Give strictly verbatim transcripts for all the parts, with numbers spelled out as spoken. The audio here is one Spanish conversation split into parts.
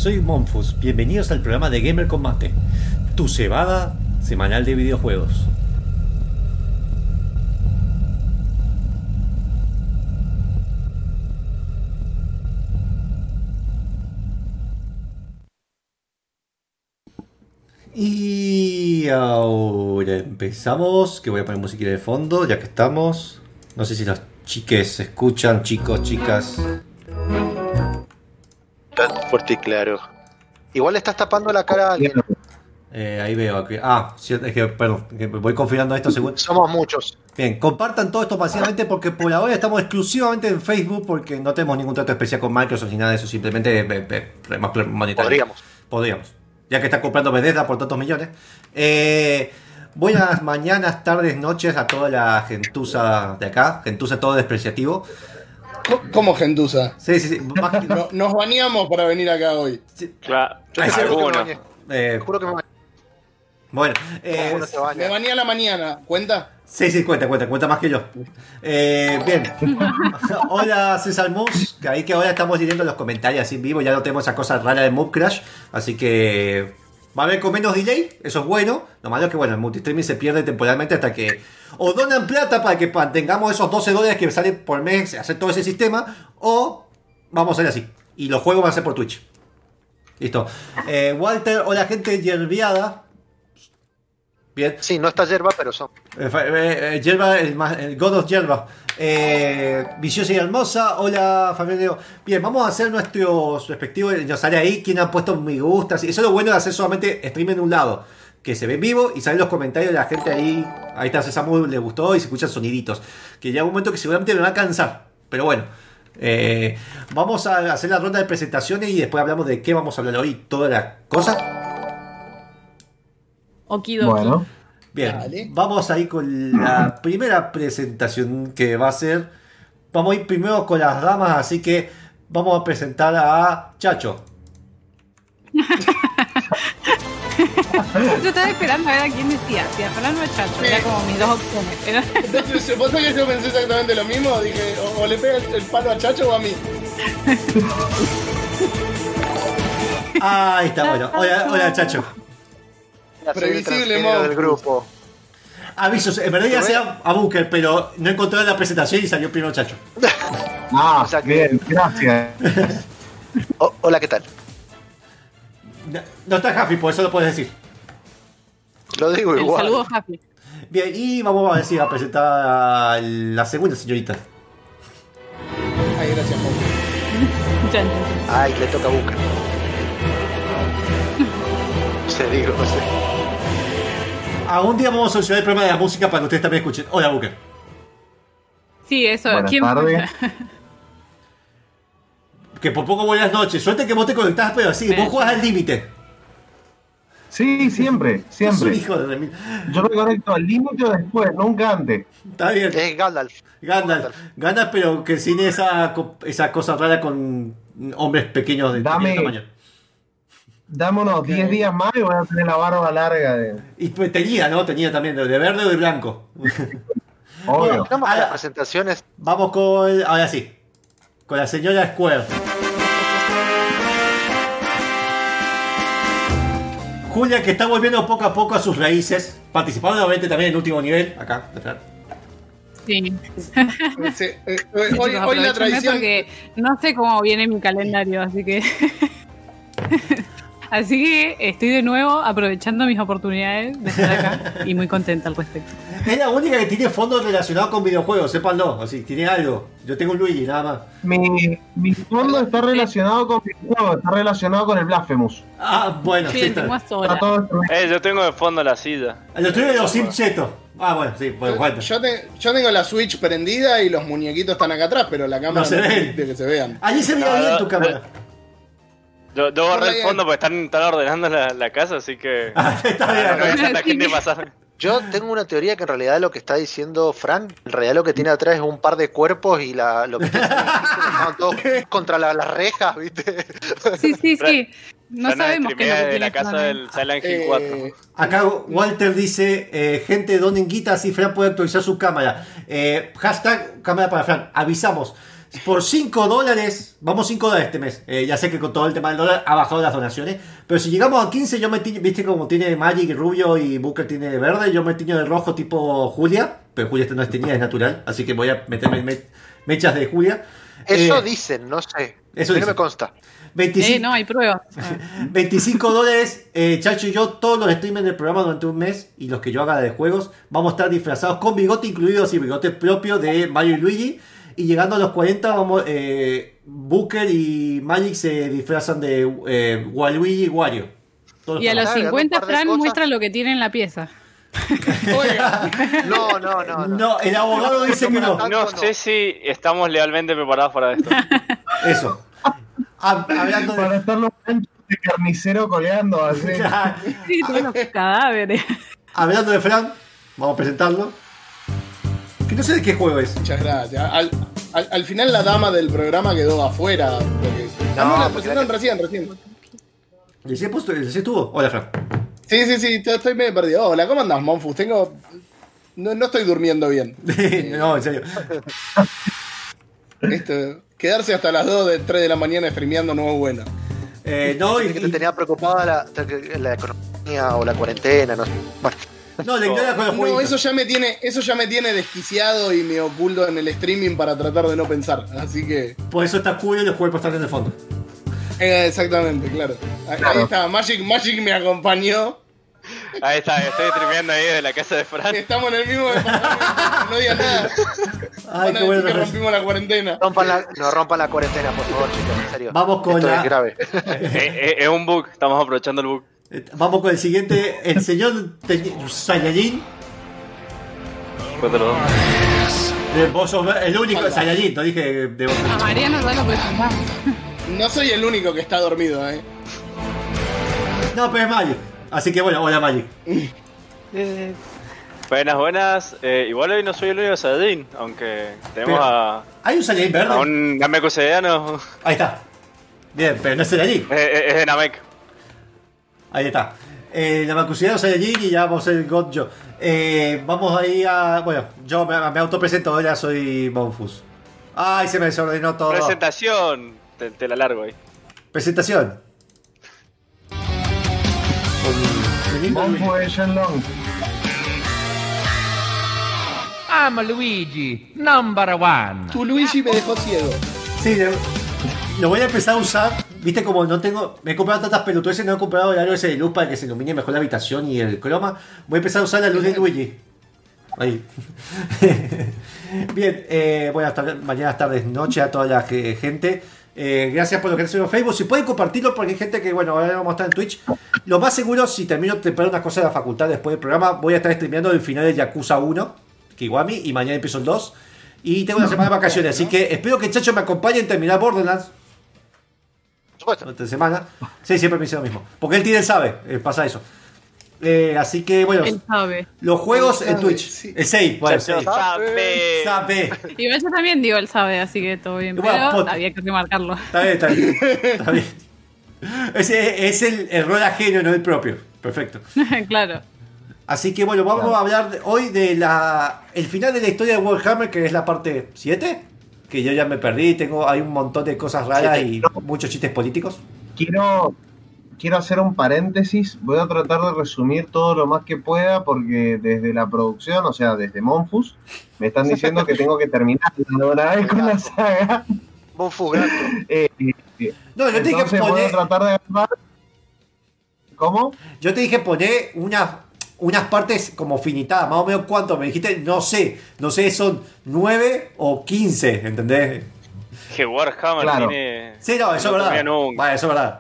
soy Monfus. Bienvenidos al programa de Gamer Combate, tu cebada semanal de videojuegos. Y ahora empezamos, que voy a poner música de fondo, ya que estamos. No sé si los chiques se escuchan, chicos, chicas. Fuerte y claro. Igual le estás tapando la cara a alguien. Eh, ahí veo que. Ah, es que, perdón, que voy confirmando esto según. Somos muchos. Bien, compartan todo esto básicamente porque por ahora estamos exclusivamente en Facebook porque no tenemos ningún trato especial con Microsoft ni nada de eso, simplemente eh, eh, más monetario. Podríamos. Podríamos. Ya que está comprando Bethesda por tantos millones. Eh, buenas mañanas, tardes, noches a toda la gentuza de acá. Gentuza todo despreciativo. ¿Cómo gentuza? Sí, sí, sí. Más que... no, nos baneamos para venir acá hoy. Sí. Claro, alguno. Eh, Juro que me bañé. Bueno, eh, me bañé a la mañana, ¿cuenta? Sí, sí, cuenta, cuenta, cuenta más que yo. Eh, bien. Hola César Mus, que ahí que ahora estamos leyendo los comentarios así en vivo, ya no tenemos esa cosa rara de Mob Crash, así que va a haber con menos delay, eso es bueno. Lo malo es que bueno, el multistreaming se pierde temporalmente hasta que o donan plata para que mantengamos esos doce dólares que salen por mes, hacer todo ese sistema, o vamos a ir así. Y los juegos van a ser por Twitch. Listo. Eh, Walter, hola gente yerbiada. Bien. Sí, no está Yerba, pero son. Eh, eh, Yerba, el, el God of Yerba. Eh, viciosa y hermosa. Hola, Fabio. Bien, vamos a hacer nuestros respectivos. Nos sale ahí quién ha puesto me gusta. Eso es lo bueno de hacer solamente stream en un lado. Que se ve en vivo y salen los comentarios de la gente ahí. Ahí está, César le gustó y se escuchan soniditos. Que llega un momento que seguramente me va a cansar. Pero bueno. Eh, vamos a hacer la ronda de presentaciones y después hablamos de qué vamos a hablar hoy. Toda la cosa. Okidoki. Bueno, bien, dale. Vamos a ir con la primera presentación que va a ser. Vamos a ir primero con las damas, así que vamos a presentar a Chacho. Yo estaba esperando a ver a quién decía, si a Fran o a Chacho, era como mis dos opciones. Era... Entonces, ¿se pasa que yo pensé exactamente lo mismo? Dije, o, o le pega el, el palo a Chacho o a mí. Ahí está, bueno. Hola, hola Chacho. Previsible, Mo. Del grupo. Avisos, en verdad ya sea a Booker, pero no encontré la presentación y salió primero Chacho. Ah, o sea que... bien, gracias. Oh, hola, ¿qué tal? No, no está Jaffi, por eso lo puedes decir. Lo digo El igual. saludo, Jaffi. Bien, y vamos a decir a presentar a la segunda señorita. Ay, gracias, Mo. Ay, le toca a Booker. Se digo, no sé. Algún día vamos a solucionar el problema de la música para que ustedes también escuchen. Hola, Booker. Sí, eso. Buenas ¿Quién tardes. Que por poco buenas noches. Suerte que vos te conectás, pero sí, vos jugás al límite. Sí, siempre, siempre. Es un hijo de... Yo me conecto al límite o después, nunca antes. Está bien. Es Gandalf. Gandalf. Gandalf, pero que sin esa, esa cosa rara con hombres pequeños de Dame, pequeño tamaño. Dame unos diez días más y voy a tener la barba larga. De... Y pues tenía, ¿no? Tenía también, de verde o de blanco. Obvio. Bueno, vamos a las presentaciones. Vamos con... Ahora sí. Con la señora Square. Julia, que está volviendo poco a poco a sus raíces. Participando obviamente también en el último nivel. Acá, de Fran. Sí. Sí, eh, hoy, hoy, hoy la tradición. Porque no sé cómo viene mi calendario, así que. Así que estoy de nuevo aprovechando mis oportunidades de estar acá y muy contenta al respecto. Es la única que tiene fondos relacionados con videojuegos, sépanlo. Así, tiene algo. Yo tengo un Luigi, nada más. Mi, mi fondo está relacionado con videojuegos, está relacionado con el Blasphemous. Ah, bueno, sí, Sí, está. tengo sola. Está todo Eh, yo tengo de fondo la silla. Lo tuve de los Sims chetos. Ah, bueno, sí, pues bueno. Yo, te, yo tengo la Switch prendida y los muñequitos están acá atrás, pero la cámara No se no ven. permite que se vean. Allí se veía No, bien no, tu cámara. Yo, yo borré Hola, el fondo porque están, están ordenando la, la casa, así que. Ah, está bien. No voy a hacer la Sí. gente pasar. Yo tengo una teoría que en realidad lo que está diciendo Frank, en realidad lo que tiene atrás es un par de cuerpos y la, lo que tiene estaban todos contra la- las rejas, ¿viste? Sí, sí, sí. No Van a sabemos qué es lo que streamear de tiene la casa Fran. del Silent Hill Eh, cuatro. Acá Walter dice, eh, gente, donen guita así Fran puede actualizar su cámara. Eh, hashtag cámara para Fran. Avisamos. por cinco dólares, vamos cinco dólares este mes. Eh, ya sé que con todo el tema del dólar ha bajado las donaciones. Pero si llegamos a quince, yo me tiño, viste como tiene Magic rubio y Booker tiene verde, yo me tiño de rojo tipo Julia. Pero Julia este no es teñida, es natural. Así que voy a meterme me, mechas de Julia. Eso Eh, dicen, no sé. eso a mí dicen. no me consta. veinticinco, Eh, no, hay pruebas. veinticinco dólares, eh, Chacho y yo, todos los streamers del programa durante un mes y los que yo haga de juegos, vamos a estar disfrazados con bigote incluido, así bigote propio de Mario y Luigi. Y llegando a los cuarenta, vamos, eh, Booker y Magic se disfrazan de eh, Waluigi y Wario. Todos Y a los Claro, cincuenta, un par de Fran cosas. muestra lo que tiene en la pieza. Oiga, No, no, no. no. No, el abogado dice que no. Tanto No no. sé si estamos legalmente preparados para esto. Eso. Hab- Hablando de... Para estar los ganchos de carnicero colgando así. Sí, todos los cadáveres. Hablando de Fran, vamos a presentarlo. Que no sé de qué juego es. muchas gracias. Al, al, al final la dama del programa quedó afuera. Porque... No, Ah, no, la porque presentaron la- recién, recién. ¿Y si puesto, si estuvo? Hola, Fran. Sí, sí, sí, te- estoy medio perdido. Hola, ¿cómo andás, Monfus? Tengo... No, no estoy durmiendo bien. No, en serio. Esto, quedarse hasta las dos, de tres de la mañana streameando no es bueno. Eh, no, y, Dice que te y- tenía preocupada la, la economía o la cuarentena, no sé. Bueno, no, le ignora con los No, jueguitos. eso ya me tiene, eso ya me tiene desquiciado y me oculto en el streaming para tratar de no pensar. Así que. Por eso está Julio y los cuerpos están en el fondo. eh, exactamente, claro. Ahí, ahí está, Magic, Magic me acompañó. Ahí está, estoy streameando ahí desde la casa de Fran. Estamos en el mismo departamento, no diga nada. Ay, Van a qué bueno. decir que rompimos la cuarentena. rompan la, no rompan la cuarentena, por favor, chicos, en serio. Vamos con Esto la- es grave. Eh, eh, es un bug, estamos aprovechando el bug. Eh, Vamos con el siguiente. El señor Te- Saiyajin. ¿Cuál de los dos? Eh, Vos sos el único Saiyajin, no dije de vos. A Mariano ya lo presentamos. No soy el único que está dormido, eh. No, pero es Magic. Así que bueno, hola Magic. Buenas, buenas. Eh, igual hoy no soy el único Saiyajin, aunque tenemos Pero- a, ¿Hay un Saiyajin verde? a un Nameku Seiano. Ahí está. Bien, pero no es Saiyajin. Eh, eh, es de Namek. Ahí está. Eh, la Macusidad Saiyajin y ya vamos a ser God yo. Eh, vamos ahí a. Bueno, yo me, me autopresento, ahora soy Monfus. Ay, se me desordenó todo. Presentación. Te, te la largo ahí. Presentación. Monfu de Shenlong. I'm Luigi, number one. Tu Luigi me dejó ciego. Sí, lo, lo voy a empezar a usar. Viste, como no tengo. Me he comprado tantas pelotudeces, no he comprado el aro ese de luz para que se ilumine mejor la habitación y el croma. Voy a empezar a usar la luz de Luigi. Ahí. Bien, eh, buenas tardes, mañanas, tardes, noche a toda la ge- gente. Eh, gracias por lo que han subido en Facebook. Si pueden compartirlo, porque hay gente que, bueno, ahora vamos a estar en Twitch. Lo más seguro, si termino de preparar unas cosas de la facultad después del programa, voy a estar streameando el final de Yakuza uno, Kiwami, y mañana empiezo el dos. Y tengo una semana de vacaciones, así que espero que Chacho me acompañe en terminar Borderlands. Por supuesto. Otra semana. Sí, siempre me dice lo mismo. Porque él tiene el sabe, eh, pasa eso. Eh, así que, bueno, Él sabe. los juegos Él en sabe, Twitch. sí. El seis, bueno, Se seis. sabe. Sabe. Igual yo también digo él sabe, así que todo bien. Bueno, Pero pot- había que remarcarlo. Está bien, está bien. Está bien. Ese es el error ajeno, no el propio. Perfecto. Claro. Así que bueno, vamos a hablar de- hoy de la el final de la historia de Warhammer, que es la parte siete. Que yo ya me perdí, tengo hay un montón de cosas raras y muchos chistes políticos. Quiero, quiero hacer un paréntesis. Voy a tratar de resumir todo lo más que pueda porque desde la producción, o sea, desde Monfus, me están diciendo que tengo que terminar de una vez con la saga. Monfus Grato. Eh, eh, No, yo te dije entonces voy a poner, tratar de agarrar. ¿Cómo? yo te dije poner unas unas partes como finitadas, más o menos cuánto me dijiste, no sé, no sé, son nueve o quince, ¿entendés? Que Warhammer Claro. tiene. Sí, no, eso es No verdad. termina nunca. Vale, eso es verdad.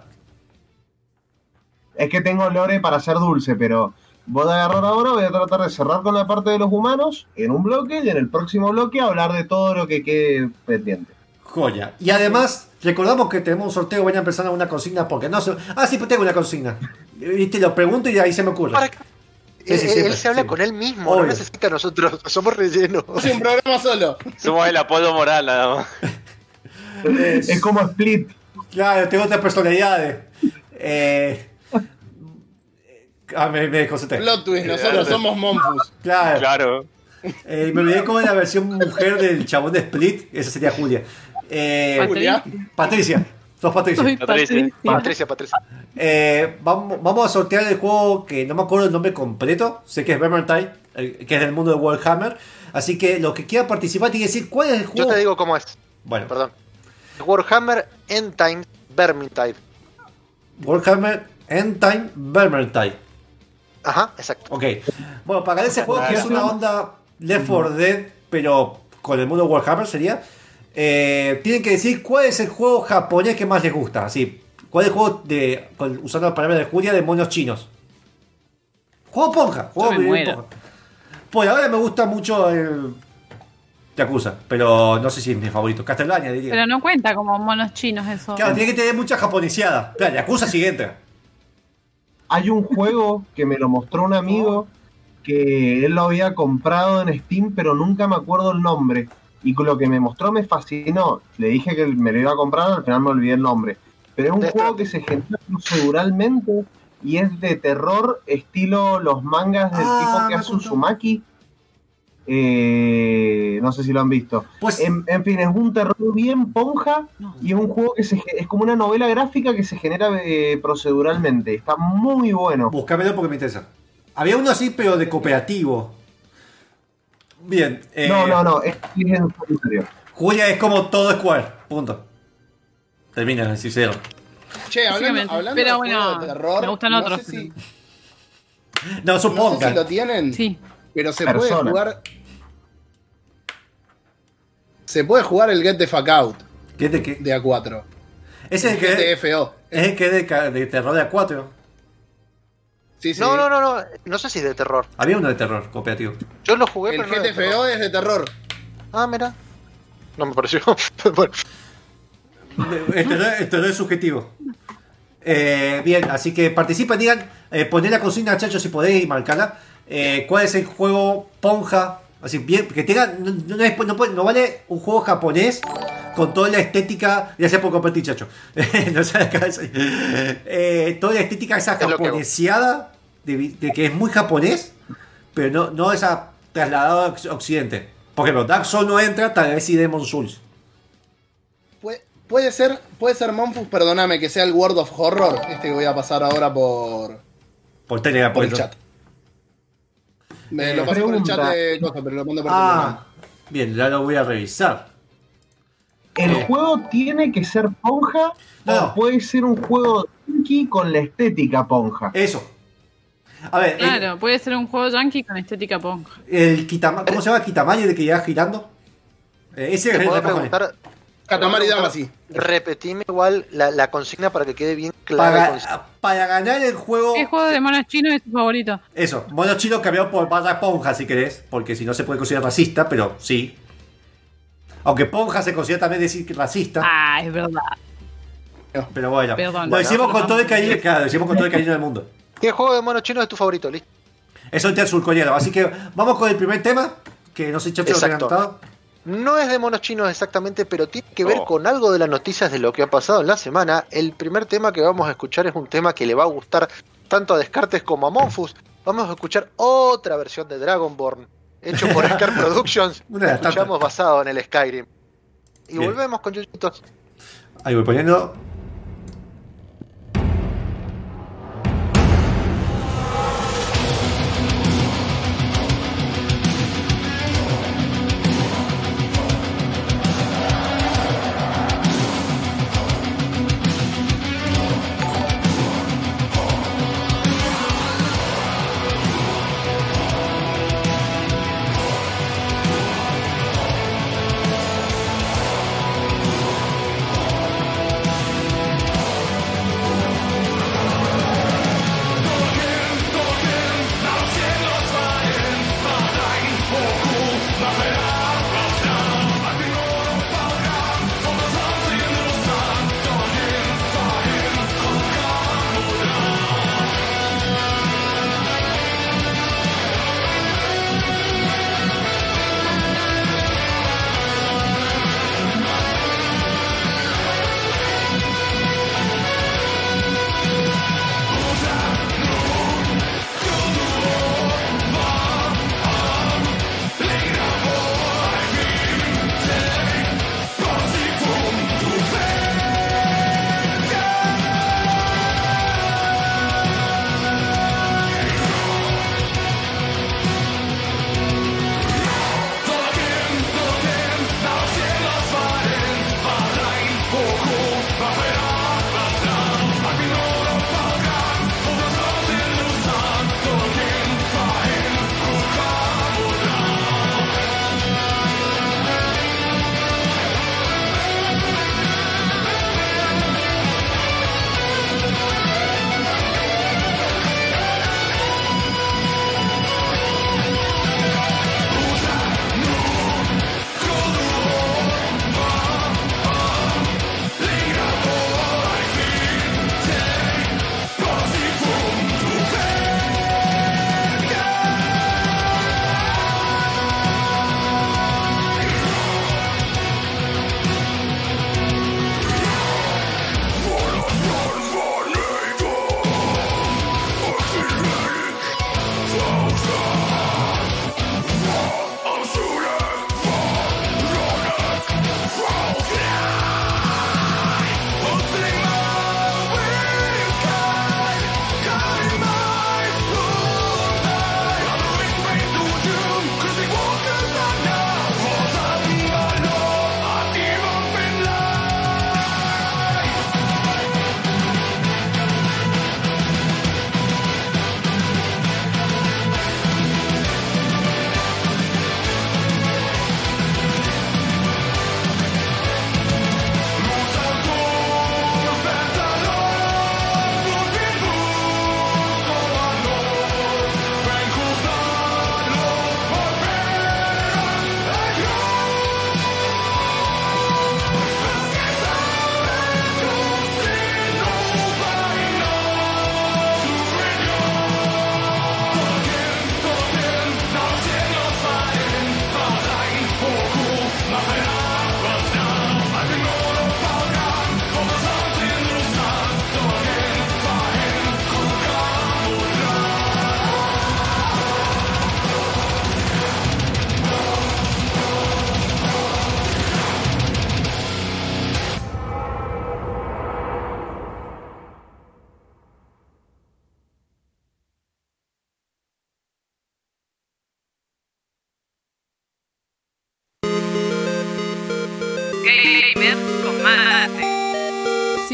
Es que tengo lore para hacer dulce, pero voy a agarrar ahora, voy a tratar de cerrar con la parte de los humanos en un bloque y en el próximo bloque hablar de todo lo que quede pendiente. Joya. Y además, recordamos que tenemos un sorteo, vayan empezando una consigna porque no se... Ah, sí, pues tengo una consigna. Viste, lo pregunto y ahí se me ocurre. ¿Para qué? Sí, sí, Eh, siempre, él se habla siempre. con él mismo, Obvio. no necesita a nosotros, somos relleno. Es un programa solo. Somos el apoyo moral nada más. Es como Split. Claro, tengo otras personalidades. Eh... Ah, me, me desconcentré. Plot twist, nosotros somos Monfus. Claro. Claro. Eh, me olvidé como la versión mujer del chabón de Split. Esa sería Julia. Eh, Julia. Patricia, sos Patricia. Soy Patricia. Patricia. Patricia, Patricia. Eh, vamos, vamos a sortear el juego que no me acuerdo el nombre completo. Sé que es Vermintide, eh, que es del mundo de Warhammer. Así que los que quieran participar tienen que decir cuál es el Yo juego. te digo cómo es. Bueno, Perdón. Warhammer End Times Vermintide. Warhammer End Time Vermintide. Ajá, exacto. Ok. Bueno, para ese juego que es una onda Left four Dead, pero con el mundo de Warhammer sería. Eh, tienen que decir cuál es el juego japonés que más les gusta. Así, cuál es el juego de. con- usando la palabra de Julia de monos chinos. Juego ponja. Juego Yo me de muero. ponja. Por ahora me gusta mucho el. Yakuza, pero no sé si es mi favorito. Castlevania diría. Pero no cuenta como monos chinos eso. Claro, tiene que tener mucha japoneseada. Claro, Yakuza siguiente. Hay un juego que me lo mostró un amigo que él lo había comprado en Steam, pero nunca me acuerdo el nombre. Y con lo que me mostró me fascinó. Le dije que me lo iba a comprar, al final me olvidé el nombre. Pero es un Death juego que se genera proceduralmente y es de terror, estilo los mangas del Ah, tipo que me hace contó. Uzumaki. Eh, no sé si lo han visto. Pues. En, en fin, es un terror bien ponja No. y es un juego que se, ge- es como una novela gráfica que se genera eh, proceduralmente. Está muy bueno. Búscamelo porque me interesa. Había uno así, pero de cooperativo. Bien. eh, No, no, no, es, es en solitario. Julia es como todo Square. Punto. Termina en sincero. Che, hablando, Básicamente. hablando Pero de bueno, juegos de terror, me gustan no otros. sé si, No, no sé suponga. si lo tienen, Sí. pero se Persona. puede jugar. Se puede jugar el Get the Fuck Out ¿Qué es de qué? de A cuatro. Ese es el que G T es, F O. es el que es de, ca- de terror de A cuatro. Sí, sí. No, no, no, no. No sé si de terror. Había uno de terror cooperativo. Yo lo jugué, El pero no G de T F terror. O es de terror. Ah, mira. No me pareció. Bueno. Esto no, esto no es subjetivo. Eh, bien, así que participen, digan, eh, poné la consigna, chacho, si podéis y marcala. Eh, ¿Cuál es el juego ponja? Así bien, que tenga, no, no, es- no puede- no vale un juego japonés con toda la estética, ya sea por compartir, chacho. No sé la cabeza. Eh, toda la estética esa Es lo que hago. japoneseada, de, vi- de que es muy japonés, pero no, no esa trasladada a Occidente. Por ejemplo, Dark Souls no entra, tal vez sí Demon Souls. Puede, puede ser, puede ser Monfus, perdóname, que sea el World of Horror, este que voy a pasar ahora por, Por Telegram, por el ejemplo. chat. Me Eh, lo pasé por el chat pregunta. de cosas, pero lo mando por Ah, bien, ya lo voy a revisar. ¿El Eh. juego tiene que ser ponja No. o puede ser un juego yankee con la estética ponja? Eso. A ver, el- Claro, puede ser un juego yankee con estética punk. el, Kitama- ¿cómo se llama? Kitamayo de que llevas girando. Eh, ese es Te el puedo de cojones. preguntar. Katamari Damacy. Repetime igual la, la consigna para que quede bien clara. la Para, consigna. para ganar el juego. ¿Qué juego de monos chinos es tu favorito? Eso, mono chino cambiado por barra ponja si querés, porque si no se puede considerar racista, pero sí. Aunque ponja se considera también decir que racista, Ah, es verdad. pero bueno. Perdón. Lo hicimos con Perdón. todo el cariño, claro, lo hicimos con todo el cariño del mundo. ¿Qué juego de mono chino es tu favorito? Listo. Eso es el surcoreano, así que vamos con el primer tema, que no sé, chacho, lo tengan Exacto. anotado. No es de monos chinos exactamente, pero tiene que ver Oh. con algo de las noticias de lo que ha pasado en la semana. El primer tema que vamos a escuchar es un tema que le va a gustar tanto a Descartes como a Monfus. Vamos a escuchar otra versión de Dragonborn, hecho por Scar Productions. Una de las Escuchamos tantas. basado en el Skyrim. Y Bien. volvemos con Yuyitos. Ahí voy poniendo.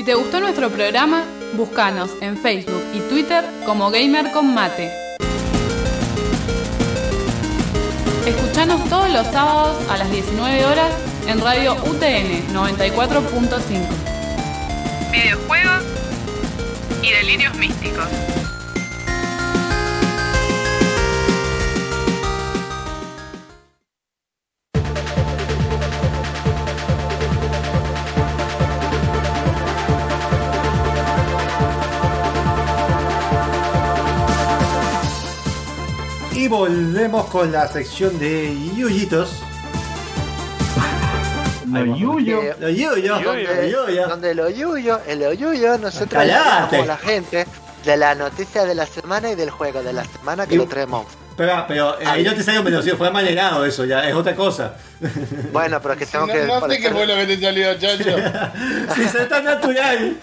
Si te gustó nuestro programa, búscanos en Facebook y Twitter como Gamer con Mate. Escuchanos todos los sábados a las diecinueve horas en Radio U T N noventa y cuatro punto cinco. Videojuegos y delirios místicos. Y volvemos con la sección de yuyitos. Los yuyo. Eh, Los yuyos, donde, los yuyos. donde lo yuyo, en lo yuyo, nosotros Cállate. le a la gente de la noticia de la semana y del juego de la semana que Y- lo traemos. Pero, pero eh, ahí no te salió menos, fue manejado eso, ya es otra cosa. Bueno, pero es que Si tengo no, que. no sé parecer- qué fue lo que te salió, chacho. Si se está natural.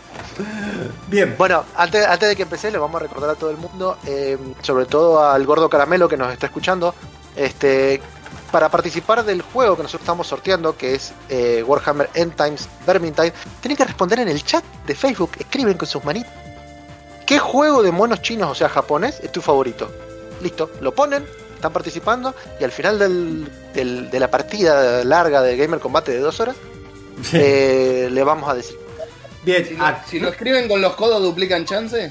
Bien. Bueno, antes, antes de que empecé, le vamos a recordar a todo el mundo, eh, sobre todo al gordo caramelo que nos está escuchando, este, para participar del juego que nosotros estamos sorteando, que es eh, Warhammer End Times Vermintide, tienen que responder en el chat de Facebook, escriben con sus manitas. ¿Qué juego de monos chinos, o sea, japonés, es tu favorito? Listo, lo ponen, están participando, y al final del, del- de la partida larga de Gamer Combate de dos horas, eh, le vamos a decir. Bien, Si lo, ah, si lo escriben con los codos, ¿duplican chance?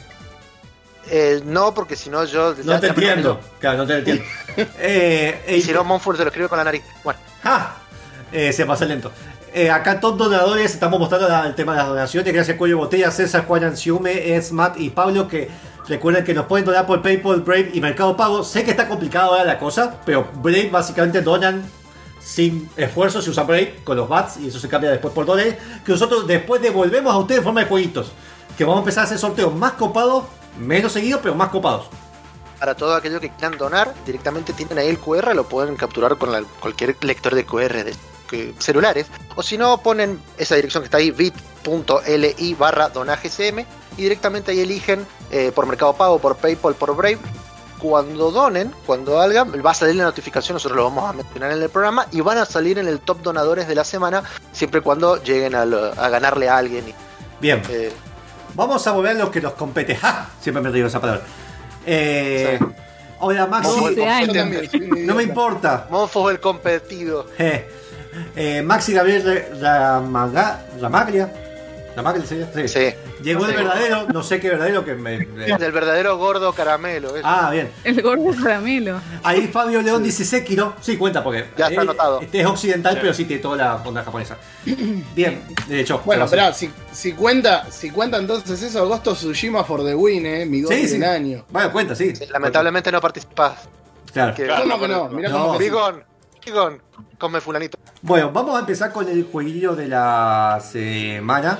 Eh, no, porque si no yo... no ya- te ya me entiendo. Claro, no te entiendo. Eh, Y eh, si no, Monfort se lo escribe con la nariz. Bueno, ¡Ja! Eh, se pasa lento. Eh, acá todos donadores, estamos mostrando la- el tema de las donaciones. Gracias Cuello Botella, César, Juan Anciume, Esmat y Pablo, que recuerden que nos pueden donar por PayPal, Brave y Mercado Pago. Sé que está complicado ahora la cosa, pero Brave básicamente donan sin esfuerzo, se usa Brave con los bats y eso se cambia después por dólares. Que nosotros después devolvemos a ustedes en forma de jueguitos. Que vamos a empezar a hacer sorteos más copados, menos seguidos, pero más copados. para todo aquello que quieran donar, directamente tienen ahí el Q R, lo pueden capturar con la- cualquier lector de Q R de que- celulares. O si no, ponen esa dirección que está ahí, bit.li barra donagcm, y directamente ahí eligen eh, por Mercado Pago, por PayPal, por Brave. Cuando donen, cuando hagan, va a salir la notificación, nosotros lo vamos a mencionar en el programa, y van a salir en el top donadores de la semana, siempre y cuando lleguen a, lo- a ganarle a alguien. y, Bien, eh, vamos a volver a lo que nos compete. ¡Ja! Siempre me río esa palabra. Eh, Sí. Hola Maxi. Monfo el Sí, años. Yo también, soy un No me idiota. importa. Monfo el competido. Eh, eh, Maxi Gabriel Ramaga- Ramaglia. ¿Ramaglia sería? Sí. Sí. Llegó el Sí. verdadero, no sé qué verdadero que me. me- Del verdadero gordo caramelo. eso. Ah, bien. El gordo caramelo. Ahí Fabio León dice Sekiro. Sí, cuenta porque. Ya está eh, anotado. Este es occidental, Sí. pero sí tiene toda la onda japonesa. Bien, de hecho. Bueno, te vas a- esperá, si, si cuenta, si cuenta entonces eso, Ghost of Tsushima for the win, eh, mi gol Sí, sí. del año. Bueno, cuenta, sí. Sí, lamentablemente no participás. Claro. Que- Claro, ¿Cómo que no, no? Mirá no. cómo que sí. Bigón, Bigón, come fulanito. Bueno, vamos a empezar con el jueguillo de la semana.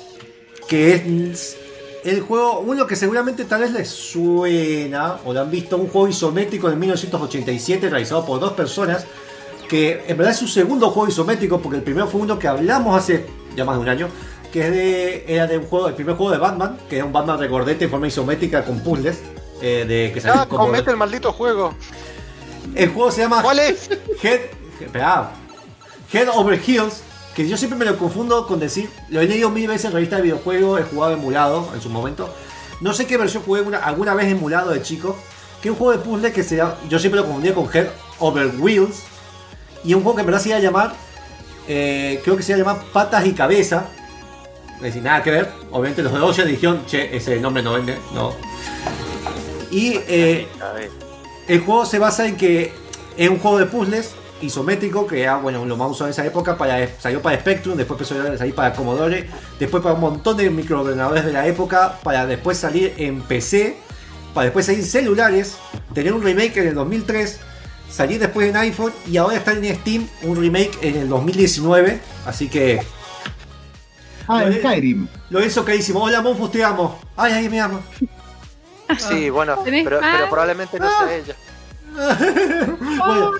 Que es el juego, uno que seguramente tal vez les suena o lo han visto, un juego isométrico de mil novecientos ochenta y siete realizado por dos personas. Que en verdad es su segundo juego isométrico, porque el primero fue uno que hablamos hace ya más de un año. Que es de, era de un juego, el primer juego de Batman, que era un Batman recordete en forma isométrica con puzzles. eh, de, que Ya, salió como- comete el maldito juego. el juego se llama ¿Cuál es? Head, espera, Head Over Heels, que yo siempre me lo confundo con decir, lo he leído mil veces en revistas de videojuegos, he jugado emulado en su momento. No sé qué versión jugué una- alguna vez emulado de chico, que es un juego de puzzle que se llama, yo siempre lo confundía con Head Over Wheels, y un juego que en verdad se iba a llamar, eh, creo que se iba a llamar Patas y Cabeza. Es decir, nada que ver, obviamente los de Ocean dijeron, che, ese nombre no vende, no. Y eh, A ver. el juego se basa en que es un juego de puzzles isométrico que era, bueno, lo más usado en esa época, para, salió para Spectrum, después empezó a salir para Commodore, después para un montón de microordenadores de la época, para después salir en P C, para después salir en celulares, tener un remake en el dos mil tres, salir después en iPhone y ahora está en Steam un remake en el dos mil diecinueve, así que Ah, el Skyrim. lo hizo carísimo. Hola Monfus, te amo. Ay, ay, me ama. Sí, bueno, ¿Tenés pero, más? pero probablemente no sea ella. Bueno,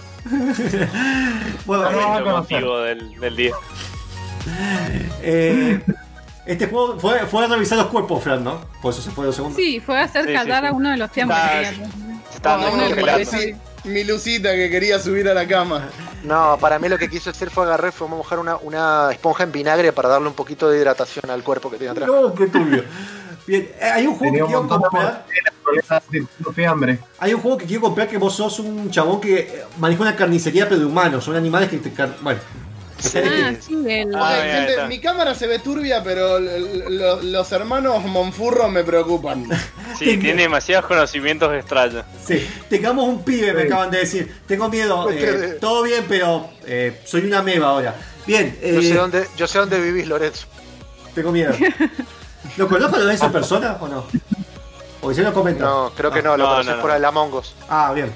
bueno, No, no, El va a conocer. motivo del, del día. Eh, este juego fue, fue a revisar los cuerpos, Fran, ¿no? Por eso se fue dos segundos. Sí, fue a hacer Sí, sí, catar sí. a uno de los tiempos Está- que tenía. Está No, uno no, de pero los decí, Mi Lucita que quería subir a la cama. No, para mí lo que quiso hacer fue agarrar, fue mojar una, una esponja en vinagre para darle un poquito de hidratación al cuerpo que tiene atrás. No, qué turbio. Bien, eh, hay un juego Tenía que un quiero montón de comprar. problemas de fiambre. Hay un juego que quiero comprar que vos sos un chabón que eh, maneja una carnicería pero de humanos, son animales que te car- bueno. Sí. Ah, sí, el... Ah, Ok, bien, gente, está. mi cámara se ve turbia, pero l- l- los hermanos Monfurro me preocupan. Sí, tiene demasiados conocimientos extraños. Sí, tengamos un pibe, me acaban de decir. Tengo miedo, eh, todo bien, pero eh, soy una meba ahora. Bien, eh, Yo sé dónde, yo sé dónde vivís, Lorenzo. tengo miedo. ¿Lo conozco lo de esa persona o no? Porque se lo comento. No, creo que no, lo No, conoces no, no. por el Among Us. Ah, bien.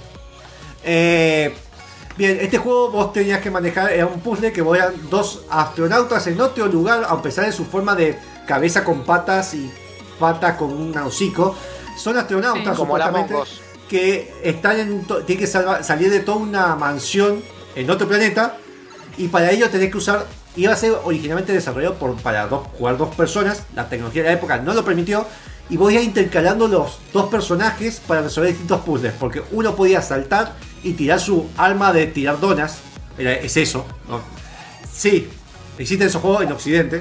Eh, bien, este juego vos tenías que manejar, era un puzzle que vos eran dos astronautas en otro lugar, a pesar de su forma de cabeza con patas y patas con un hocico. Son astronautas, Sí. Como el supuestamente, Among Us. que están en to- tienen que salva- salir de toda una mansión en otro planeta, y para ello tenés que usar, iba a ser originalmente desarrollado por, para dos, jugar dos personas, la tecnología de la época no lo permitió, y voy a ir intercalando los dos personajes para resolver distintos puzzles, porque uno podía saltar y tirar su arma de tirar donas, era, es eso, ¿no? Sí, existen esos juegos en Occidente,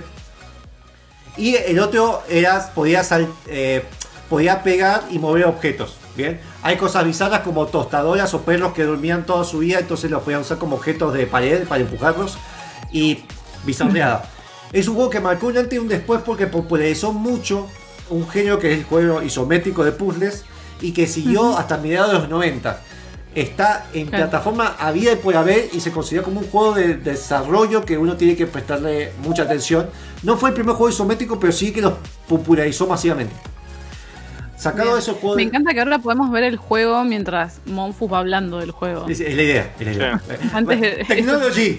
y el otro era, podía, sal- eh, podía pegar y mover objetos. Bien, hay cosas bizarras como tostadoras o perros que dormían toda su vida, entonces los podían usar como objetos de pared para empujarlos, y bizarreada. Es un juego que marcó un antes y un después porque popularizó mucho un género que es el juego isométrico de puzzles y que siguió Ujú. hasta mediados de los noventa. Está en Claro. plataforma habida y por haber y se considera como un juego de desarrollo que uno tiene que prestarle mucha atención. No fue el primer juego isométrico, pero sí que lo popularizó masivamente. Sacado Bien. de esos juegos. Me encanta que ahora podemos ver el juego mientras Monfus va hablando del juego. Es, es la idea, es la idea. Sí. Eh, Antes de- Technology.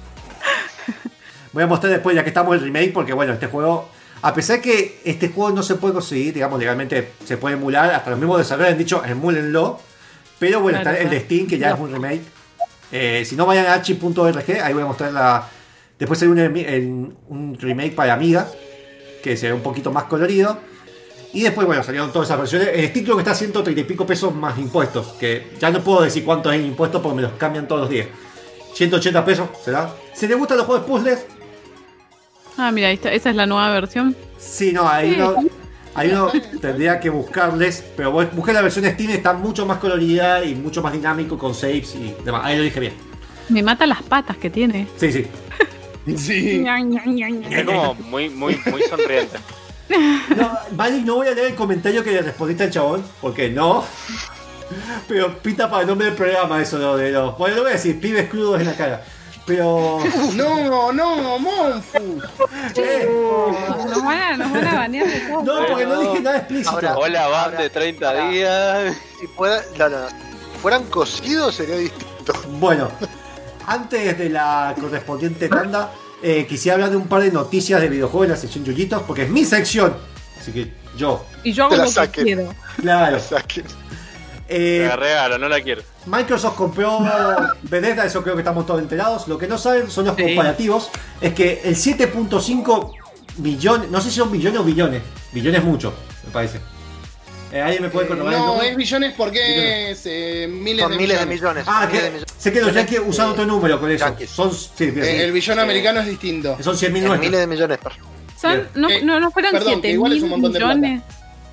Voy a mostrar después, ya que estamos en el remake, porque bueno, este juego, a pesar que este juego no se puede conseguir, digamos, legalmente se puede emular, hasta los mismos desarrolladores han dicho, emúlenlo, pero bueno, Claro, está el de claro. Steam, que ya No. es un remake. Eh, si no, vayan a archi punto org, ahí voy a mostrar la... Después hay un, emi- en- un remake para Amiga, que se ve un poquito más colorido. Y después, bueno, salieron todas esas versiones. El Steam creo que está a ciento treinta y pico pesos más impuestos, que ya no puedo decir cuánto es el impuesto porque me los cambian todos los días. ciento ochenta pesos, ¿será? Si les gustan los juegos de puzzles, Ah, mira, ahí está, esa es la nueva versión. sí, no, hay uno, hay uno tendría que buscarles, pero vos busqué la versión de Steam, está mucho más colorida y mucho más dinámico con saves y demás. Ahí lo dije bien. Me mata las patas que tiene. Sí, sí. Sí. Es como muy, muy, muy sonriente. No, vale, no voy a leer el comentario que le respondiste al chabón, porque no. Pero pinta para el nombre del programa eso lo de los. Bueno, lo voy a decir, pibes crudos en la cara. Pero. No, no, Monfus. Eh, Nos van a, nos van a banear de todo. no, porque no dije nada explícito. Ahora- Hola, van Ahora, de treinta ahora. días. Si fuera, no, no, si fueran cocidos sería distinto. Bueno, antes de la correspondiente tanda, eh, quisiera hablar de un par de noticias de videojuegos en la sección Yuyitos, porque es mi sección. Así que yo, Y yo hago Te la lo que saquen. quiero. claro. O sea, que- Eh, La regalo, no la quiero. Microsoft compró Bethesda, eso creo que estamos todos enterados. Lo que no saben son los Sí. comparativos. Es que el siete punto cinco millones, no sé si son millones o billones. Billones mucho, me parece. Eh, ¿Alguien me puede Eh, corroborar el no, número? es billones porque es eh, miles, Son de, miles de millones. millones. Ah, miles de que, millones. sé que los yankees usan Eh, otro número con eso. yankees. Son, sí, bien, Eh, el billón Eh, americano es distinto. son cien mil En nuestros. miles de millones. per- Son, no, Eh, no, no fueron perdón, que siete igual es mil un montón de plata. millones.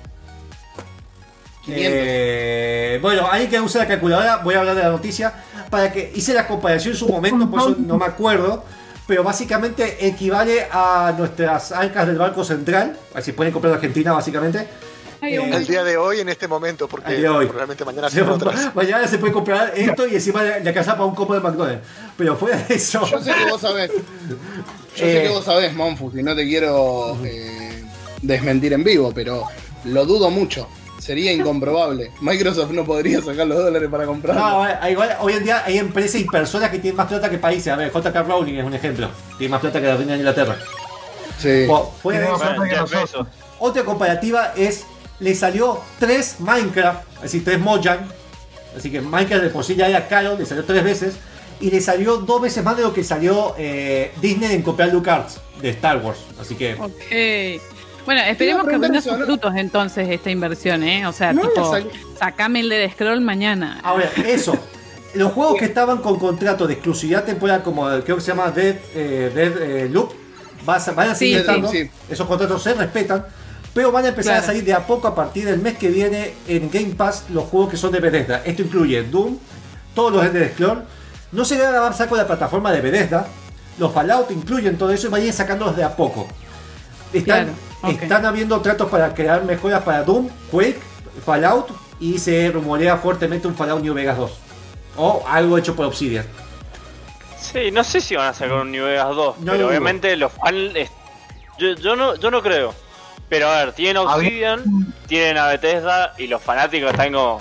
quinientos. Eh, bueno, alguien que usa la calculadora, voy a hablar de la noticia. Para que hice la comparación en su momento, por eso no me acuerdo. Pero básicamente equivale a nuestras arcas del Banco Central. Así pueden comprar en Argentina, básicamente. Ay, Eh, un- El día de hoy, en este momento, porque El día de hoy. probablemente mañana Se- sea otras. Mañana se puede comprar esto y encima le alcanza para un combo de McDonald's. Pero fuera de eso. Yo sé que vos sabés. Yo Eh. sé que vos sabés, Monfus, y no te quiero eh, desmentir en vivo, pero lo dudo mucho. Sería incomprobable. Microsoft no podría sacar los dólares para comprarlo. No, eh, igual hoy en día hay empresas y personas que tienen más plata que países. A ver, J K Rowling es un ejemplo. Tiene más plata que la reina de Inglaterra. Sí. Fu- Fuera de Tenemos eso, plata que Jeff nosotros. Bezos. otra comparativa es, le salió tres Minecraft, es decir, tres Mojang. Así que Minecraft de por sí ya era caro, le salió tres veces. Y le salió dos veces más de lo que salió eh, Disney en comprar LucasArts de Star Wars. Así que, Ok. Bueno, esperemos que preguntar rinda eso, sus ¿no? frutos entonces esta inversión, ¿eh? O sea, No, tipo, sal- sacame el de Scroll mañana. ahora, eso, los juegos que estaban con contrato de exclusividad temporal, como creo que se llama Dead, eh, Dead eh, Loop, vas a- van a seguir Sí, estando. sí. Esos contratos se respetan, pero van a empezar Claro. a salir de a poco a partir del mes que viene en Game Pass los juegos que son de Bethesda. Esto incluye Doom, todos los Elder Scrolls. No se van a avanzar con la plataforma de Bethesda. Los Fallout incluyen todo eso y van a ir sacándolos de a poco. Están, Claro, ok. están habiendo tratos para crear mejoras para Doom, Quake, Fallout, y se rumorea fuertemente un Fallout New Vegas dos. O algo hecho por Obsidian. Sí, no sé si van a sacar un New Vegas dos, No lo pero dudo. obviamente los fans... es- Yo, yo, no, yo no creo. Pero a ver, tienen Había- Obsidian, tienen a Bethesda y los fanáticos están como...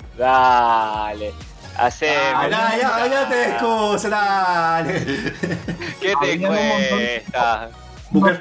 Dale, haceme... Ah, ya, ya, ya te excusa, dale. ¿Qué te Había un montón de- cuesta? Booker.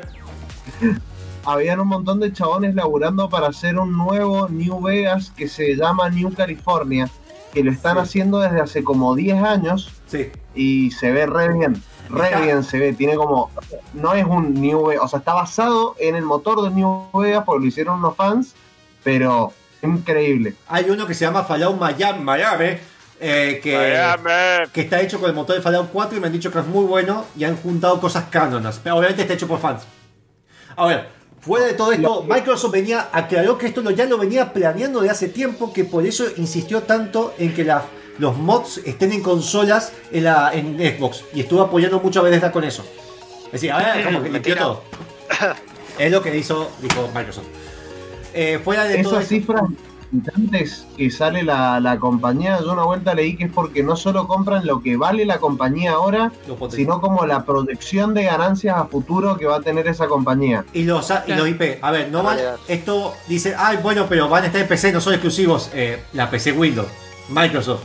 Habían un montón de chabones laburando para hacer un nuevo New Vegas que se llama New California, que lo están Sí. haciendo desde hace como diez años Sí. y se ve re bien, re Está- bien se ve, tiene como, no es un New Vegas, o sea, está basado en el motor de New Vegas porque lo hicieron unos fans, pero increíble. Hay uno que se llama Fallout Miami, Miami eh, que, Miami. que está hecho con el motor de Fallout cuatro y me han dicho que es muy bueno y han juntado cosas cánonas. Pero obviamente está hecho por fans. Ahora, fuera de todo esto, Microsoft venía, aclaró que esto lo, ya lo venía planeando de hace tiempo, que por eso insistió tanto en que la- los mods estén en consolas en, la, en Xbox. Y estuvo apoyando mucho a Bethesda con eso. Es decir, a ver, como que limpió Mentira. todo. Es lo que hizo, dijo Microsoft. Eh, fuera de todo Esas esto, cifras antes que sale la, la compañía, yo una vuelta leí que es porque no solo compran lo que vale la compañía ahora, lo potencia. sino como la proyección de ganancias a futuro que va a tener esa compañía. Y los, y los I P, a ver, no van, Vale. esto dice, ay, bueno, pero van a estar en P C, no son exclusivos, eh, la P C Windows, Microsoft.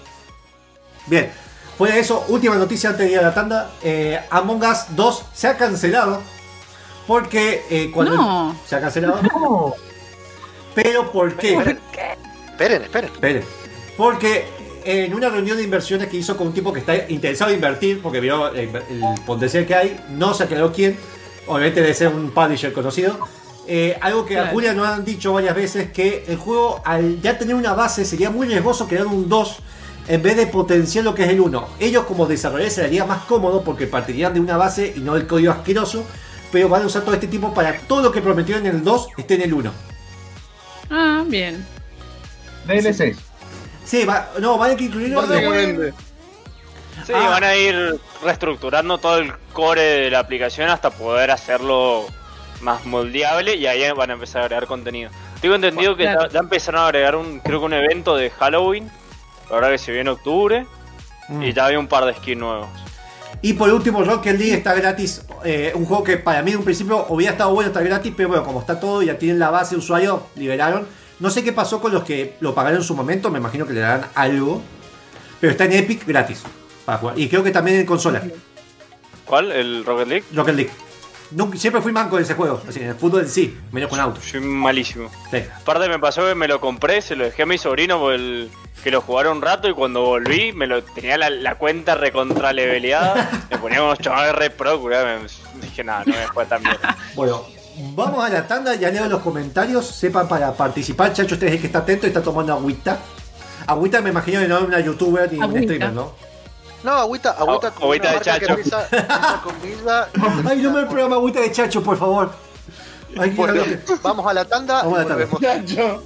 Bien, fuera de eso, última noticia antes de ir a la tanda, eh, Among Us dos se ha cancelado, porque eh, cuando... No. Se ha cancelado, No, pero ¿por qué? Esperen, esperen, esperen. Esperen. Porque en una reunión de inversiones que hizo con un tipo que está interesado en invertir, porque vio el, el potencial que hay, no se aclaró quién, obviamente debe ser un publisher conocido. Eh, algo que a Claro. Julia nos han dicho varias veces, que el juego al ya tener una base sería muy riesgoso crear un dos en vez de potenciar lo que es el uno. Ellos como desarrolladores se les haría más cómodo porque partirían de una base y no del código asqueroso, pero van a usar todo este tiempo para todo lo que prometieron en el dos esté en el uno. Ah, bien. D L Cs. Sí, va, no, van a incluirlo Básicamente. Sí, Ah. van a ir reestructurando todo el core de la aplicación hasta poder hacerlo más moldeable y ahí van a empezar a agregar contenido. Tengo entendido que Claro. ya, ya empezaron a agregar un, creo que un evento de Halloween, la verdad que se viene en octubre, Mm. y ya había un par de skins nuevos. Y por último, Rocket League está gratis. eh, un juego que para mí en un principio hubiera estado bueno estar gratis, pero bueno, como está todo, ya tienen la base de usuario, liberaron. No sé qué pasó con los que lo pagaron en su momento, me imagino que le darán algo. Pero está en Epic gratis para jugar. Y creo que también en consola. ¿Cuál? ¿El Rocket League? Rocket League. Nunca- siempre fui manco en ese juego. Así, en el fútbol en sí, menos con autos. Soy malísimo. Sí. Aparte me pasó que me lo compré, se lo dejé a mi sobrino por el, que lo jugara un rato y cuando volví me lo tenía la, la cuenta recontra leveleada, me ponía unos chavales re pro, curá, me dije nada, no me fue tan bien. Bueno, vamos a la tanda, ya leo los comentarios. Sepan para participar, Chacho, usted es el que está atento y está tomando agüita. Agüita me imagino que no es una youtuber ni un Agüita. streamer, ¿no? No, agüita, agüita, Agü- como agüita una de marca que Chacho. empieza, empieza con Vilda. Ay, no me programa agüita de Chacho, por favor. Ay, Bueno, quiero- vamos a la tanda Vamos a y la tanda. volvemos. Chacho.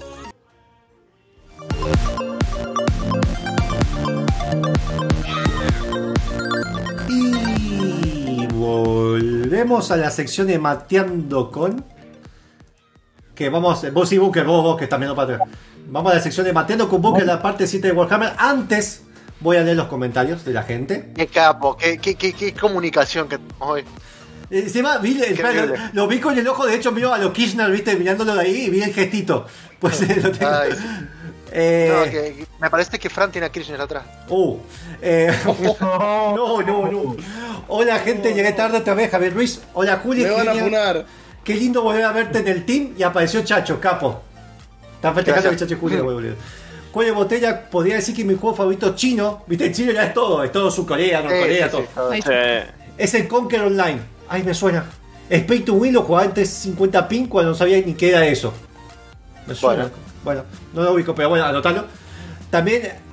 Y volvemos a la sección de Mateando con. Que vamos, vos y Booker, vos, vos que también no para atrás. Vamos a la sección de Mateando con Booker, la parte siete de Warhammer. Antes voy a leer los comentarios de la gente. Qué capo, qué, qué, qué, qué comunicación que tenemos hoy. Encima vi, espera, lo, increíble. lo vi con el ojo, de hecho miro a lo Kirchner, viste, mirándolo de ahí y vi el gestito. Pues eh, lo tengo. Ay, Eh, no, que, que me parece que Fran tiene a Kirchner atrás. uh, eh, no, no, no. Hola gente, llegué tarde otra vez, Javier Ruiz. Hola Juli. Me van a genial. funar. Qué lindo volver a verte en el team y apareció Chacho, capo. Están festejando que Gracias. Chacho y Julia, boludo. Cuello de botella, podría decir que mi juego favorito chino, viste, chino ya es todo, es todo Surcorea, Norcorea, Sí, todo. sí, todo. Ahí Sí. Es el Conquer Online. Ay, me suena. Pay to Win lo jugaba en trescientos cincuenta ping cuando no sabía ni qué era eso. Me suena. Bueno, no lo ubico, pero bueno, anotalo. También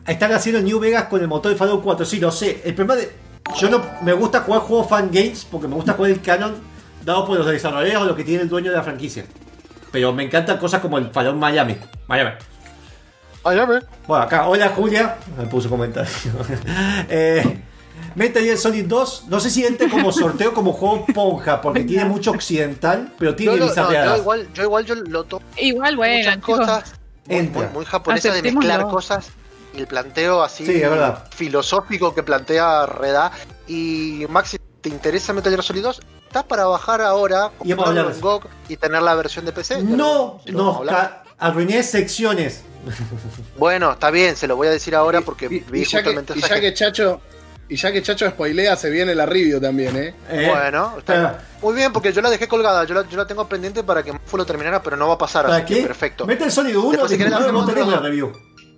están haciendo el New Vegas con el motor de Fallout cuatro. Sí, lo sé. El problema de... Yo no me gusta jugar juegos fangames porque me gusta jugar el canon dado por los desarrolladores o lo que tiene el dueño de la franquicia. Pero me encantan cosas como el Fallout Miami. Miami. Miami. Bueno, acá, hola Julia. Me puso comentario. eh, Metal Gear Solid dos. No sé si entre como sorteo como juego ponja porque tiene mucho occidental, pero tiene No, no, no, bizarreadas. yo igual, yo igual yo lo tomo Igual, bueno, muchas chicos. cosas muy, Entra. muy, muy japonesas de Aceptémoslo. mezclar cosas y el planteo así Sí, es verdad. filosófico que plantea Reda. Y Maxi, ¿te interesa Metal Gear Solid dos? ¿Estás para bajar ahora, Y vamos a comprarlo hablar en de G O G y tener la versión de P C? No, Si lo vamos a no, hablar. ca- arruiné secciones. Bueno, está bien, se lo voy a decir ahora porque Y, vi y ya, que, justamente y ya que Chacho y ya que Chacho spoilea, se viene la review también, ¿eh? Eh, Bueno, está para- muy bien, porque yo la dejé colgada, yo la, yo la tengo pendiente para que Mafu lo terminara, pero no va a pasar, ¿Para así que qué? perfecto. Metal Solid uno, Después, si querés, la no, no hacemos tenemos la otro. review.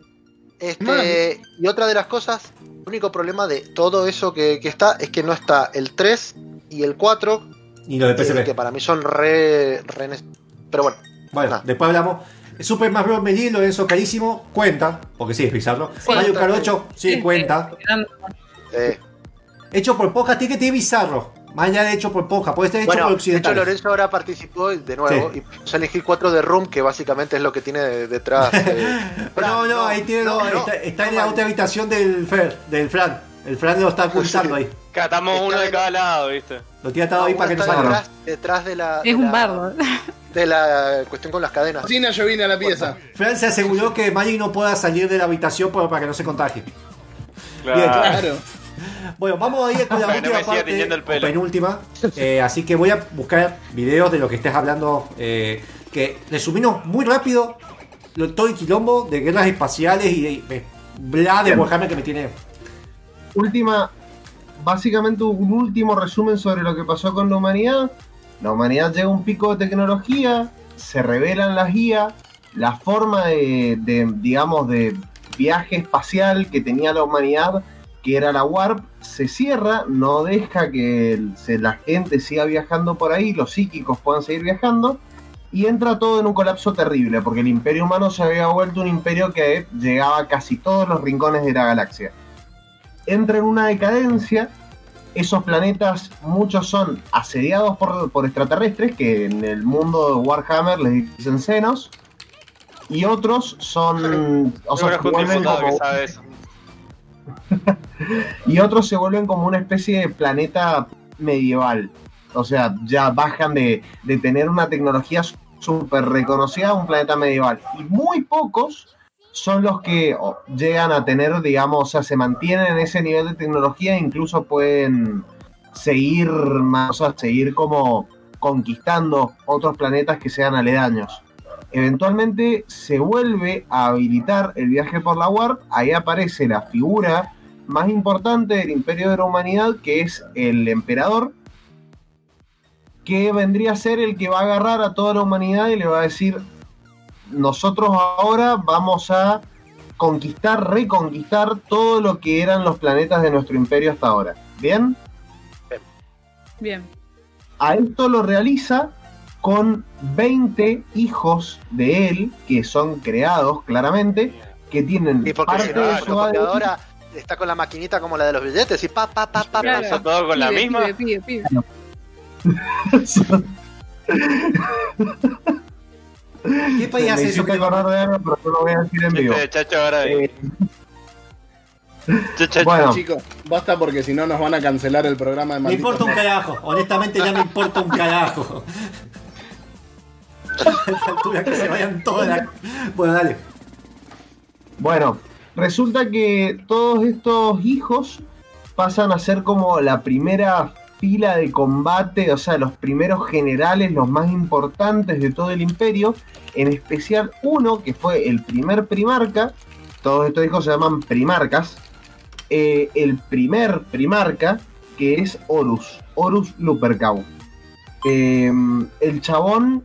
Este, y otra de las cosas, el único problema de todo eso que, que está es que no está el tres y el cuatro, Y lo de eh, P S P. que para mí son re, re neces- Pero bueno, Bueno, nada. después hablamos. Super Smash Bros. Melee, Lorenzo carísimo, cuenta, porque sí, es bizarro. Mario Kart ocho, sí, cuenta. eh, Hecho por Ponja, tiene que tener bizarro. Más allá de hecho por Ponja, puede estar hecho bueno, por de hecho occidentales. Lorenzo ahora participó de nuevo Sí. y puso elegir cuatro de Room, que básicamente es lo que tiene de- detrás. eh, No, no, ahí tiene no, dos, no, está, está no, en la mal. otra habitación del Fer, del Fran. El Fran lo está ocultando ahí. Catamos Está uno de en- cada lado, ¿viste? Lo tiene atado No, ahí uno para que no está salga. detrás, detrás de la, Es de un la- bardo. de la cuestión con las cadenas. Cocina, yo vine a la pieza. Fran se aseguró que Magic no pueda salir de la habitación para para que no se contagie. Bien. Claro. Bueno, vamos a ir con la Para que no última me siga parte, tiñendo el o pelo. penúltima. Eh, así que voy a buscar videos de lo que estés hablando. Eh, que resumimos muy rápido lo, todo el quilombo de guerras espaciales y, y eh, bla de Bien. Warhammer que me tiene. Última, básicamente un último resumen sobre lo que pasó con la humanidad. La humanidad llega a un pico de tecnología, se revelan las I A, la forma de, de, digamos, de viaje espacial que tenía la humanidad, que era la Warp, se cierra, no deja que el- se- la gente siga viajando por ahí, los psíquicos puedan seguir viajando, y entra todo en un colapso terrible, porque el imperio humano se había vuelto un imperio que llegaba a casi todos los rincones de la galaxia. Entra en una decadencia, esos planetas, muchos son asediados por, por extraterrestres, que en el mundo de Warhammer les dicen senos, y otros son... o sea, Yo se conozco un vuelven diputado como- que sabe eso. y otros se vuelven como una especie de planeta medieval. O sea, ya bajan de, de tener una tecnología súper reconocida a un planeta medieval. Y muy pocos son los que oh, llegan a tener, digamos, o sea, se mantienen en ese nivel de tecnología e incluso pueden seguir, más, o sea, seguir como conquistando otros planetas que sean aledaños. Eventualmente se vuelve a habilitar el viaje por la Warp, ahí aparece la figura más importante del Imperio de la Humanidad, que es el Emperador, que vendría a ser el que va a agarrar a toda la humanidad y le va a decir: nosotros ahora vamos a conquistar, reconquistar todo lo que eran los planetas de nuestro imperio hasta ahora. ¿Bien? Bien. A esto lo realiza con veinte hijos de él, que son creados claramente, que tienen Y porque parte si no, de porque su A D N. ahora está con la maquinita como la de los billetes y pa, pa, pa, pa, Claro. pasa. ¿Todo con la Pibe, misma? pibe, pibe, pibe. ¿Qué país Me hace eso? hiciste acordar de algo, pero no lo voy a decir en vivo. Este chacho ahora de... Eh, Ch- ch- bueno, Chicos, basta porque si no nos van a cancelar el programa de Me Maldito importa un Nerd. carajo, honestamente ya me importa un carajo. A esta altura que se vayan todas las... Bueno, dale. Bueno, resulta que todos estos hijos pasan a ser como la primera fila de combate, o sea, los primeros generales, los más importantes de todo el imperio, en especial uno que fue el primer primarca. Todos estos hijos se llaman primarcas. Eh, el primer primarca, que es Horus, Horus Lupercal. Eh, el chabón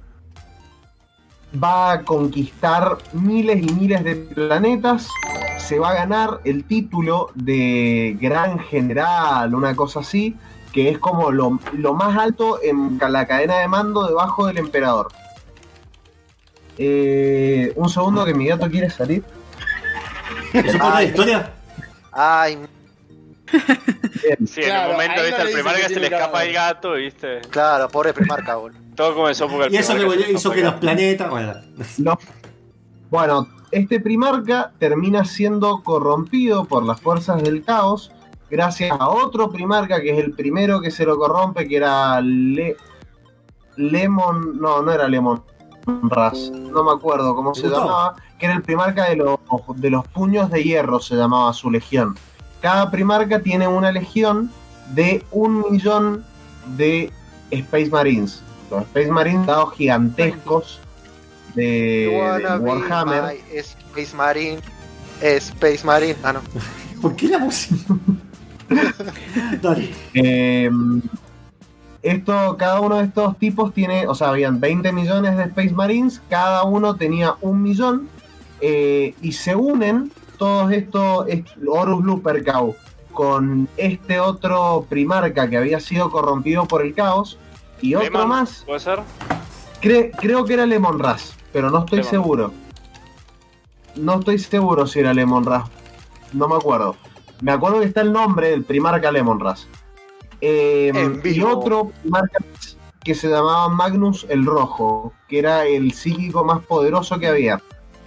va a conquistar miles y miles de planetas, se va a ganar el título de gran general, una cosa así, que es como lo, lo más alto en la cadena de mando debajo del emperador. Eh, un segundo que mi gato quiere salir. ¿Eso parte de la historia? Ay, Sí, en Claro, un momento, ahí viste, no al le Primarca dicen se que le tiene escapa cada el gato, viste. claro, pobre Primarca, boludo. Todo comenzó porque al Y eso Primarca se que le hizo escapa que el los gato. planetas. Bueno, No. Bueno, este Primarca termina siendo corrompido por las fuerzas del caos gracias a otro Primarca que es el primero que se lo corrompe, que era Le... Lemon... No, no era Lemon Ras, no me acuerdo cómo se Gustavo. llamaba, que era el Primarca de los, de los puños de hierro, se llamaba su legión. Cada Primarca tiene una legión de un millón de Space Marines. Los Space Marines, dados gigantescos de, You de wanna be Warhammer. my Space Marine. Space Marine. Ah, no. ¿por qué la música? Dale. Eh, esto, cada uno de estos tipos tiene, o sea, habían veinte millones de Space Marines, cada uno tenía un millón, eh, y se unen todos estos, est- Horus Lupercal, con este otro Primarca que había sido corrompido por el caos, y otro Lemon, más, ¿puede ser? cre- creo que era Lemon Ras, pero no estoy Lemon. seguro. No estoy seguro si era Lemon Ras, no me acuerdo. Me acuerdo que está el nombre del Primarca Lemon Ras. Eh, En y vivo. otro Primarca que se llamaba Magnus el Rojo, que era el psíquico más poderoso que había.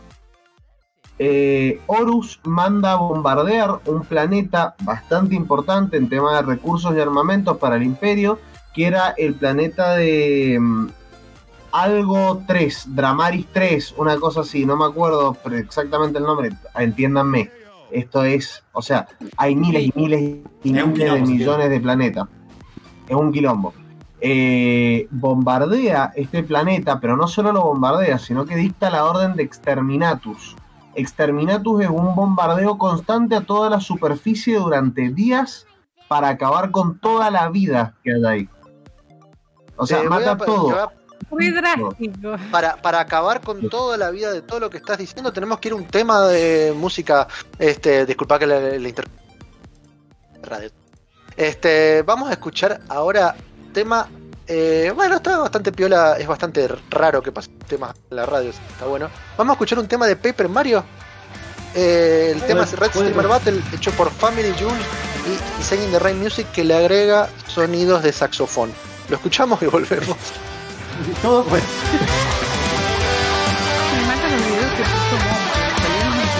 Eh, Horus manda a bombardear un planeta bastante importante en tema de recursos y armamentos para el Imperio, que era el planeta de mm, algo tres, Dramaris tres, una cosa así, no me acuerdo pero exactamente el nombre, entiéndanme. Esto es, o sea, hay miles y miles y Es un miles de quilombo, sí. millones de planetas. Es un quilombo. Eh, bombardea este planeta, pero no solo lo bombardea, sino que dicta la orden de Exterminatus. Exterminatus es un bombardeo constante a toda la superficie durante días para acabar con toda la vida que hay ahí. O sea, Te voy mata a- todo. te voy a- Muy drástico. Para, para acabar con toda la vida de todo lo que estás diciendo, tenemos que ir a un tema de música. Este, disculpa que le, le inter... radio. Este, vamos a escuchar ahora tema. eh, bueno, está bastante piola, es bastante raro que pase tema en la radio, está bueno. Vamos a escuchar un tema de Paper Mario. Eh, el tema es Red puede- Streamer Battle, hecho por Family Jewel y, y Singing the Rain Music, que le agrega sonidos de saxofón. Lo escuchamos y volvemos. Todo, pues, Me matan los videos que puso Momo. Salieron en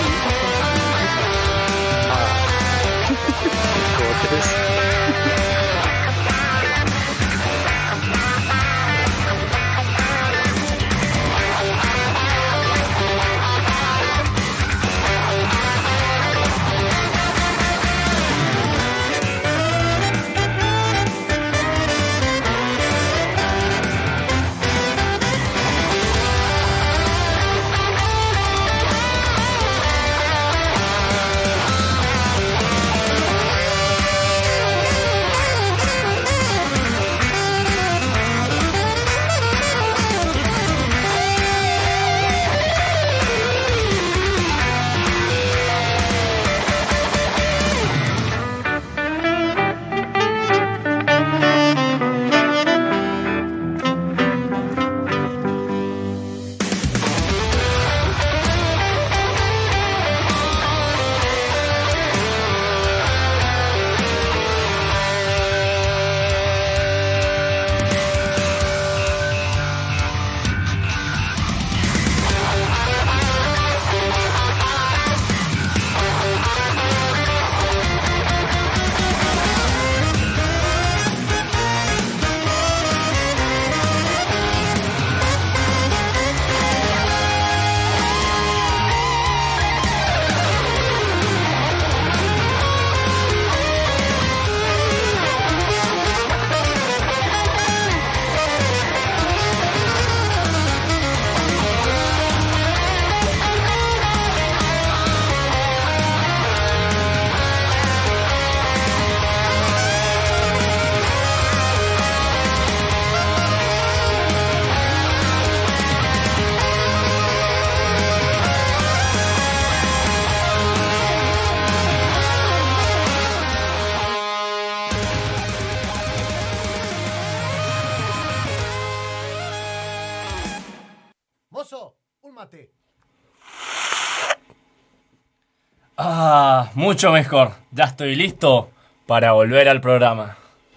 Ah, mucho mejor. Ya estoy listo para volver al programa.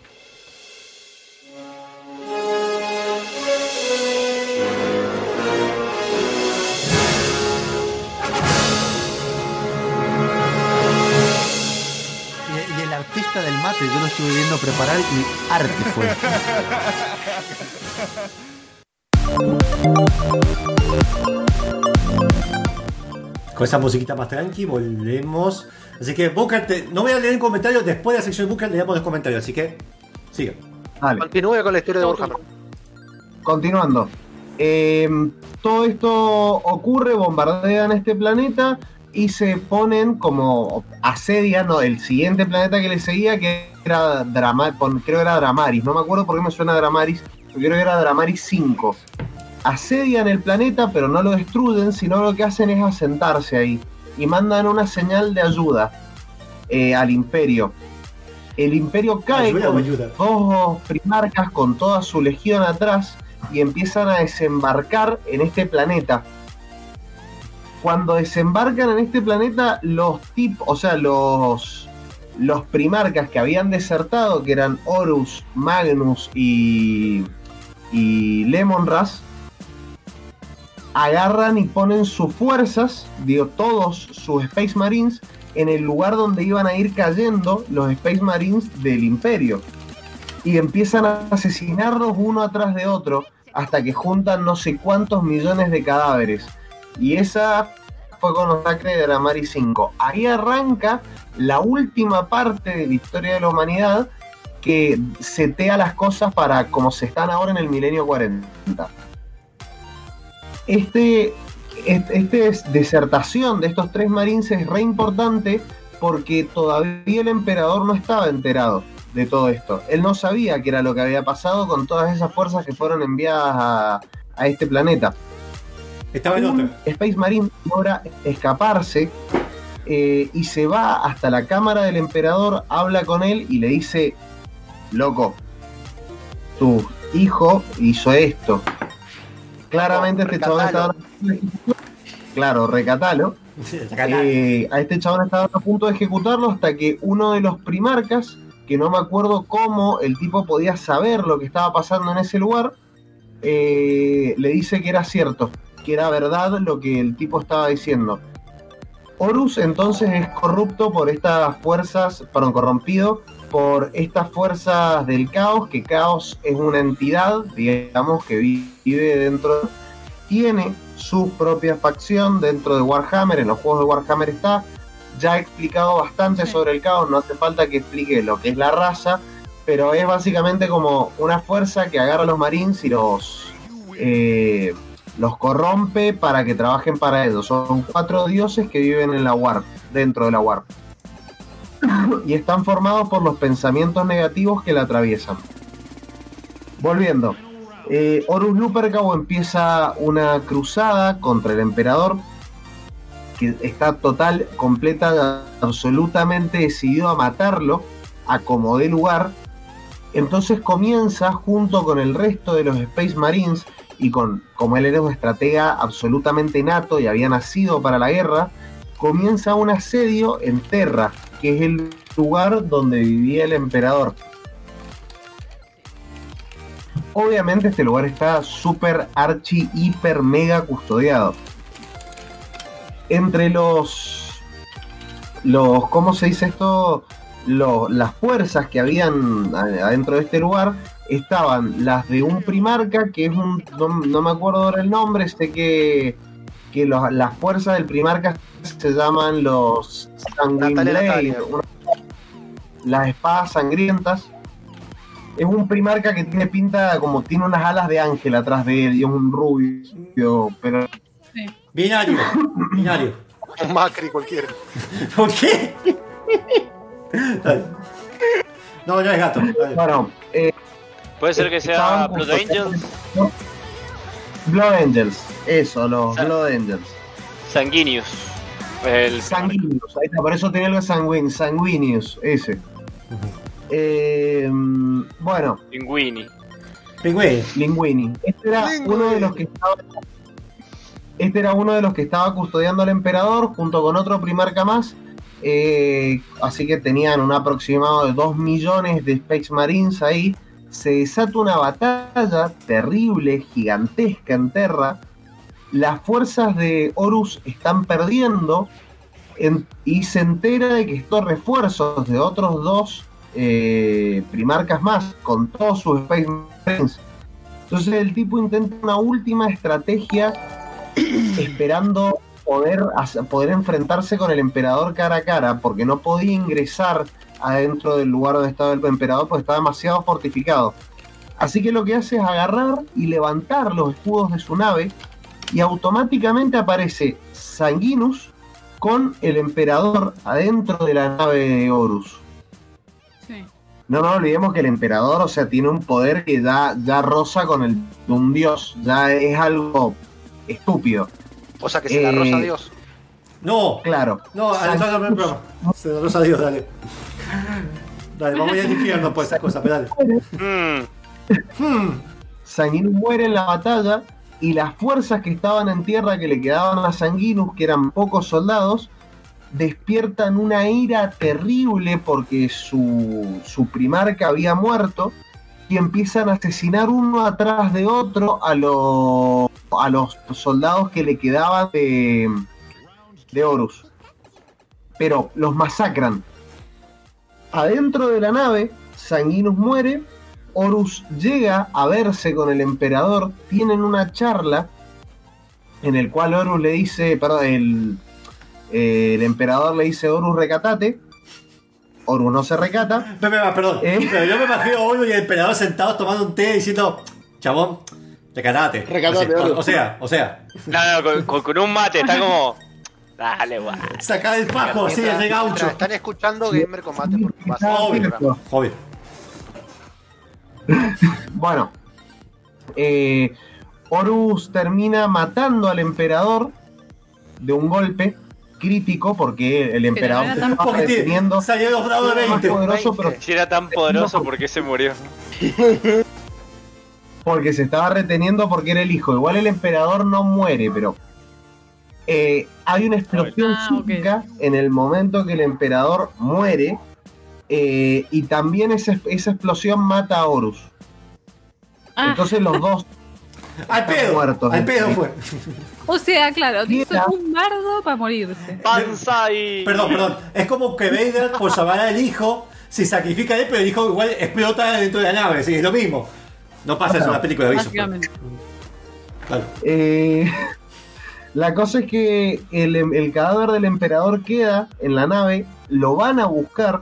Y, y el artista del mate, yo lo estuve viendo preparar y arte fue. Con esa musiquita más tranqui, volvemos. Así que, Booker, te... no voy a leer en comentarios. Después de la sección de Booker, leemos los comentarios. Así que, sigue. Dale. Continúe con la historia de Warhammer. Continuando. Eh, todo esto ocurre, bombardean este planeta y se ponen como asedian, ¿no? El siguiente planeta que le seguía, que era Drama, creo que era Dramaris. No me acuerdo por qué me suena Dramaris, pero creo que era Dramaris cinco. Asedian el planeta, pero no lo destruyen, sino lo que hacen es asentarse ahí y mandan una señal de ayuda eh, al Imperio. El Imperio cae Ayuda, con ayuda. dos primarcas con toda su legión atrás y empiezan a desembarcar en este planeta. Cuando desembarcan en este planeta, los tipos, o sea, los, los primarcas que habían desertado, que eran Horus, Magnus y, y Lemonras, agarran y ponen sus fuerzas, digo, todos sus Space Marines, en el lugar donde iban a ir cayendo los Space Marines del Imperio. Y empiezan a asesinarlos uno atrás de otro, hasta que juntan no sé cuántos millones de cadáveres. Y esa fue con la masacre de Dramaris cinco. Ahí arranca la última parte de la historia de la humanidad, que setea las cosas para como se están ahora en el milenio cuarenta. Este, este, esta desertación de estos tres marines es re importante porque todavía el emperador no estaba enterado de todo esto. Él no sabía qué era lo que había pasado con todas esas fuerzas que fueron enviadas a, a este planeta. Estaba en Un otro. Space Marine logra escaparse eh, y se va hasta la cámara del emperador, habla con él y le dice: loco, tu hijo hizo esto. Claramente este chabón estaba... Claro, recatalo. Eh, a este chabón estaba a punto de ejecutarlo hasta que uno de los primarcas, que no me acuerdo cómo el tipo podía saber lo que estaba pasando en ese lugar, eh, le dice que era cierto, que era verdad lo que el tipo estaba diciendo. Horus entonces es corrupto por estas fuerzas, perdón, corrompido por estas fuerzas del caos, que caos es una entidad, digamos, que vive dentro, tiene su propia facción dentro de Warhammer. En los juegos de Warhammer está, ya he explicado bastante sí. sobre el caos, no hace falta que explique lo que es la raza, pero es básicamente como una fuerza que agarra a los marines y los eh, los corrompe para que trabajen para ellos. Son cuatro dioses que viven en la Warp, dentro de la Warp, y están formados por los pensamientos negativos que la atraviesan. Volviendo, eh, Horus Lupercal empieza una cruzada contra el emperador, que está total, completa, absolutamente decidido a matarlo a como dé lugar. Entonces comienza, junto con el resto de los Space Marines, y con, como él era un estratega absolutamente nato y había nacido para la guerra, comienza un asedio en Terra, que es el lugar donde vivía el emperador. Obviamente este lugar está súper archi, hiper, mega custodiado. Entre los, los ¿cómo se dice esto? Los, las fuerzas que habían adentro de este lugar estaban las de un primarca, que es un, no, no me acuerdo ahora el nombre, sé que, que los, las fuerzas del primarca se llaman los Sanguine Blade, las espadas sangrientas. Es un primarca que tiene pinta como tiene unas alas de ángel atrás de él y es un rubio, pero... Sí. Binario, binario. Un Macri cualquiera. ¿Por qué? No, no es gato. Bueno, eh, puede ser que sea Blood Angels. Blood Angels, eso, los San... Blood Angels. Sanguinius. El... Sanguinius, ahí está, por eso tenía algo de sanguin, Sanguinius, ese. Uh-huh. Eh, bueno. Linguini. Linguini. Linguini. Este era Linguini. uno de los que estaba. Este era uno de los que estaba custodiando al emperador junto con otro primarca más, eh, así que tenían un aproximado de dos millones de Space Marines ahí. Se desata una batalla terrible, gigantesca en Terra. Las fuerzas de Horus están perdiendo en, y se entera de que estos refuerzos de otros dos eh, primarcas más, con todos sus Space Marines. Entonces el tipo intenta una última estrategia esperando poder, poder enfrentarse con el emperador cara a cara, porque no podía ingresar adentro del lugar donde estaba el emperador porque estaba demasiado fortificado. Así que lo que hace es agarrar y levantar los escudos de su nave y automáticamente aparece Sanguinus con el emperador adentro de la nave de Horus. Sí. No nos olvidemos que el emperador, o sea, tiene un poder que ya, ya roza con el de un dios, ya es algo estúpido. O sea que se la Eh, rosa a Dios. No, Claro. no, Alejandro, no, no, no. Se lo rosa a Dios, dale. Dale, vamos a ir al infierno por esas cosas, pero dale. Mm, Hmm. Sanguinus muere en la batalla y las fuerzas que estaban en tierra que le quedaban a Sanguinus, que eran pocos soldados, despiertan una ira terrible porque su, su primarca había muerto y empiezan a asesinar uno atrás de otro a, los a los soldados que le quedaban de, de Horus. Pero los masacran. Adentro de la nave, Sanguinus muere. Horus llega a verse con el emperador, tienen una charla en el cual Horus le dice, perdón, el, eh, el emperador le dice: Horus, recatate. Horus no se recata. Pero, pero, perdón, ¿Eh? pero yo me imagino a Oro y el emperador sentados tomando un té diciendo: chabón, recatate. Recatate, o, sea, Oro. o sea, o sea, no, no, con, con- con un mate, está como. Dale, guay. sacar el fajo, así, Mientras- de gaucho. mientras están escuchando Gamer Combate porque va a ser Está un Obvio. programa. Obvio. Bueno, eh, Horus termina matando al emperador de un golpe crítico porque el emperador era se tan estaba Porque deteniendo. salió los grados de Era más veinte. poderoso, pero Si era tan poderoso, ¿por qué se murió? porque se estaba reteniendo porque era el hijo. Igual el emperador no muere, pero eh, hay una explosión Ah, ok. psíquica en el momento que el emperador muere, eh, y también esa, esa explosión mata a Horus. Ah, Entonces los dos Al están pedo, muertos. al pedo fue. o sea, claro, hizo Mira. un bardo para morirse. Panza y. Perdón, perdón. Es como que Vader, por salvar al hijo, se sacrifica a él, pero el hijo igual explota dentro de la nave. Sí, es lo mismo. No pasa eso en la película de aviso. Básicamente. Claro. Eh, la cosa es que el, el cadáver del emperador queda en la nave, lo van a buscar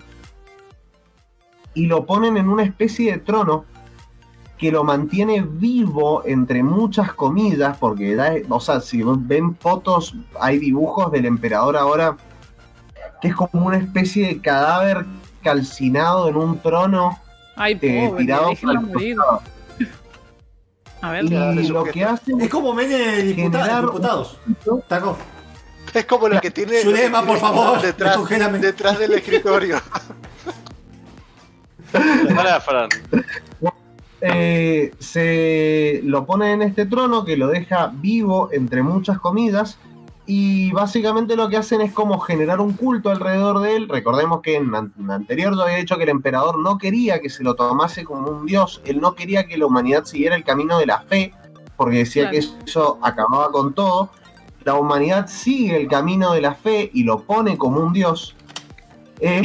y lo ponen en una especie de trono que lo mantiene vivo, entre muchas comillas, porque da, o sea, si ven fotos, hay dibujos del emperador ahora que es como una especie de cadáver calcinado en un trono, Ay, eh, pobre, tirado por déjenlo el morir. costado. A ver, Y Dale, lo sujeto. que hacen Es como Menem de diputados. Generar- diputados. Taco. Es como lo que tiene. Zulema, lo que por tiene favor, Detrás, descongélame. detrás del escritorio. Para, Fran. eh, se lo pone en este trono que lo deja vivo, entre muchas comillas, y básicamente lo que hacen es como generar un culto alrededor de él. Recordemos que en an- en anterior yo había dicho que el emperador no quería que se lo tomase como un dios, él no quería que la humanidad siguiera el camino de la fe, porque decía Claro. que eso acababa con todo. La humanidad sigue el camino de la fe y lo pone como un dios. Eh,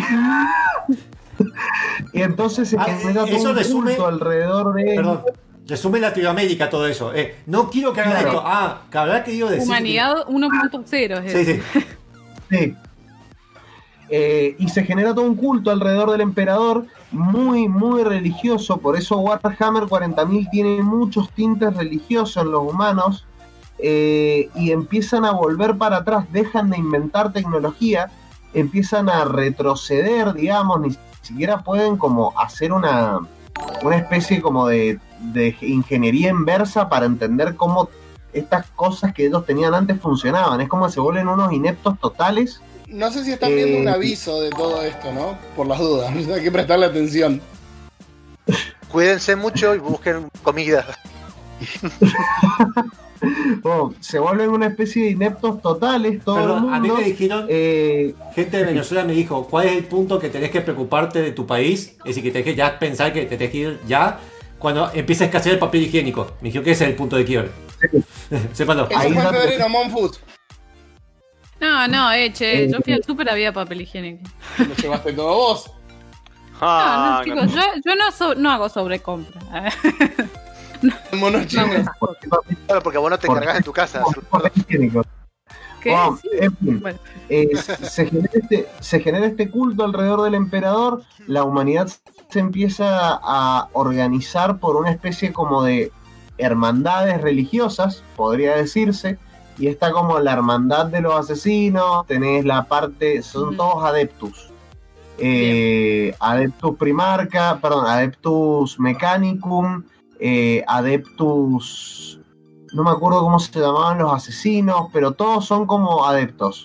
y entonces se Ah, genera todo eso un resume- culto alrededor de él. Perdón. Resume Latinoamérica todo eso. Eh, no quiero que hagan Claro. esto. Ah, que habrá querido decir. humanidad uno punto cero. que- Sí, sí. Sí. Eh, y se genera todo un culto alrededor del emperador, muy, muy religioso. Por eso Warhammer cuarenta mil tiene muchos tintes religiosos en los humanos. eh, y empiezan a volver para atrás, dejan de inventar tecnología, empiezan a retroceder, digamos, ni siquiera pueden como hacer una, una especie como de, de ingeniería inversa para entender cómo estas cosas que ellos tenían antes funcionaban. Es como que se vuelven unos ineptos totales. No sé si están viendo Eh, un aviso de todo esto, ¿no? Por las dudas, hay que prestarle atención. Cuídense mucho y busquen comida. Oh, se vuelven una especie de ineptos totales, todo Perdón, el mundo. a mí me dijeron, eh, gente de Venezuela me dijo, ¿cuál es el punto que tenés que preocuparte de tu país? Es decir, que tenés que ya pensar que te tenés que ir ya cuando empieces a escasear el papel higiénico. Me dijo que ese es el punto de quiebre. Sépanlo. Eso Ahí fue en no te- febrero, Monfus. No, no, eh, che, Eh, yo fui al súper, había papel higiénico. Lo llevaste todo vos. No, Ah, no, no. chicos, yo, yo no, so- no hago sobrecompra. Monos chinos. ¿por qué papel- Claro, porque vos no te ¿Por cargas qué? en tu casa. por qué papel higiénico? ¿Qué? Oh, Sí. en fin, Bueno, eh, se, genera este, se genera este culto alrededor del emperador, la humanidad se empieza a organizar por una especie como de hermandades religiosas, podría decirse, y está como la hermandad de los asesinos, tenés la parte, son Ujú. todos adeptus. Eh, adeptus Primarca, perdón, Adeptus Mechanicum, eh, Adeptus, no me acuerdo cómo se llamaban los asesinos, pero todos son como adeptos.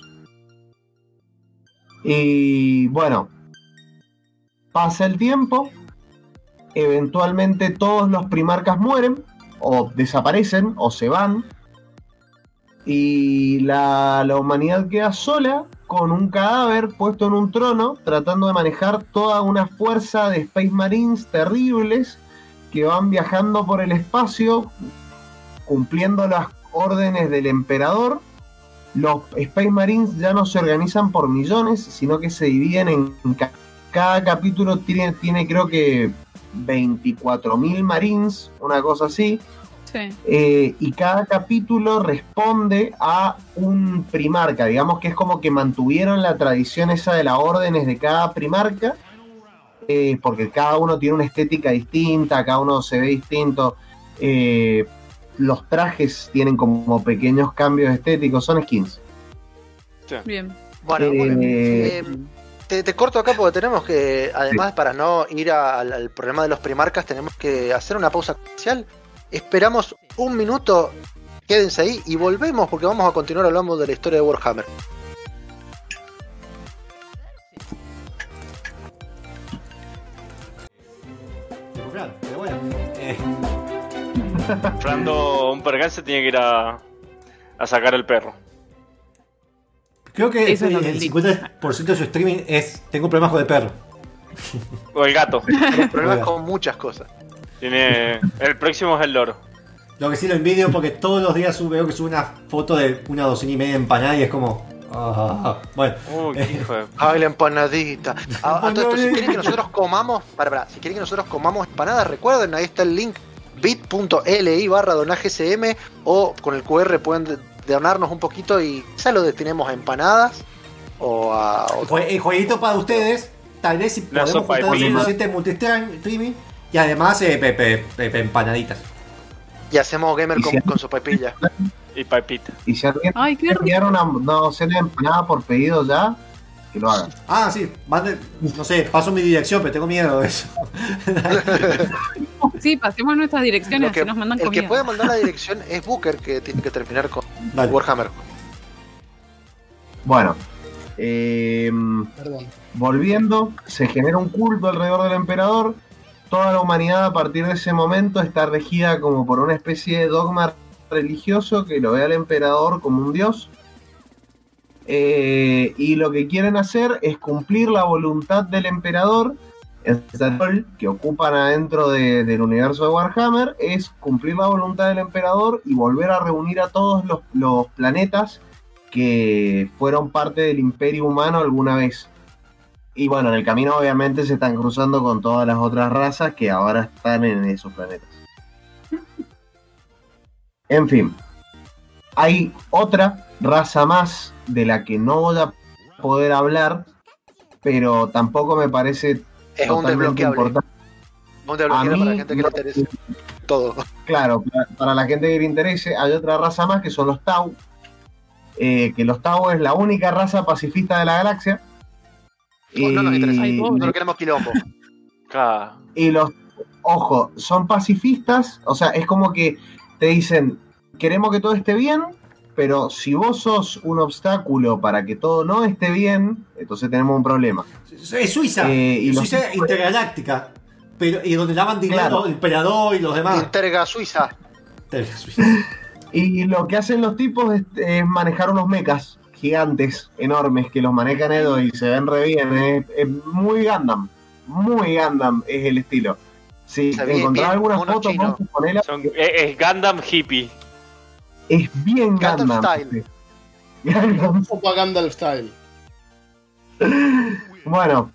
Y bueno, pasa el tiempo, eventualmente todos los primarcas mueren, o desaparecen, o se van, y la, la humanidad queda sola con un cadáver puesto en un trono, tratando de manejar toda una fuerza de Space Marines terribles que van viajando por el espacio, cumpliendo las órdenes del emperador. Los Space Marines ya no se organizan por millones, sino que se dividen en... ca- Cada capítulo tiene, tiene creo que veinticuatro mil Marines, una cosa así. sí. Eh, y cada capítulo responde a un primarca, digamos que es como que mantuvieron la tradición esa de las órdenes de cada primarca, eh, porque cada uno tiene una estética distinta, cada uno se ve distinto, eh, los trajes tienen como pequeños cambios estéticos, son skins. Bien. Bueno, muy bien. Eh, Eh, te, te corto acá porque tenemos que, además, para no ir a- al, al problema de los primarcas, tenemos que hacer una pausa comercial. Esperamos un minuto, quédense ahí y volvemos porque vamos a continuar hablando de la historia de Warhammer. Pero bueno, eh, Fernando, un pergal se tiene que ir a, a sacar el perro. creo que Eso es lo que el digo. cincuenta por ciento de su streaming es tengo problemas con el perro. O el gato. Tenemos problemas Oiga. con muchas cosas. Tiene. El próximo es el loro. Lo que sí lo envidio porque todos los días sube- veo que sube una foto de una docena y media de empanada y es como... ah, bueno, Uy, qué hijo de. Ay, la empanadita. A, a todo esto, si Empanadita. quieren que nosotros comamos, para, para, si quieren que nosotros comamos empanadas, recuerden, ahí está el link bit.li barra donagsm o con el Q R pueden de- donarnos un poquito y quizá lo destinemos a empanadas o a... el o- jue- el jueguito para ustedes, tal vez si La podemos sopa de juntar pilla. suficiente multi-streaming y además eh, pe- pe- pe- pe- empanaditas. y hacemos gamer Y con, si- con sopapilla. Y papita. y si alguien Ay, qué quiere rico. enviar una, una docena de empanadas por pedido ya, que lo hagan. Ah, sí, mande- no sé, paso mi dirección, pero tengo miedo de eso. Sí, pasemos nuestras direcciones, Lo que- así nos mandan el comida. que puede mandar la dirección es Booker, que tiene que terminar con Dale. Warhammer. Bueno, eh, Perdón. volviendo, se genera un culto alrededor del emperador. Toda la humanidad a partir de ese momento está regida como por una especie de dogma religioso que lo ve al emperador como un dios. Eh, y lo que quieren hacer es cumplir la voluntad del emperador. El rol que ocupan adentro de- del universo de Warhammer es cumplir la voluntad del emperador y volver a reunir a todos los, los planetas que fueron parte del imperio humano alguna vez. Y bueno, en el camino obviamente se están cruzando con todas las otras razas que ahora están en esos planetas. En fin, hay otra raza más de la que no voy a poder hablar, pero tampoco me parece Es un totalmente desbloqueable. importante. Un desbloqueable A para la mí gente que le no- interese. Todo. Claro, para, para la gente que le interese, hay otra raza más que son los Tau. eh, que los Tau es la única raza pacifista de la galaxia. No, no nos interesa. Ay, pobre. No lo queremos quilombo. Claro. Y los, ojo, son pacifistas, o sea, es como que te dicen, queremos que todo esté bien, pero si vos sos un obstáculo para que todo no esté bien, entonces tenemos un problema. Es Suiza, Eh, y los- Suiza intergaláctica, pero y donde lavan dinero Claro. el emperador y los demás. Interga Suiza. Suiza. Y lo que hacen los tipos es, es manejar unos mechas gigantes, enormes, que los manejan Edo y se ven re bien. Es, es muy Gundam. Muy Gundam es el estilo. Si O sea, te bien- encontrás bien alguna mono foto, chino. vos ponela, Son- es, es Gundam hippie. es bien Gundam Gundam. style. sí. Gundam. Un poco a Gandalf Style. Bueno,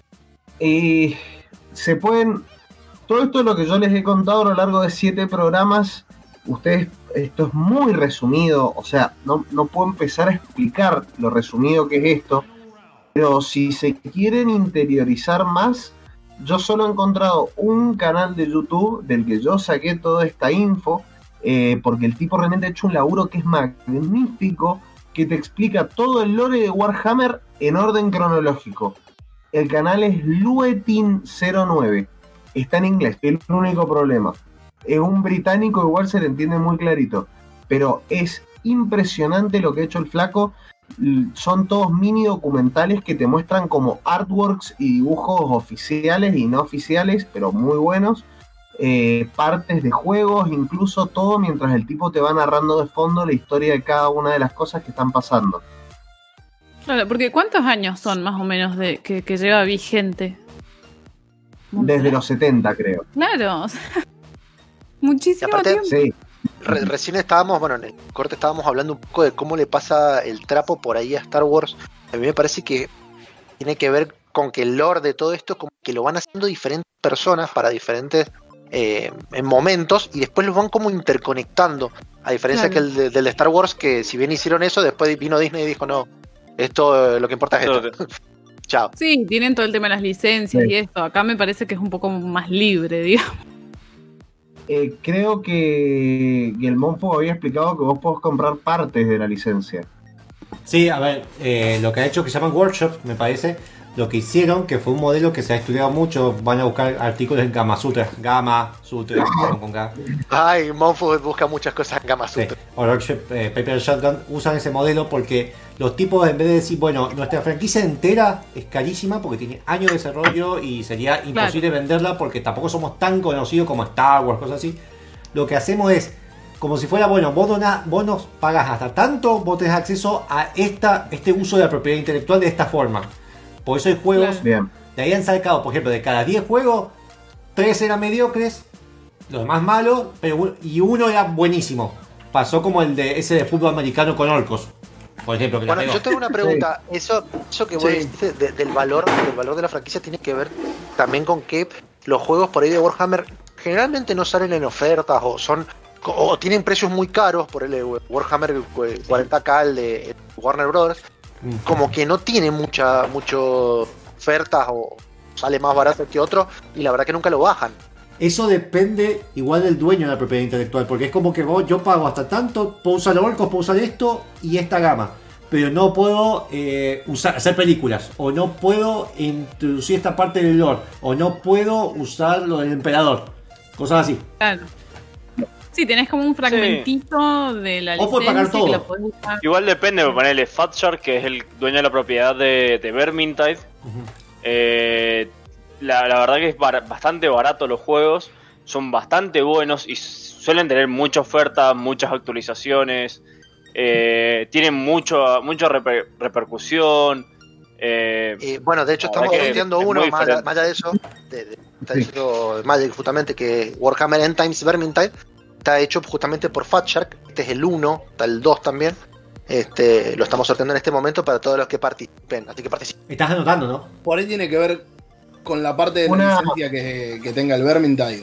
y se pueden. Todo esto es lo que yo les he contado a lo largo de siete programas. Ustedes, esto es muy resumido, o sea, no, no puedo empezar a explicar lo resumido que es esto, pero si se quieren interiorizar más, yo solo he encontrado un canal de YouTube del que yo saqué toda esta info, eh, porque el tipo realmente ha hecho un laburo que es magnífico, que te explica todo el lore de Warhammer en orden cronológico. El canal es Luetin cero nueve. Está en inglés, es el único problema. Es un británico, igual se le entiende muy clarito. Pero es impresionante lo que ha hecho el flaco. L- Son todos mini documentales que te muestran como artworks y dibujos oficiales y no oficiales, pero muy buenos. Eh, partes de juegos, incluso todo mientras el tipo te va narrando de fondo la historia de cada una de las cosas que están pasando. Claro, porque ¿cuántos años son más o menos de que, que lleva vigente? Desde los setenta, creo. Claro, o sea, muchísimo Y aparte- tiempo. Sí, Re- recién estábamos, bueno, en el corte estábamos hablando un poco de cómo le pasa el trapo por ahí a Star Wars. A mí me parece que tiene que ver con que el lore de todo esto como que lo van haciendo diferentes personas para diferentes eh, en momentos y después los van como interconectando. A diferencia Claro. que el de- del de Star Wars, que si bien hicieron eso, después vino Disney y dijo, no, esto eh, lo que importa es esto. Chao. Sí, tienen todo el tema de las licencias Sí. y esto. Acá me parece que es un poco más libre, digamos. Eh, creo que, que el Monfo había explicado que vos podés comprar partes de la licencia. Sí, a ver, eh, lo que ha hecho que se llaman workshop, me parece, lo que hicieron, que fue un modelo que se ha estudiado mucho, van a buscar artículos en Gama Sutra, Gama Sutra, con K. Ay, Monfo busca muchas cosas en Gama Sí, Sutra. o Workshop, eh, Paper Shotgun usan ese modelo porque los tipos, en vez de decir, bueno, nuestra franquicia entera es carísima porque tiene años de desarrollo y sería imposible venderla porque tampoco somos tan conocidos como Star Wars, cosas así. Lo que hacemos es, como si fuera, bueno, vos, dona, vos nos pagas hasta tanto, vos tenés acceso a esta, este uso de la propiedad intelectual de esta forma. Por eso hay juegos, Claro. Bien. de ahí han sacado, por ejemplo, de cada diez juegos, tres eran mediocres, los demás malos, pero, y uno era buenísimo. Pasó como el de ese de fútbol americano con orcos, por ejemplo. Que la Bueno, pegó. yo tengo una pregunta. Eso, eso que vos Sí. dijiste de- del valor, del valor de la franquicia tiene que ver también con que los juegos por ahí de Warhammer generalmente no salen en ofertas o son o tienen precios muy caros. Por el Warhammer cuarenta K, el de Warner Bros. Mm. Como que no tiene mucha mucho ofertas o sale más barato que otro y la verdad que nunca lo bajan. Eso depende igual del dueño de la propiedad intelectual, porque es como que vos, yo pago hasta tanto, puedo usar orcos, puedo usar esto y esta gama, pero no puedo eh, usar, hacer películas, o no puedo introducir esta parte del lore, o no puedo usar lo del emperador, cosas así. Claro. Sí, tenés como un fragmentito de la O por pagar licencia que todo. lo podés usar. Igual depende, por ponerle Fatshark, que es el dueño de la propiedad de, de Vermintide. Eh, la, la verdad que es bar- bastante barato los juegos, son bastante buenos y suelen tener mucha oferta, muchas actualizaciones, eh, tienen mucho, mucha reper- repercusión. eh, Eh, bueno, de hecho La estamos verdad que estudiando es uno, muy más allá, diferente. más allá de eso, de, de- está diciendo Magic justamente que Warhammer End Times Vermintide está hecho justamente por Fatshark. Este es el uno, está el dos también. Este, lo estamos sorteando en este momento para todos los que participen. Así que participen. Estás anotando, ¿no? Por ahí tiene que ver con la parte de la Una- licencia que, que tenga el Vermintide.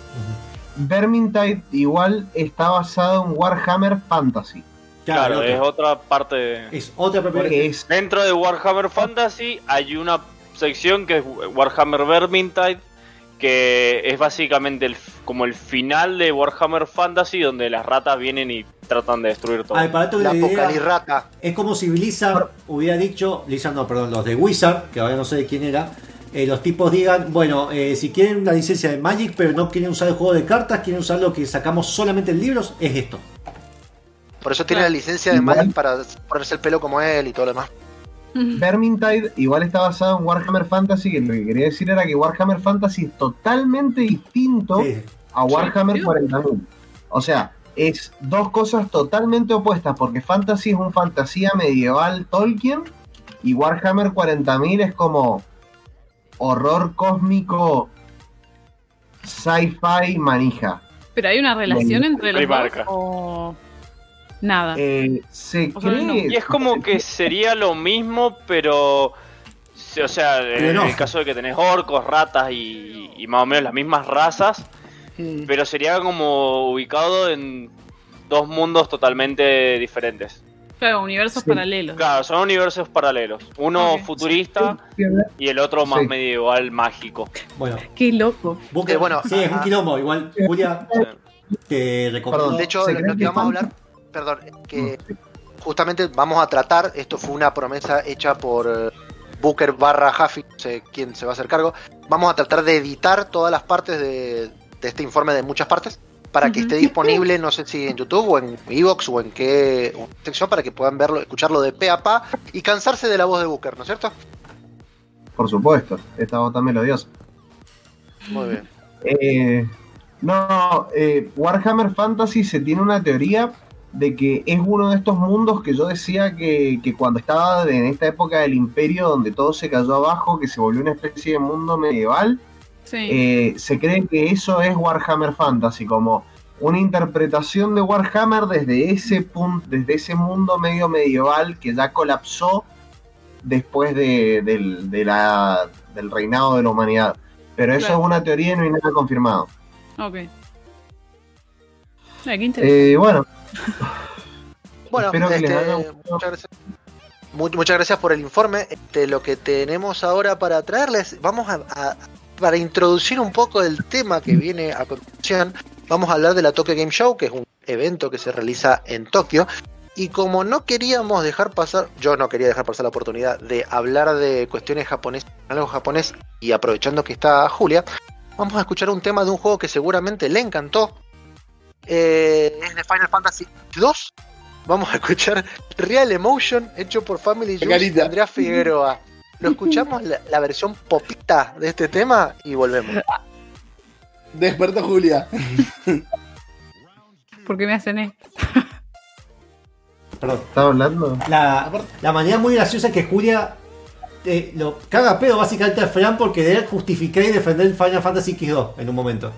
Vermintide igual está basado en Warhammer Fantasy. claro, otro. es otra parte de... Es otra propiedad. Que es, Dentro de Warhammer Fantasy hay una sección que es Warhammer Vermintide, que es básicamente el, como el final de Warhammer Fantasy, donde las ratas vienen y tratan de destruir todo. Ay, para darte La una idea, Apocalirrata. es como si Blizzard hubiera dicho, Blizzard no, perdón, los de Wizard, que ahora no sé de quién era, eh, los tipos digan, bueno, eh, si quieren una licencia de Magic, pero no quieren usar el juego de cartas, quieren usar lo que sacamos solamente en libros, es esto. Por eso tiene la licencia de Igual- Magic para ponerse el pelo como él y todo lo demás. Vermintide igual está basado en Warhammer Fantasy, que lo que quería decir era que Warhammer Fantasy es totalmente distinto Sí. a Warhammer Sí. cuarenta mil. O sea, es dos cosas totalmente opuestas, porque Fantasy es un fantasía medieval Tolkien y Warhammer cuarenta mil es como horror cósmico, sci-fi, manija. ¿Pero hay una relación entre los Rimarca. dos o nada? Eh, se O sea, cree... no. Y es como que sería lo mismo, pero. O sea, en no. el caso de que tenés orcos, ratas y, y más o menos las mismas razas, Mm. pero sería como ubicado en dos mundos totalmente diferentes. Claro, universos Sí. paralelos. Claro, son universos paralelos. Uno Ok. futurista y el otro más Sí. medieval mágico. Bueno, Qué loco. Booker, Eh, bueno, sí, es un ah, quilombo. Igual, Julia, te recomiendo. Perdón, De hecho, ¿se lo, creen lo que que vamos a Fantasy- hablar, perdón, que justamente vamos a tratar, esto fue una promesa hecha por eh, Booker barra Huffy, no sé quién se va a hacer cargo, vamos a tratar de editar todas las partes de, de este informe de muchas partes, para que Ujú. esté disponible, no sé si en YouTube o en Evox o en qué o en qué sección, para que puedan verlo, escucharlo de pe a pa y cansarse de la voz de Booker, ¿no es cierto? Por supuesto, esta voz tan melodiosa. Muy bien. Eh, no, eh, Warhammer Fantasy se tiene una teoría de que es uno de estos mundos que yo decía que, que cuando estaba en esta época del Imperio, donde todo se cayó abajo, que se volvió una especie de mundo medieval, Sí. eh, se cree que eso es Warhammer Fantasy, como una interpretación de Warhammer desde ese punto, desde ese mundo medio medieval que ya colapsó después de, del, de la, del reinado de la humanidad. Pero eso Claro. es una teoría y no hay nada confirmado. Ok. Ay, qué interesante. Eh, bueno, Bueno, espero que les este, haya gustado. muchas gracias. Mu- Muchas gracias por el informe. Este, lo que tenemos ahora para traerles, vamos a, a- para introducir un poco el tema que viene a continuación, vamos a hablar de la Tokyo Game Show, que es un evento que se realiza en Tokio. Y como no queríamos dejar pasar, yo no quería dejar pasar la oportunidad de hablar de cuestiones japonesas, algo japonés, y aprovechando que está Julia, vamos a escuchar un tema de un juego que seguramente le encantó. Eh, es de Final Fantasy dos. Vamos a escuchar Real Emotion, hecho por Family Juice y Carita. Andrea Figueroa. Lo escuchamos la, la versión popita de este tema y volvemos. Despertó Julia. ¿Por qué me hacen esto? Perdón. ¿Estaba hablando? La, la manera muy graciosa es que Julia eh, lo caga a pedo básicamente al Fran por querer justificar y defender el Final Fantasy equis dos en un momento.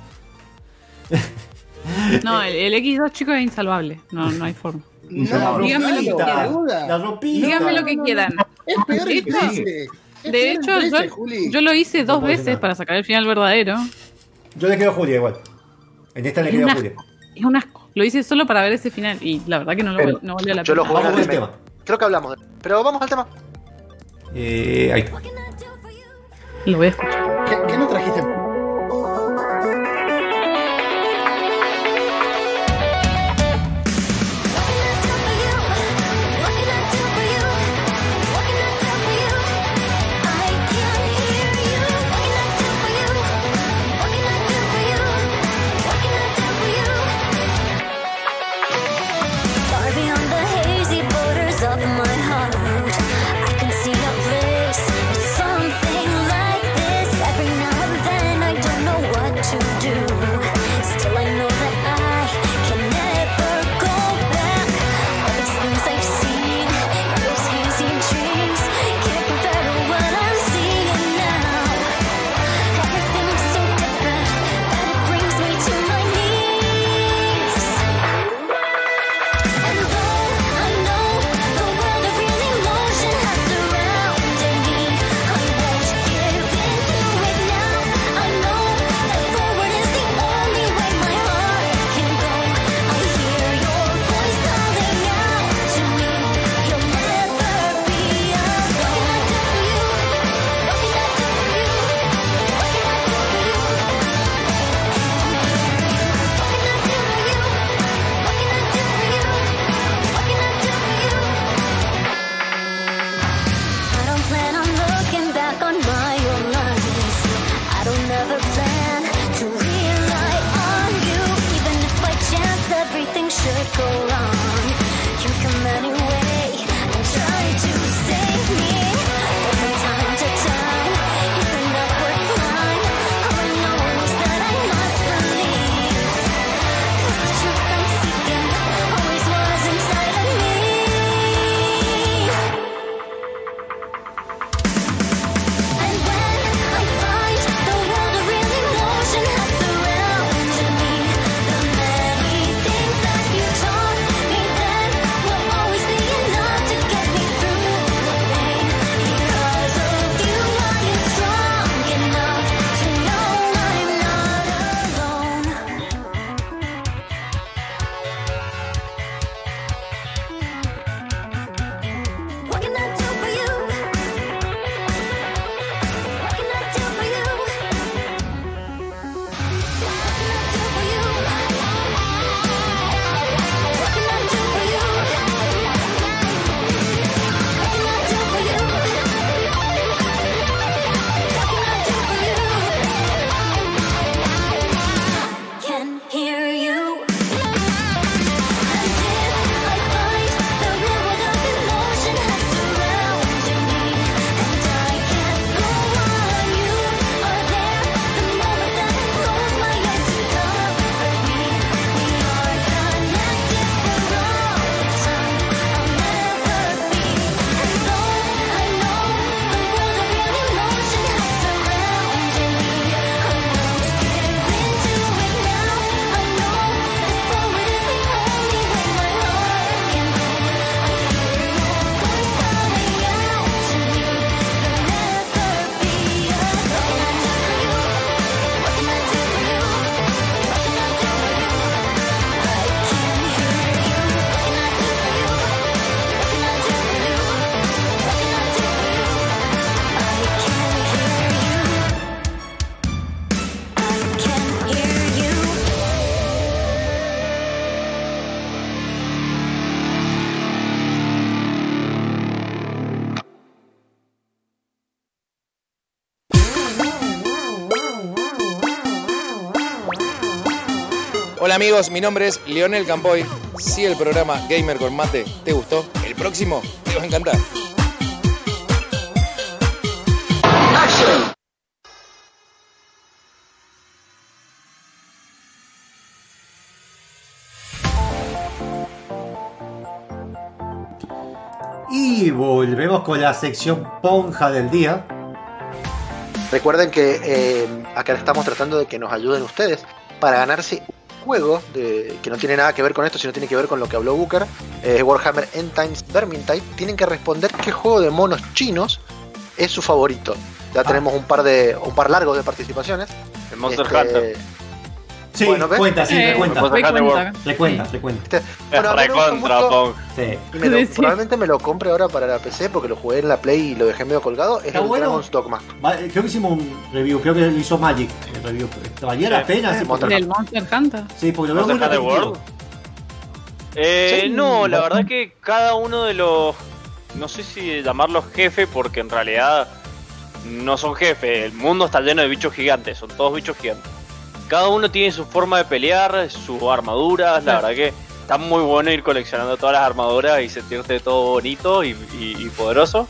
No, el, el equis dos, chicos, es insalvable. No, no hay forma. No, dígame lo que no, quieran. duda. La ropita. Díganme lo que quieran. Es peor De que hecho- trece. Es De peor hecho, que trece, yo, Juli. yo lo hice dos puedo decir veces nada. para sacar el final verdadero. Yo le quedo a Julia igual. En esta le Es quedo a una- Julia. Es un asco. Lo hice solo para ver ese final y la verdad que no, lo, Pero no valió la yo lo pena. jugué Vamos en con el el tema. Creo que hablamos de Pero vamos al tema. Eh, ahí. Lo voy a escuchar. ¿Qué, qué nos trajiste? Far beyond the hazy borders of my heart, I can see a place. It's something like this. Every now and then Hola amigos, mi nombre es Leonel Campoy. Si el programa Gamer con Mate te gustó, el próximo te va a encantar. Y volvemos con la sección ponja del día. Recuerden que eh, acá estamos tratando de que nos ayuden ustedes para ganarse un juego de, que no tiene nada que ver con esto, sino tiene que ver con lo que habló Booker, eh, Warhammer End Times Vermintide. Tienen que responder qué juego de monos chinos es su favorito. Ya ah. tenemos un par de un par largos de participaciones. El Monster este, Hunter. Sí, bueno, cuenta, sí, eh, recuenta. Recuenta, recuenta. recuenta. Bueno, a mí me gusta mucho, sí. y me lo, sí. probablemente me lo compre ahora para la P C porque lo jugué en la Play y lo dejé medio colgado. Es el bueno? Dragon's Dogma. Creo que hicimos un review, creo que lo hizo Magic. El review. ¿Valía la pena? ¿El Monster, ¿El Monster Hunter? Sí, porque lo veo muy Hunter World. Eh, sí, no, la verdad que cada uno de los... No sé si llamarlos jefes porque en realidad no son jefes. El mundo está lleno de bichos gigantes, son todos bichos gigantes. Cada uno tiene su forma de pelear, sus armaduras, la verdad que está muy bueno ir coleccionando todas las armaduras y sentirte todo bonito y, y, y poderoso.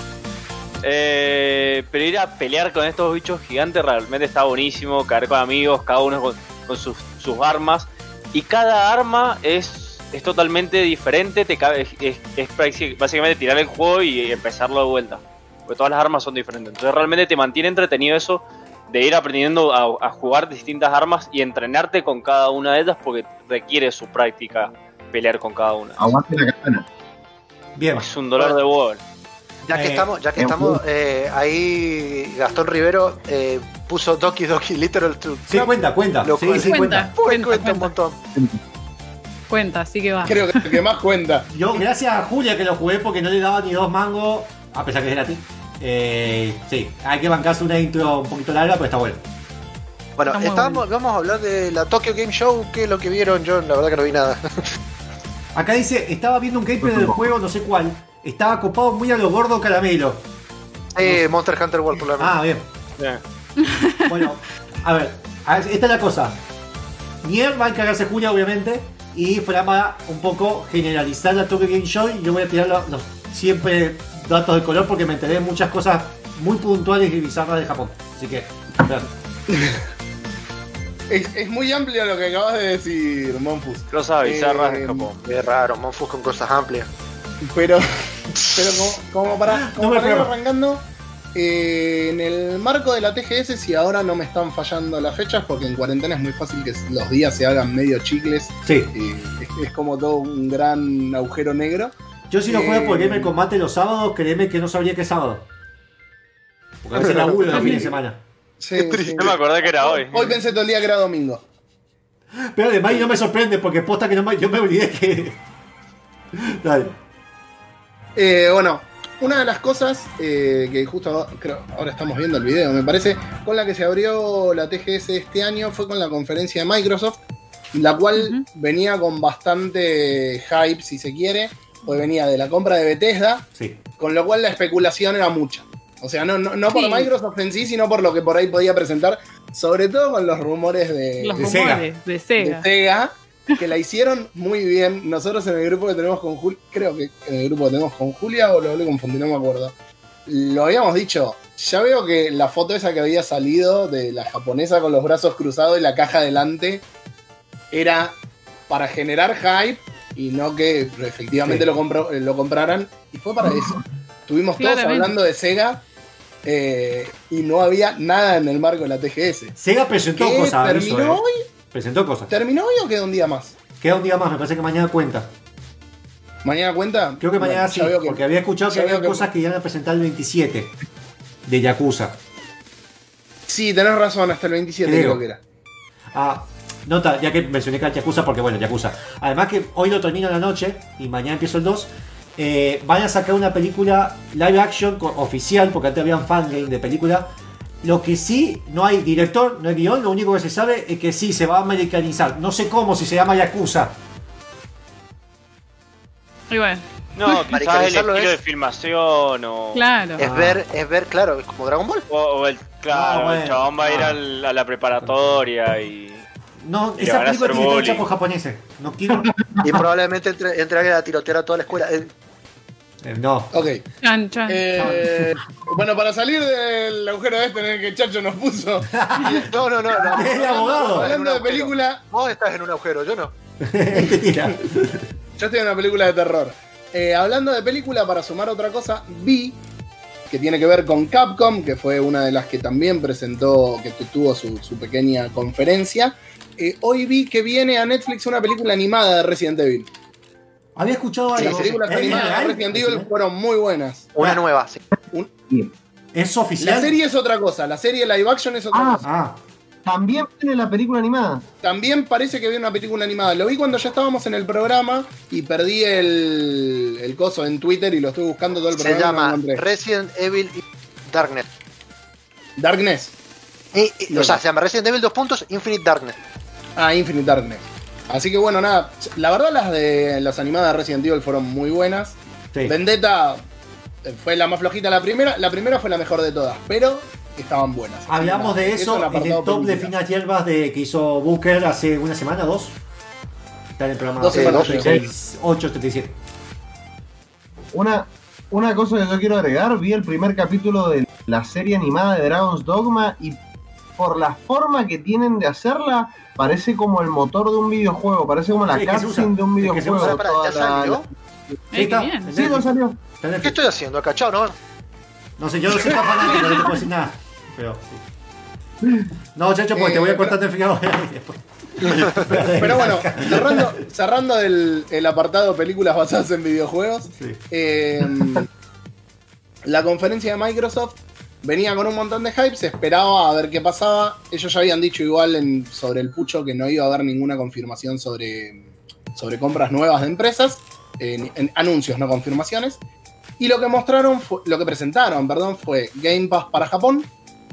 Eh, pero ir a pelear con estos bichos gigantes realmente está buenísimo, caer con amigos, cada uno con, con sus, sus armas. Y cada arma es, es totalmente diferente, te cabe, es, es, es básicamente tirar el juego y empezarlo de vuelta. Porque todas las armas son diferentes, entonces realmente te mantiene entretenido eso de ir aprendiendo a, a jugar distintas armas y entrenarte con cada una de ellas porque requiere su práctica pelear con cada una. Aguante la katana. Bien. Es un dolor de huevo. Ya que eh, estamos, ya que estamos eh, ahí Gastón Rivero eh, puso Doki Doki Literal Truth. Sí, cuenta, cuenta. Lo sí, cual, sí, cuenta. cuenta. Cuenta, cuenta un montón. Cuenta, así que va. Creo que el que más cuenta. Yo, gracias a Julia que lo jugué porque no le daba ni dos mangos, a pesar que es gratis. Eh, sí, hay que bancarse una intro un poquito larga, pero está bueno. Bueno, está estábamos, bueno. vamos a hablar de la Tokyo Game Show. ¿Qué es lo que vieron? Yo la verdad que no vi nada. Acá dice, estaba viendo un gameplay del juego, no sé cuál. Estaba copado muy a lo gordo caramelo. Eh, Monster Hunter World, por la Ah, bien. Yeah. Bueno, a ver, a ver, esta es la cosa. Nier va a encargarse Julia, obviamente. Y Flama un poco generalizar la Tokyo Game Show. Y yo voy a tirar los, los siempre datos de color porque me enteré de muchas cosas muy puntuales y bizarras de Japón. Así que, es, es muy amplio lo que acabas de decir, Monfus. Cosas bizarras eh, de Japón. Qué raro, Monfus con cosas amplias. Pero, pero como, como para, como no para ir creo. arrancando, eh, en el marco de la T G S, si ahora no me están fallando las fechas, porque en cuarentena es muy fácil que los días se hagan medio chicles. Sí. Eh, es, es como todo un gran agujero negro. Yo si no Eh, juego por Gamer Combate los sábados, créeme que no sabría que es sábado. Porque a veces laburo los fines de semana. Sí, sí. No me acordé que era hoy. Hoy pensé todo el día que era domingo. Pero además no me sorprende porque posta que no me, yo me olvidé que... Dale. Eh, bueno, una de las cosas eh, que justo creo ahora estamos viendo el video, me parece, con la que se abrió la T G S este año fue con la conferencia de Microsoft, la cual uh-huh. venía con bastante hype, si se quiere, pues venía de la compra de Bethesda, sí. Con lo cual la especulación era mucha. O sea, no, no, no por sí. Microsoft en sí, sino por lo que por ahí podía presentar, sobre todo con los rumores de, los de, rumores Sega, de Sega, de Sega, que la hicieron muy bien. Nosotros en el grupo que tenemos con Julia, creo que en el grupo que tenemos con Julia, o lo hablé con Fonti, no me acuerdo. Lo habíamos dicho, ya veo que la foto esa que había salido de la japonesa con los brazos cruzados y la caja delante era para generar hype y no que efectivamente sí. lo, compro, lo compraran. Y fue para eso. Estuvimos todos hablando de Sega eh, y no había nada en el marco de la T G S. Sega presentó cosas. ¿Terminó aviso, hoy? Eh. Presentó cosas. ¿Terminó hoy o queda un día más? Queda un día más, me parece que mañana cuenta. ¿Mañana cuenta? Creo que mañana bueno, sí, que, porque había escuchado que había que... cosas que iban a presentar el veintisiete de Yakuza. Sí, tenés razón, hasta el veintisiete creo, creo que era. Ah, nota, ya que mencioné que era Yakuza, porque bueno, Yakuza. Además que hoy lo termino en la noche y mañana empiezo el dos. Eh, van a sacar una película live action oficial, porque antes habían fangame de película. Lo que sí, no hay director, no hay guión, lo único que se sabe es que sí, se va a americanizar. No sé cómo, si se llama Yakuza. Y bueno. No, quizás el estilo es... de filmación o... Claro. Es ver, es ver, claro, es como Dragon Ball. O, o el, claro, no, bueno. el chabón va a ir al, a la preparatoria y... No, Y esa van a película hacer tiene todo bullying. chapos japoneses. No quiero. Y probablemente entre, entre a tirotear a toda la escuela. Eh, Eh, no. Ok. Chan, chan. Eh, bueno, para salir del agujero este en el que Chacho nos puso, No, no, no, no. Es el abogado. hablando de película, Vos estás en un agujero, yo no. Este tira. yo estoy en una película de terror. Eh, hablando de película, para sumar otra cosa, vi que tiene que ver con Capcom, que fue una de las que también presentó, que tu- tuvo su, su pequeña conferencia. Eh, hoy vi que viene a Netflix una película animada de Resident Evil. Había escuchado Las algo. películas ¿Es animadas de real? Resident Evil fueron muy buenas. Una Ah. nueva, sí. ¿Es oficial? La serie es otra cosa, la serie live action es otra Ah. cosa. Ah, También viene la película animada. También parece que viene una película animada. Lo vi cuando ya estábamos en el programa y perdí el, el coso en Twitter y lo estuve buscando todo el Se programa. y no llama lo encontré. Resident Evil Darkness. Darkness. Y- y- o sea, se llama Resident Evil dos puntos Infinite Darkness. Ah, Infinite Darkness. Así que bueno, nada. La verdad, las de las animadas de Resident Evil fueron muy buenas. sí. Vendetta eh, fue la más flojita la primera. La primera fue la mejor de todas, pero estaban buenas. Así Hablamos que nada, de eso el en apartado el top de película. finas hierbas de, que hizo Booker hace una semana, dos. Está en el programa Dos semanas, ocho setenta y siete. Una, una cosa que yo quiero agregar, vi el primer capítulo de la serie animada de Dragon's Dogma y por la forma que tienen de hacerla, parece como el motor de un videojuego, parece como la Sí, que se usa. cutscene de un Es que se videojuego. usa. Pará, toda ¿ya la- salió? la- Eh, qué bien. Sí, no salió. Está en ¿Qué Netflix. estoy haciendo acá? Chao, no. No sé, yo no soy tan fanático, no te puedo decir nada. Pero sí. No, chacho, porque te voy a Eh, cortar el final. Pero bueno, cerrando, cerrando el, el apartado películas basadas en videojuegos, Sí. eh, la conferencia de Microsoft venía con un montón de hype, se esperaba a ver qué pasaba. Ellos ya habían dicho igual en- sobre el pucho que no iba a haber ninguna confirmación sobre, sobre compras nuevas de empresas, en, en anuncios, no confirmaciones. Y lo que mostraron, fue, lo que presentaron, perdón, fue Game Pass para Japón.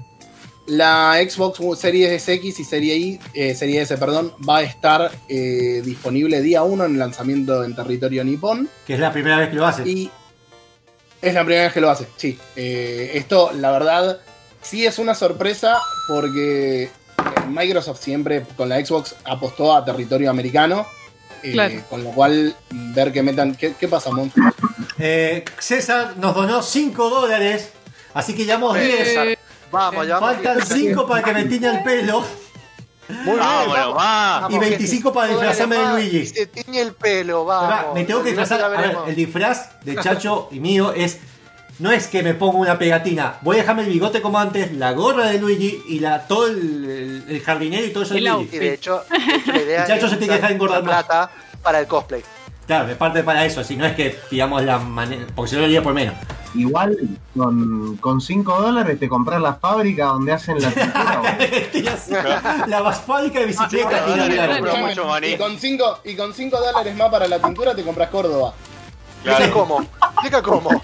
La Xbox Series X y Serie I, eh, Serie S, perdón, va a estar eh, disponible día uno en el lanzamiento en territorio nipón. Que es la primera vez que lo hace. Y es la primera vez que lo hace, sí. Eh, esto, la verdad, sí es una sorpresa porque Microsoft siempre con la Xbox apostó a territorio americano. eh, Claro. Con lo cual, ver que metan... ¿Qué, qué pasa, Monf? Eh, César nos donó cinco dólares. Así que llevamos diez. César, vamos, ya vamos. Faltan cinco para que me tiña el pelo. Muy bien, Vámonos, vamos. va. Vamos, Y veinticinco para gente. disfrazarme de Dólares Luigi. más, Se tiñe el pelo, Ahora, vamos. me tengo que El disfrazar. ya A ver, veremos. el disfraz de Chacho y mío es. No es que me ponga una pegatina. Voy a dejarme el bigote como antes, la gorra de Luigi y la, todo el, el jardinero y todo eso de El Luigi. Y de hecho, de hecho, la idea El Chacho es se tiene que dejar usar engordar esa plata para el cosplay. Claro, me parte para eso, si no es que pidamos la manera. Porque se lo haría por menos. Igual con, con cinco dólares te compras la fábrica donde hacen la pintura. boludo. La más fábrica de bicicleta. Ah, tiene dale, que dale, dar. dale. mucho maní. Y con cinco y con cinco dólares más para la pintura te compras Córdoba. Explica Claro. cómo. Explica cómo.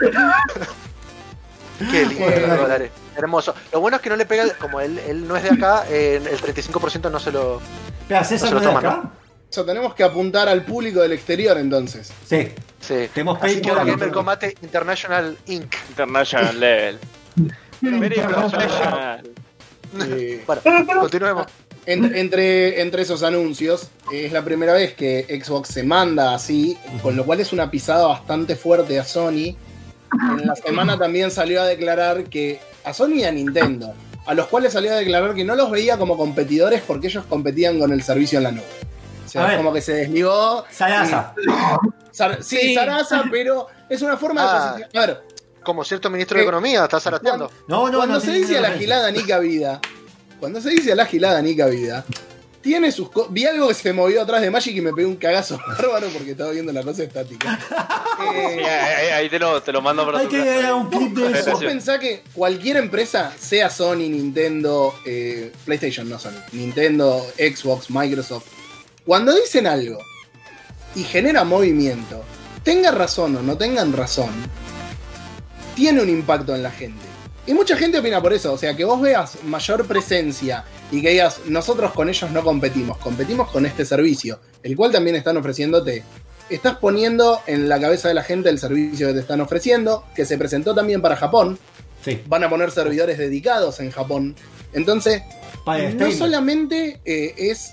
Qué lindo, Bueno. los dólares. Hermoso. Lo bueno es que no le pega, como él, él no es de acá, eh, el treinta y cinco por ciento no se lo. Espera, César No no se es lo de toman, acá. Eso tenemos que apuntar al público del exterior entonces. Sí. Sí. Tenemos Así que ahora PayPal. Gamer Combate International Incorporated. International level. Very professional. Eh, Bueno, continuemos. en- entre, entre esos anuncios, eh, es la primera vez que Xbox se manda así, con lo cual es una pisada bastante fuerte a Sony. En la semana también salió a declarar que a Sony y a Nintendo, a los cuales salió a declarar que no los veía como competidores porque ellos competían con el servicio en la nube. O A sea, ver. como que se desligó. Sarasa. Sar- sí, Sí. Sarasa, pero es una forma de Ah. posicionar. A ver, Como cierto ministro de Eh, Economía, está zarateando. No, no, cuando no. se tiene dice a la ninguna gilada Nica Vida, cuando se dice a la gilada Nica Vida, tiene sus co- vi algo que se movió atrás de Magic y me pegó un cagazo bárbaro porque estaba viendo la cosa estática. Eh, Sí, ahí, ahí- ahí te lo, te lo mando para Hay tu que casa. ver un clip de eso. Vos pensás que cualquier empresa, sea Sony, Nintendo, eh, PlayStation, no Sony, Nintendo, Xbox, Microsoft, cuando dicen algo y genera movimiento, tenga razón o no tengan razón, tiene un impacto en la gente. Y mucha gente opina por eso, o sea, que vos veas mayor presencia y que digas, nosotros con ellos no competimos, competimos con este servicio, el cual también están ofreciéndote. Estás poniendo en la cabeza de la gente el servicio que te están ofreciendo, que se presentó también para Japón. Sí. Van a poner servidores dedicados en Japón. Entonces, Para no streaming. solamente eh, es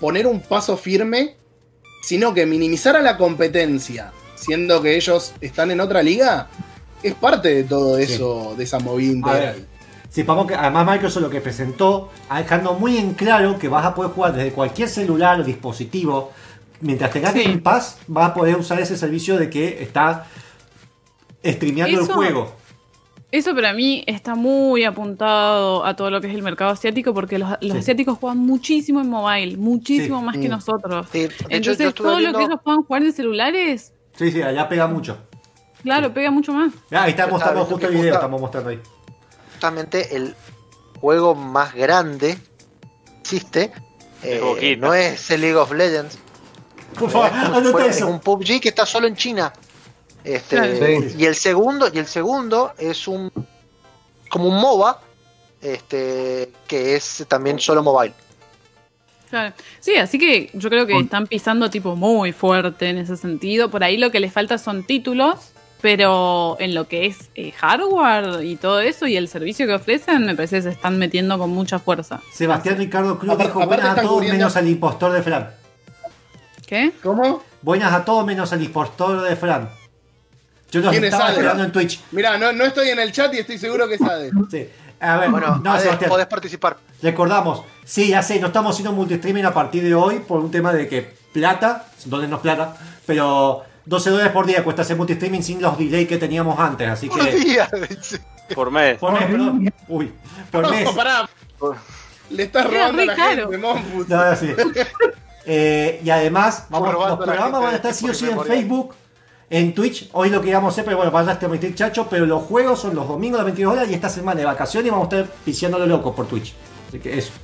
poner un paso firme, sino que minimizar a la competencia, siendo que ellos están en otra liga, es parte de todo eso, sí. de esa movida integral. Sí, vamos que además Microsoft lo que presentó, dejando muy en claro que vas a poder jugar desde cualquier celular o dispositivo. Mientras tengas Sí. Game Pass, vas a poder usar ese servicio de que está streameando el Eso- juego. Eso para mí está muy apuntado a todo lo que es el mercado asiático, porque los, los Sí. asiáticos juegan muchísimo en mobile, muchísimo Sí. más que Mm. nosotros. Sí, de hecho, yo Entonces estuve todo viendo- lo que ellos puedan jugar en celulares, Sí, sí, allá pega mucho. claro, pega mucho más. Ah, ahí está Yo mostrando estaba justo el viendo que video, justa- estamos mostrando ahí. justamente el juego más grande que existe. Es eh, Boquita. no es el League of Legends. Por favor, Es como si anota fuera- es eso. un P U B G que está solo en China. Este, Claro. Sí. y el segundo, y el segundo es un como un MOBA, este, que es también solo mobile. Claro. Sí, así que yo creo que están pisando tipo muy fuerte en ese sentido. Por ahí lo que les falta son títulos, pero en lo que es eh, hardware y todo eso y el servicio que ofrecen, me parece que se están metiendo con mucha fuerza. Sebastián Ricardo Cruz Aparte- dijo aparte buenas a están todos cubriendo- menos al impostor de Fran. ¿Qué? ¿Cómo? Buenas a todos menos al impostor de Fran. Yo los ¿Quién es estaba Ade? esperando en Twitch. Mirá, no, no estoy en el chat y estoy seguro que sabe. Sí. A ver, Bueno, no, Ade, Sebastián. podés participar. Recordamos, sí, ya sé, no estamos haciendo multistreaming a partir de hoy por un tema de que plata, donde no es plata, pero doce dólares por día cuesta hacer multistreaming sin los delays que teníamos antes, así Por que... día. Por mes. Por mes, perdón. Uy, por mes. No, pará. Le estás Queda robando a la re caro. gente, Monfus. No, no, sí. Eh, y además, vamos, robando los a la programas gente van a estar sí o por sí en memorial. Facebook, en Twitch. Hoy lo que íbamos a hacer, pero bueno, vaya a transmitir chacho, pero los juegos son los domingos a las veintidós horas y esta semana de vacaciones vamos a estar piciándolo loco por Twitch. Así que eso.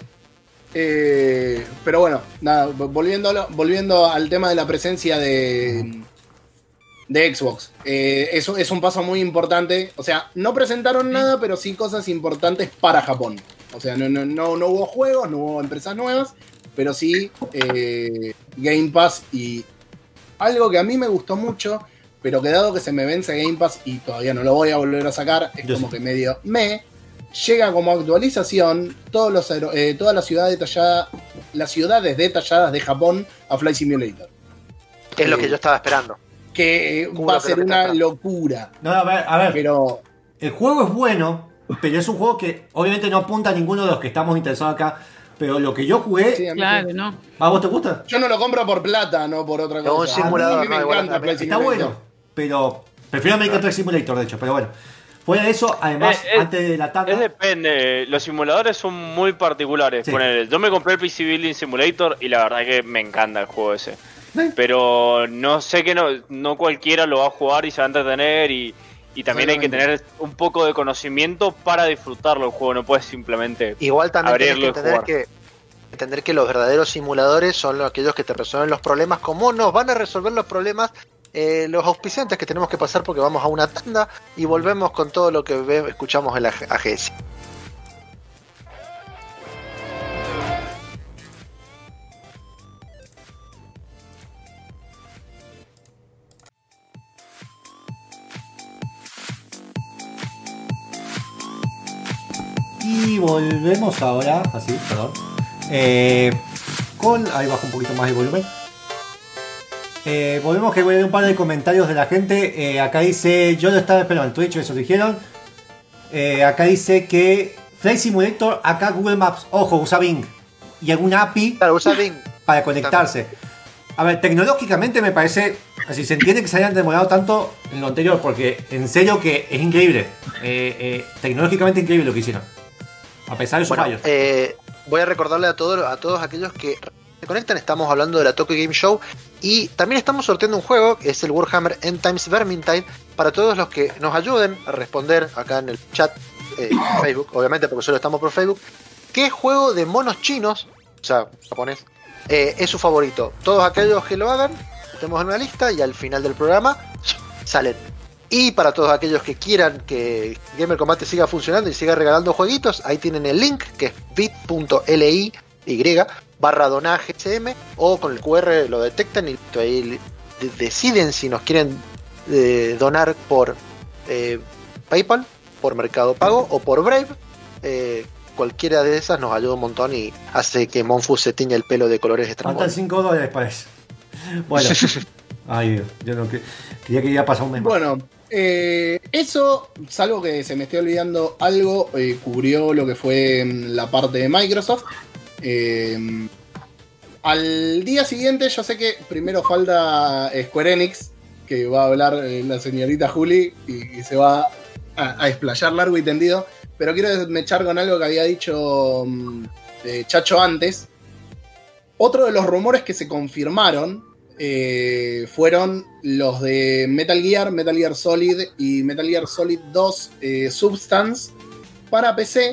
Eh, pero bueno, nada, volviendo, volviendo al tema de la presencia de, de Xbox. Eh, es, es un paso muy importante. O sea, no presentaron nada, pero sí cosas importantes para Japón. O sea, no, no, no, no hubo juegos, no hubo empresas nuevas, pero sí eh, Game Pass y algo que a mí me gustó mucho, pero que dado que se me vence Game Pass y todavía no lo voy a volver a sacar, es Yo como sí. que medio me llega como actualización todos los aero- eh, toda la ciudad detallada, las ciudades detalladas de Japón a Flight Simulator. Es lo que yo estaba esperando. Que eh, Juro va a que ser lo que una está- locura. No, a ver, a ver. Pero El juego es bueno, pero es un juego que obviamente no apunta a ninguno de los que estamos interesados acá. Pero lo que yo jugué, sí, a mí Claro, sí. ¿no? ¿a vos te gusta? Yo no lo compro por plata, no por otra Es cosa. un simulador, a mí me no, igual encanta también. Flight Está Simulator. bueno, pero prefiero American Truck Simulator, de hecho, pero bueno. Fuera de eso, además, Eh, eh, antes de la tanda... Es depende, los simuladores son muy particulares. Sí. Ponele, yo me compré el P C Building Simulator y la verdad que me encanta el juego ese. Pero no sé que no, no cualquiera lo va a jugar y se va a entretener y, y también hay que Exactamente. tener un poco de conocimiento para disfrutarlo el juego, no puedes simplemente... Igual también tenés Abrirlo que y entender jugar. que entender que los verdaderos simuladores son los- aquellos que te resuelven los problemas. ¿Cómo nos van a resolver los problemas eh, los auspiciantes que tenemos que pasar porque vamos a una tanda y volvemos con todo lo que ve- escuchamos en la A G S? Y volvemos ahora, así, perdón. Eh, con. Ahí bajo un poquito más el volumen. Eh, volvemos que voy a ver un par de comentarios de la gente. Eh, acá dice. Yo lo estaba esperando en Twitch, eso dijeron. Eh, acá dice que. Flight Simulator, acá Google Maps. Ojo, usa Bing. Y alguna A P I Claro, usa Bing. para conectarse. A ver, tecnológicamente me parece. Así se entiende que se hayan demorado tanto en lo anterior. Porque en serio que es increíble. Eh, eh, tecnológicamente increíble lo que hicieron. A pesar de sus Bueno, fallos. eh, voy a recordarle a todos a todos aquellos que se conectan, estamos hablando de la Tokyo Game Show y también estamos sorteando un juego, que es el Warhammer End Times Vermintide, para todos los que nos ayuden a responder acá en el chat, eh, Facebook, obviamente porque solo estamos por Facebook, qué juego de monos chinos, o sea, japonés, eh, es su favorito. Todos aquellos que lo hagan, tenemos en una lista y al final del programa salen. Y para todos aquellos que quieran que Gamer Combate siga funcionando y siga regalando jueguitos, ahí tienen el link que es bit.ly barra donagsm o con el Q R lo detectan y ahí de- deciden si nos quieren eh, donar por eh, PayPal, por Mercado Pago o por Brave. Eh, cualquiera de esas nos ayuda un montón y hace que Monfus se tiña el pelo de colores Faltan estrambólicos. cinco dólares para eso. Bueno. Ay, Dios, yo no que- quería que iba a pasar un mes más. Bueno, eh, eso, salvo que se me esté olvidando algo, eh, cubrió lo que fue mm, la parte de Microsoft. Eh, al día siguiente, yo sé que primero falta Square Enix, que va a hablar eh, la señorita Juli y, y se va a, a explayar largo y tendido. Pero quiero desmechar con algo que había dicho mm, eh, Chacho antes. Otro de los rumores que se confirmaron eh, fueron los de Metal Gear, Metal Gear Solid y Metal Gear Solid dos eh, Substance para P C.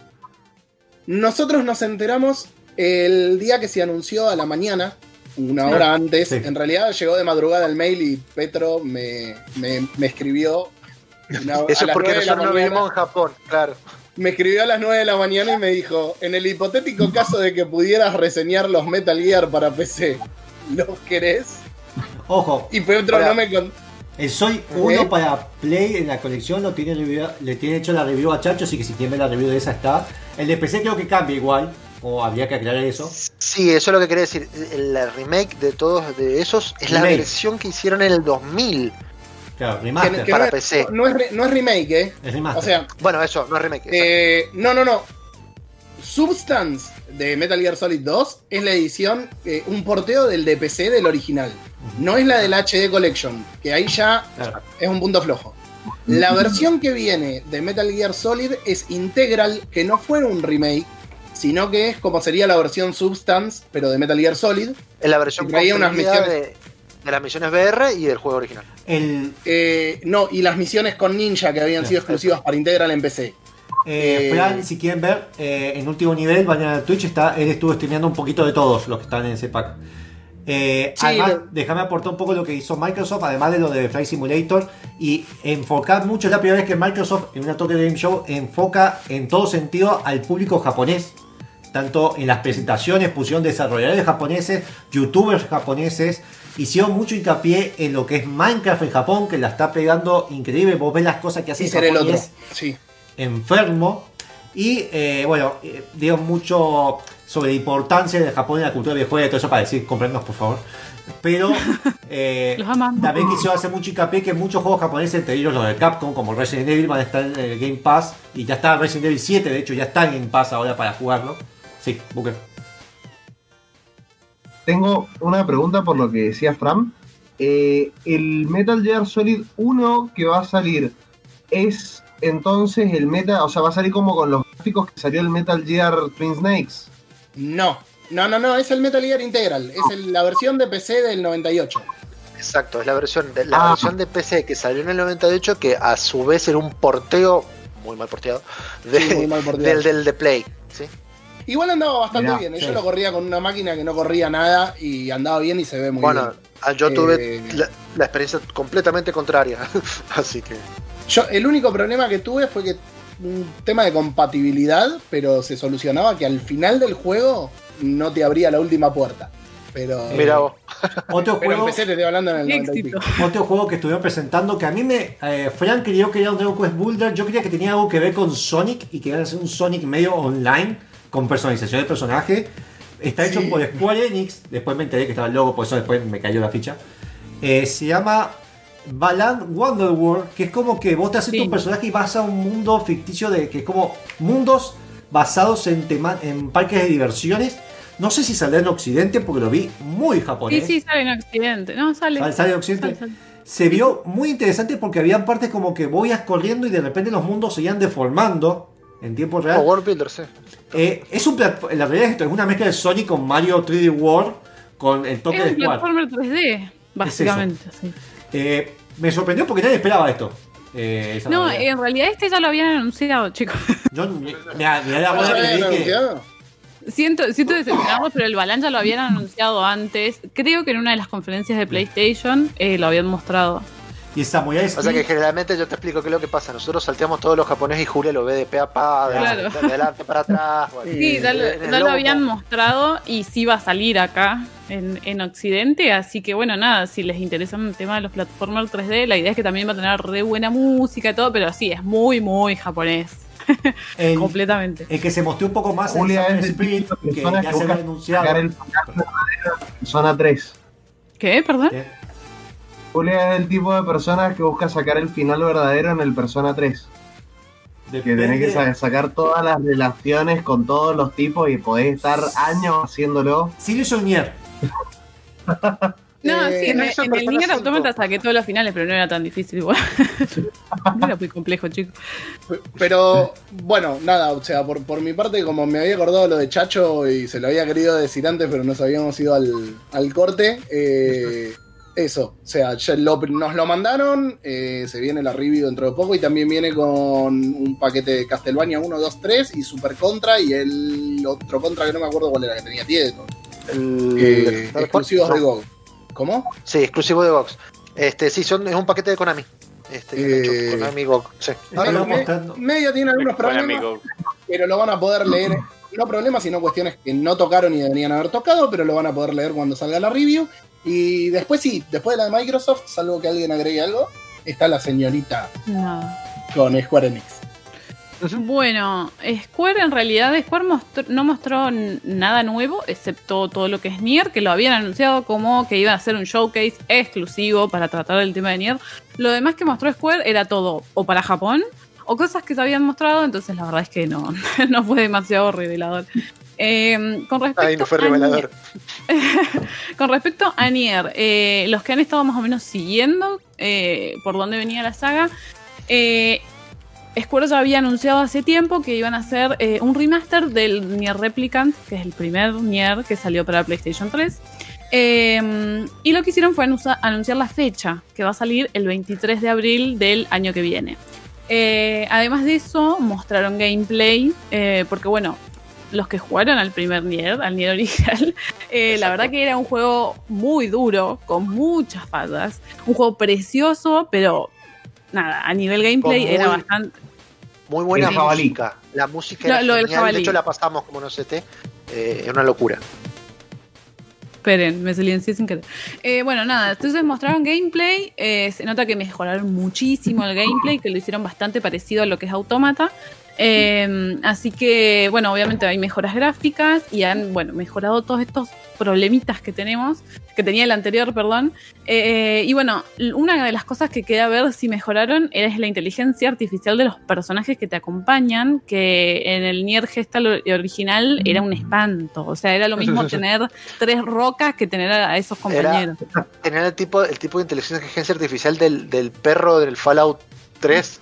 Nosotros nos enteramos el día que se anunció a la mañana, una hora antes. Sí. En realidad llegó de madrugada el mail y Petro me, me- me escribió. una- a Eso es las porque nueve de la nosotros no mañana. vivimos en Japón, claro. Me escribió a las nueve de la mañana y me dijo, en el hipotético caso de que pudieras reseñar los Metal Gear para P C, ¿los querés? Ojo, Y Petro Ahora, no me con... el Soy uno ¿Eh? para Play en la colección lo tiene review- le tiene hecho la review a Chacho, así que si quieren ver la review de esa está. El de P C creo que cambia igual, o habría que aclarar eso. Sí, eso es lo que quería decir. La remake de todos de esos es la Remake. versión que hicieron en el dos mil. Claro, que- remaster. que para no, P C. es, no, es re- no es remake, ¿eh? Es remaster. O sea, Bueno, eso, no es remake. exacto. eh, no, no, no. Substance de Metal Gear Solid dos es la edición, eh, un porteo del de P C del original. No es la del H D Collection, que ahí ya Claro. es un punto flojo. La versión que viene de Metal Gear Solid es integral, que no fue un remake, sino que es como sería la versión Substance, pero de Metal Gear Solid. Es la versión y traía unas comprimida misiones- de, de las misiones V R y del juego original. El, Eh, no, y las misiones con Ninja que habían Claro, sido exclusivas para Integral en P C. eh, Eh, Fran, si quieren ver, eh, en último nivel, vayan a Twitch, está, él estuvo streameando un poquito de todos los que están en ese pack. Eh, Sí, además, lo- déjame aportar un poco lo que hizo Microsoft, además de lo de Flight Simulator, y enfocar mucho. Es la primera vez que Microsoft, en una Tokyo Game Show, enfoca en todo sentido al público japonés. Tanto en las presentaciones pusieron desarrolladores japoneses, youtubers japoneses, hicieron mucho hincapié en lo que es Minecraft en Japón, que la está pegando increíble. Vos ves las cosas que hace Y ser el Japón y otro. es Sí. enfermo. Y eh, bueno, eh, digo mucho sobre la importancia de Japón en la cultura de videojuegos y todo eso para decir, comprennos por favor. Pero eh, Los amamos. también quisieron hacer mucho hincapié que muchos juegos japoneses, entre ellos los de Capcom, como Resident Evil, van a estar en el Game Pass. Y ya está Resident Evil siete, de hecho ya está en Game Pass ahora para jugarlo. Sí, Booker. Tengo una pregunta por lo que decía Fran. Eh, el Metal Gear Solid uno que va a salir es entonces el Metal, o sea, va a salir como con los gráficos que salió el Metal Gear Twin Snakes. No, no, no, no, es el Metal Gear Integral. Es el- la versión de P C del noventa y ocho. Exacto, es la versión de, la Ah. versión de P C que salió en el noventa y ocho, que a su vez era un porteo, muy mal porteado, de- Sí, muy mal porteado. del, del de Play. ¿sí? Igual andaba bastante Mirá, bien. ¿eh? sí. Yo lo corría con una máquina que no corría nada y andaba bien y se ve muy Bueno, bien. ah, yo tuve Eh, la, la experiencia completamente contraria, así que... Yo, el único problema que tuve fue que un tema de compatibilidad, pero se solucionaba que al final del juego no te abría la última puerta. Pero, Mira vos. Otro pero juego, empecé, te estoy hablando en el noventa y Éxito. pico. otro juego que estuvieron presentando que a mí me. Eh, Frank creyó que era un Dragon Quest Builder. Yo creía que tenía algo que ver con Sonic y que iba a ser un Sonic medio online con personalización del personaje. Está hecho Sí. por Square Enix. Después me enteré que estaba el logo, por eso después me cayó la ficha. Eh, se llama Balan Wonderworld, que es como que vos te haces Sí. tu personaje y vas a un mundo ficticio de que es como mundos basados en, tema, en parques de diversiones. No sé si saldrá en Occidente porque lo vi muy Sí, japonés. sí, sale en Occidente. No, sale. Sale- sale en Occidente. Sale, sale. Se vio muy interesante porque habían partes como que vos ibas corriendo y de repente los mundos se iban deformando en tiempo Oh, real. World Builder, sí. Eh, es un plat- la realidad es esto, es una mezcla de Sonic con Mario tres D World con el toque Es de un Square. platformer tres D, básicamente. Sí. Eh, me sorprendió porque nadie esperaba esto. Eh, esa No, realidad. en realidad este ya lo habían anunciado, chicos. Yo me, me, da la ¿No bola se que le habían dije. anunciado? Siento, siento decepcionarlos, pero el Balan ya lo habían anunciado antes. Creo que en una de las conferencias de PlayStation eh, lo habían mostrado. Y Samurai O sea que Skin. generalmente yo te explico qué es lo que pasa. Nosotros salteamos todos los japoneses y Julia lo ve de pe a pa, de, Claro. de adelante para atrás. bueno. Sí, ya, lo- En el ya lo logo. habían mostrado y sí va a salir acá en, en Occidente. Así que bueno, nada, si les interesa el tema de los platformers tres D, la idea es que también va a tener re buena música y todo, pero sí, es muy, muy japonés. El, completamente. El que se mostró un poco más Julia en es Assassin's el Creed, tipo de que persona ya que se había busca anunciado. sacar el final verdadero en Persona tres. ¿Qué? ¿Perdón? ¿Qué? Julia es el tipo de persona que busca sacar el final verdadero en el Persona tres. Que tenés que sa- sacar todas las relaciones con todos los tipos y podés estar años haciéndolo. Sirius o Nier. No, Eh, sí, en, eso en en el Persona Nier cinco. Automata saqué todos los finales, pero no era tan difícil igual. No era muy complejo, chicos. Pero bueno, nada, o sea, por, por mi parte, como me había acordado lo de Chacho y se lo había querido decir antes, pero nos habíamos ido al, al corte, eh, eso, o sea, ya lo- nos lo mandaron, eh, se viene la review dentro de poco y también viene con un paquete de Castlevania uno, dos, tres y Super Contra y el otro Contra que no me acuerdo cuál era, que tenía Tieto. El- Eh, ¿el- exclusivos de no. G O G. ¿Cómo? Sí, exclusivo de G O G. Este, sí, son, es un paquete de Konami. Este, que han hecho, Eh, Konami G O G. Sí. Ahora Me- lo me- mostrando. medio tiene algunos Con problemas, amigo. pero lo van a poder leer. No problemas, sino cuestiones que no tocaron y deberían haber tocado, pero lo van a poder leer cuando salga la review. Y después sí, después de la de Microsoft, salvo que alguien agregue algo, está la señorita No. con Square Enix. Bueno, Square en realidad Square mostró- no mostró n- nada nuevo, excepto todo lo que es Nier, que lo habían anunciado como que iba a ser un showcase exclusivo para tratar el tema de Nier. Lo demás que mostró Square era todo o para Japón o cosas que se habían mostrado, entonces la verdad es que no, no fue demasiado revelador. Eh, con respecto Ay, no fue a revelador. Con respecto a Nier, eh, los que han estado más o menos siguiendo eh, por dónde venía la saga, eh, Square ya había anunciado hace tiempo que iban a hacer eh, un remaster del Nier Replicant, que es el primer Nier que salió para PlayStation tres. Eh, y lo que hicieron fue anuncia- anunciar la fecha, que va a salir el veintitrés de abril del año que viene. Eh, además de eso, mostraron gameplay, eh, porque bueno, los que jugaron al primer Nier, al Nier original, eh, la verdad que era un juego muy duro, con muchas fallas. Un juego precioso, pero nada, a nivel gameplay Con muy- era bastante... Muy buena El jabalí. música. La música Lo- era lo del genial. De jabalí. hecho, la pasamos como no sé te. Eh, es una locura. Esperen, me silencié sin querer. Eh, bueno, nada, entonces mostraron gameplay. eh, se nota que mejoraron muchísimo el gameplay, que lo hicieron bastante parecido a lo que es Autómata. Eh, así que, bueno, obviamente hay mejoras gráficas y han, bueno, mejorado todos estos problemitas que tenemos, que tenía el anterior, perdón. Eh, y bueno, una de las cosas que queda ver si mejoraron es la inteligencia artificial de los personajes que te acompañan, que en el Nier Gestal original era un espanto. O sea, era lo mismo tener tres rocas que tener a esos compañeros. Tener el tipo, el tipo de inteligencia artificial del, del perro del Fallout tres.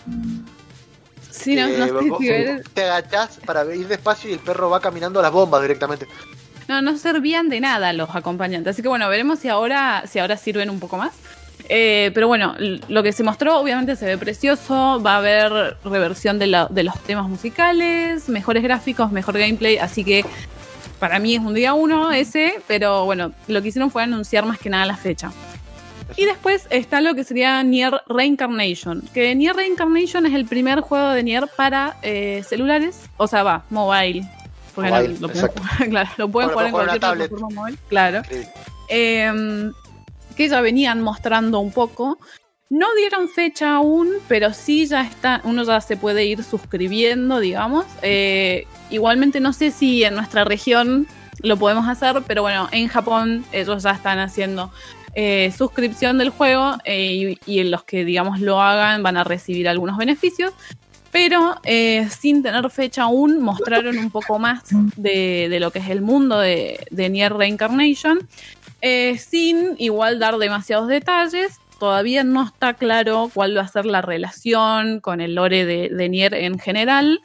Sí, no, no Eh, sé vos- si ver- Te agachás para ir despacio y el perro va caminando a las bombas directamente. No, no servían de nada los acompañantes. Así que bueno, veremos si ahora, si ahora sirven un poco más. Eh, pero bueno, l- lo que se mostró obviamente se ve precioso. Va a haber reversión de, la- de los temas musicales, mejores gráficos, mejor gameplay. Así que para mí es un día uno ese. Pero bueno, lo que hicieron fue anunciar más que nada la fecha. Y después está lo que sería Nier Reincarnation. Que Nier Reincarnation es el primer juego de Nier para eh, celulares. O sea, va, mobile. Porque no- Mobile, lo pueden exacto. jugar, claro, lo pueden Bueno, jugar en lo pueden cualquier jugar en una plataforma móvil. Claro. Sí. Eh, que ya venían mostrando un poco. No dieron fecha aún, pero sí ya está, uno ya se puede ir suscribiendo, digamos. Eh, igualmente no sé si en nuestra región lo podemos hacer, pero bueno, en Japón ellos ya están haciendo eh, suscripción del juego eh, y, y los que, digamos, lo hagan van a recibir algunos beneficios. Pero eh, sin tener fecha aún, mostraron un poco más de, de lo que es el mundo de, de Nier Reincarnation. Eh, sin igual dar demasiados detalles. Todavía no está claro cuál va a ser la relación con el lore de, de Nier en general.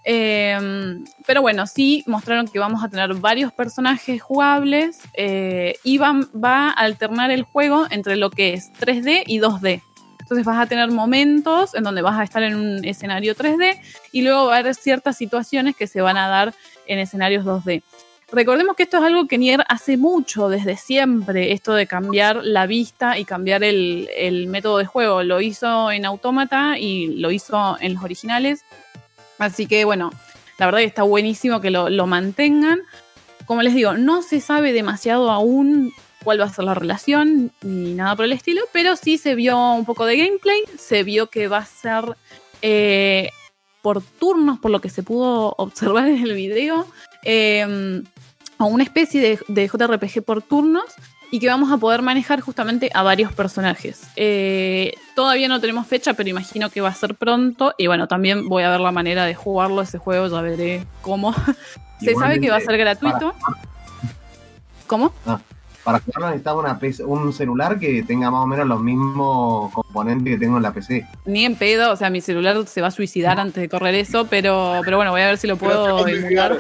Eh, pero bueno, sí mostraron que vamos a tener varios personajes jugables eh, y va, va a alternar el juego entre lo que es tres D y dos D. Entonces vas a tener momentos en donde vas a estar en un escenario tres D y luego va a haber ciertas situaciones que se van a dar en escenarios dos D. Recordemos que esto es algo que Nier hace mucho, desde siempre, esto de cambiar la vista y cambiar el, el método de juego. Lo hizo en Autómata y lo hizo en los originales. Así que bueno, la verdad que está buenísimo que lo, lo mantengan. Como les digo, no se sabe demasiado aún cuál va a ser la relación ni nada por el estilo, pero sí se vio un poco de gameplay, se vio que va a ser... Eh, por turnos, por lo que se pudo observar en el video, eh, o una especie de, de J R P G por turnos, y que vamos a poder manejar justamente a varios personajes. Eh, todavía no tenemos fecha, pero imagino que va a ser pronto. Y bueno, también voy a ver la manera de jugarlo ese juego, ya veré cómo. Se sabe que va a ser gratuito. Para, ¿Cómo? Ah, para jugarlo necesitaba una P C, un celular que tenga más o menos los mismos componentes que tengo en la P C. Ni en pedo, o sea, mi celular se va a suicidar antes de correr eso, pero, pero bueno, voy a ver si lo puedo emular.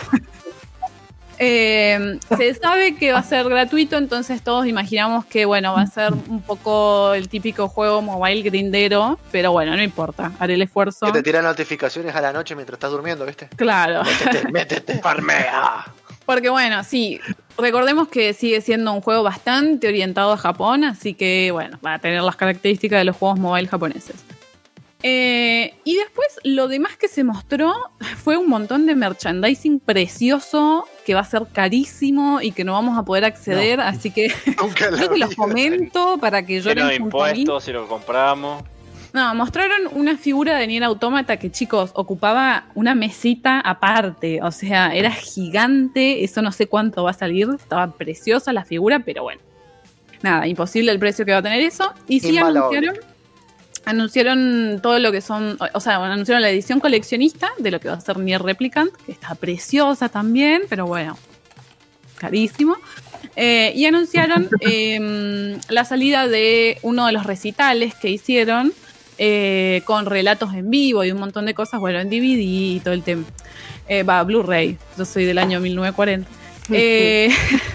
Eh, se sabe que va a ser gratuito, entonces todos imaginamos que bueno, va a ser un poco el típico juego mobile grindero, pero bueno, no importa, haré el esfuerzo. Que te tiran notificaciones a la noche mientras estás durmiendo, ¿viste? Claro. Métete, métete, farmea. Porque bueno, sí, recordemos que sigue siendo un juego bastante orientado a Japón, así que bueno, va a tener las características de los juegos mobile japoneses. Eh, y después lo demás que se mostró fue un montón de merchandising precioso que va a ser carísimo y que no vamos a poder acceder, no. Así que creo que los comento para que yo lleno de impuestos si lo compramos. No, mostraron una figura de Nier Automata que, chicos, ocupaba una mesita aparte, o sea, era gigante, eso no sé cuánto va a salir, estaba preciosa la figura, pero bueno, nada, imposible el precio que va a tener eso. Y sí anunciaron Anunciaron todo lo que son, o sea, anunciaron la edición coleccionista de lo que va a ser Nier Replicant, que está preciosa también, pero bueno, carísimo. Eh, y anunciaron eh, la salida de uno de los recitales que hicieron eh, con relatos en vivo y un montón de cosas, bueno, en D V D y todo el tema. Eh, va, Blu-ray, yo soy del año mil novecientos cuarenta. Eh,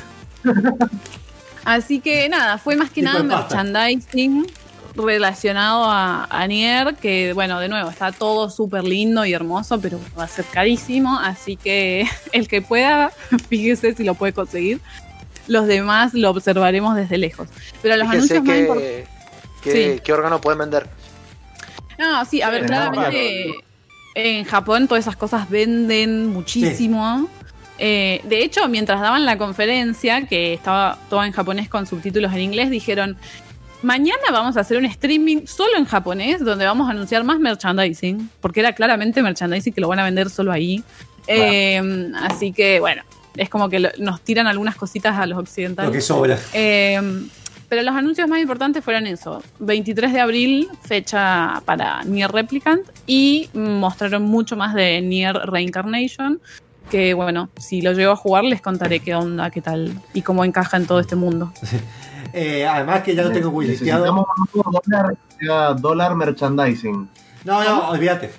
así que nada, fue más que nada merchandising relacionado a, a Nier, que bueno, de nuevo, está todo súper lindo y hermoso, pero va a ser carísimo, así que el que pueda, fíjese si lo puede conseguir. Los demás lo observaremos desde lejos. Pero los Fíjese anuncios que, más importantes... que, Sí. ¿Qué órgano pueden vender? No, sí, a ver, claramente en Japón todas esas cosas venden muchísimo. Sí. Eh, de hecho, mientras daban la conferencia, que estaba toda en japonés con subtítulos en inglés, dijeron: mañana vamos a hacer un streaming solo en japonés donde vamos a anunciar más merchandising, porque era claramente merchandising que lo van a vender solo ahí. Claro. Eh, así que, bueno, es como que lo, nos tiran algunas cositas a los occidentales. Lo que sobra. Eh, pero los anuncios más importantes fueron eso. veintitrés de abril, fecha para Nier Replicant, y mostraron mucho más de Nier Reincarnation, que bueno, si lo llego a jugar les contaré qué onda, qué tal, y cómo encaja en todo este mundo. Eh, además que ya lo tengo wishlistado. Dólar, dólar merchandising. No, no, olvídate.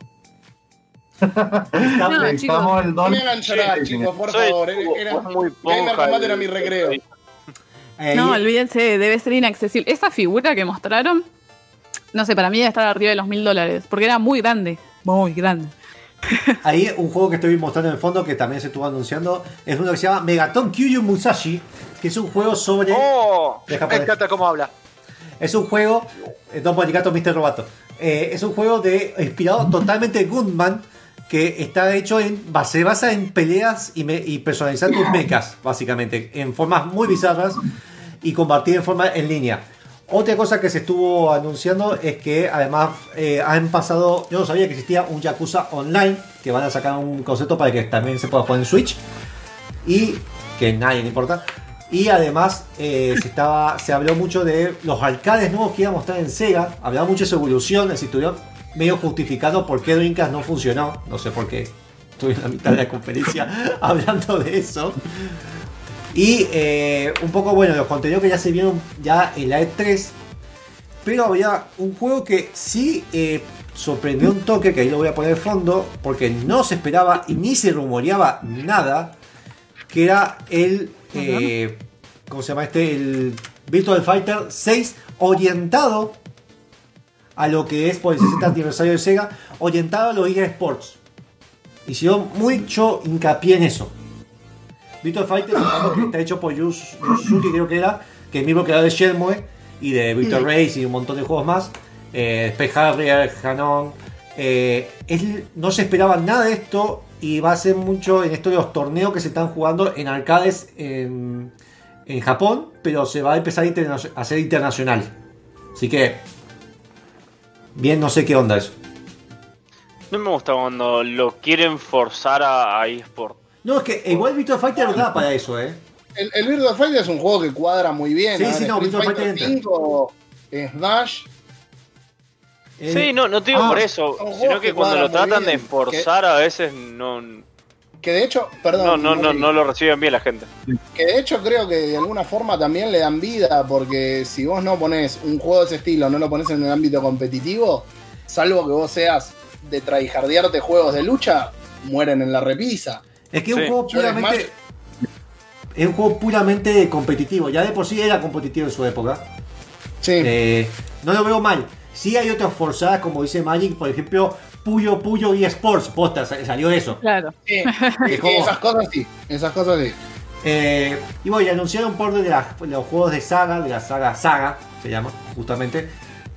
No, Necesitamos el dólar. No me hagan llorar, chicos, por favor. Era, muy Gamer Combat era mi recreo. Eh, No, olvídense, debe ser inaccesible. Esa figura que mostraron, no sé, para mí debe estar arriba de los mil dólares, porque era muy grande, muy grande. Ahí un juego que estoy mostrando en el fondo, que también se estuvo anunciando, es uno que se llama Megaton Kyuyu Musashi, que es un juego sobre... ¡Oh! Me encanta cómo habla. Es un juego... Eh, Don Bonicato, mister Robato. Eh, es un juego de inspirado totalmente en Gunman, que está hecho en... se basa en peleas y, me, y personalizar tus mechas, básicamente, en formas muy bizarras y compartir en forma en línea. Otra cosa que se estuvo anunciando es que además eh, han pasado... Yo no sabía que existía un Yakuza Online, que van a sacar un concepto para que también se pueda jugar en Switch, y que a nadie le importa. Y además eh, se estaba se habló mucho de los arcades nuevos que iba a mostrar en Sega. Hablaba mucho de su evolución, se estuvo medio justificando por qué Dreamcast no funcionó. No sé por qué estuve en la mitad de la conferencia hablando de eso. Y eh, un poco, bueno, los contenidos que ya se vieron ya en la E tres. Pero había un juego que sí eh, sorprendió un toque, que ahí lo voy a poner de fondo, porque no se esperaba y ni se rumoreaba nada, que era el... Eh, ¿cómo se llama este? El Virtual Fighter seis, orientado a lo que es por el sesenta aniversario de Sega, orientado a los eSports. Hicieron mucho hincapié en eso. Virtual Fighter es un juego que está hecho por Yusuke, creo que era, que es el mismo creador de Shenmue y de Virtual Race y un montón de juegos más. Eh, Space Harrier, Hanon. Eh, él, no se esperaba nada de esto. Y va a ser mucho en esto de los torneos que se están jugando en arcades en, en Japón, pero se va a empezar a, interna- a ser internacional. Así que, bien, no sé qué onda eso. No me gusta cuando lo quieren forzar a, a eSport. No, es que igual Virtua Fighter da para eso, ¿eh? El, el Virtua Fighter es un juego que cuadra muy bien. Sí, ¿no? sí, En no, Street Virtua Fighter Fighter cinco, Smash. Eh, Sí, no, no te digo ah, por eso, son sino juegos que que cuando lo cuadran muy tratan de bien, forzar a veces no, Que de hecho, perdón. no, no, no, Mori, no lo reciben bien la gente. Que de hecho creo que de alguna forma también le dan vida, porque si vos no pones un juego de ese estilo, no lo pones en el ámbito competitivo, salvo que vos seas de tryhardearte juegos de lucha, mueren en la repisa. Es que es un Sí. juego Yo de puramente. Es un juego puramente competitivo. Ya de por sí era competitivo en su época. Sí. Eh, no lo veo mal. Sí hay otras forzadas, como dice Magic, por ejemplo, Puyo Puyo eSports. Posta, sa- salió eso. Claro. Sí, Es como- esas cosas sí, esas cosas sí. Eh, y bueno, y anunciaron por de las- los juegos de saga, de la saga Saga, se llama, justamente.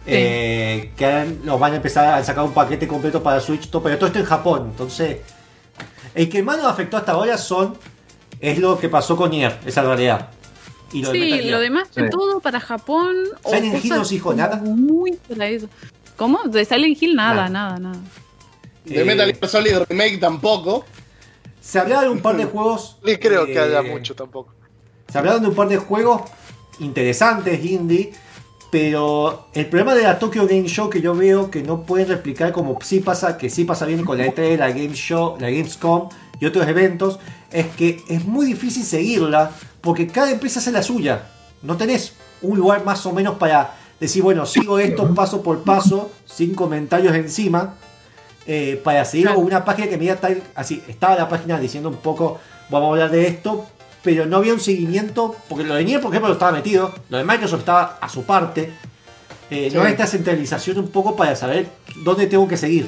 eh, que ahora los van a empezar a sacar un paquete completo para Switch, todo, pero todo esto en Japón. Entonces, el que más nos afectó hasta ahora son es lo que pasó con Nier, esa realidad. Y lo de Metal Sí, Gear. lo demás fue Sí. todo para Japón. o Silent Hill cosas no se dijo como nada. Muy para eso. ¿Cómo? De Silent Hill nada, Nada. nada, nada. De Eh, Metal Gear Solid Remake tampoco. Se hablaron de un par de juegos. Ni creo que eh, haya mucho tampoco. Se hablaron de un par de juegos interesantes, indie. Pero el problema de la Tokyo Game Show que yo veo que no pueden replicar como sí pasa, que sí pasa bien con la E tres, la Game Show, la Gamescom y otros eventos, es que es muy difícil seguirla porque cada empresa hace la suya. No tenés un lugar más o menos para decir, bueno, sigo esto paso por paso, sin comentarios encima, eh, para seguir Claro. una página que me diga tal, así, estaba la página diciendo un poco, vamos a hablar de esto, pero no había un seguimiento, porque lo de Nier, por ejemplo, no estaba metido, lo de Microsoft estaba a su parte, eh, Sí. no hay esta centralización un poco para saber dónde tengo que seguir.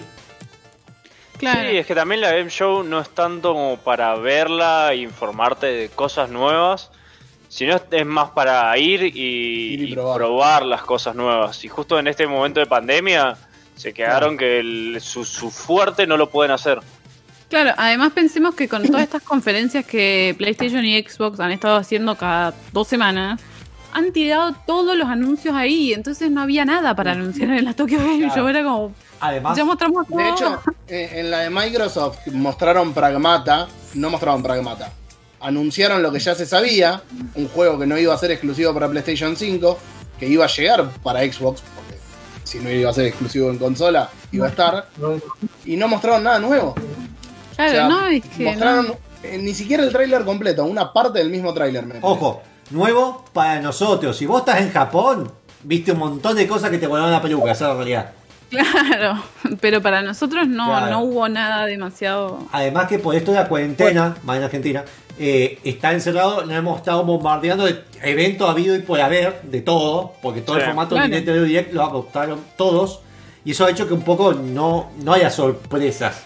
Claro. Sí, es que también la Game Show no es tanto como para verla e informarte de cosas nuevas, sino es- es más para ir y, Ir y y probar. probar las cosas nuevas. Y justo en este momento de pandemia se quedaron que el- su, su fuerte no lo pueden hacer. Claro, además pensemos que con todas estas conferencias que PlayStation y Xbox han estado haciendo cada dos semanas, han tirado todos los anuncios ahí, entonces no había nada para anunciar en la Tokyo Game Claro. Show, era como, Además, ya mostramos todo. De hecho, eh, en la de Microsoft mostraron Pragmata, no mostraron Pragmata. Anunciaron lo que ya se sabía, un juego que no iba a ser exclusivo para PlayStation cinco, que iba a llegar para Xbox, porque si no iba a ser exclusivo en consola, iba a estar, y no mostraron nada nuevo. claro, O sea, no, es que mostraron no. eh, ni siquiera el tráiler completo, una parte del mismo tráiler. me parece. ojo, nuevo para nosotros. Si vos estás en Japón, viste un montón de cosas que te volaron la peluca, esa es la realidad. Claro, pero para nosotros no, Claro. no hubo nada demasiado. Además que por esto de la cuarentena, más en Argentina, eh, está encerrado, nos hemos estado bombardeando de eventos habido y por haber, de todo, porque todo el Sí. formato Claro. de Nintendo Direct lo adoptaron todos, y eso ha hecho que un poco no, no haya sorpresas,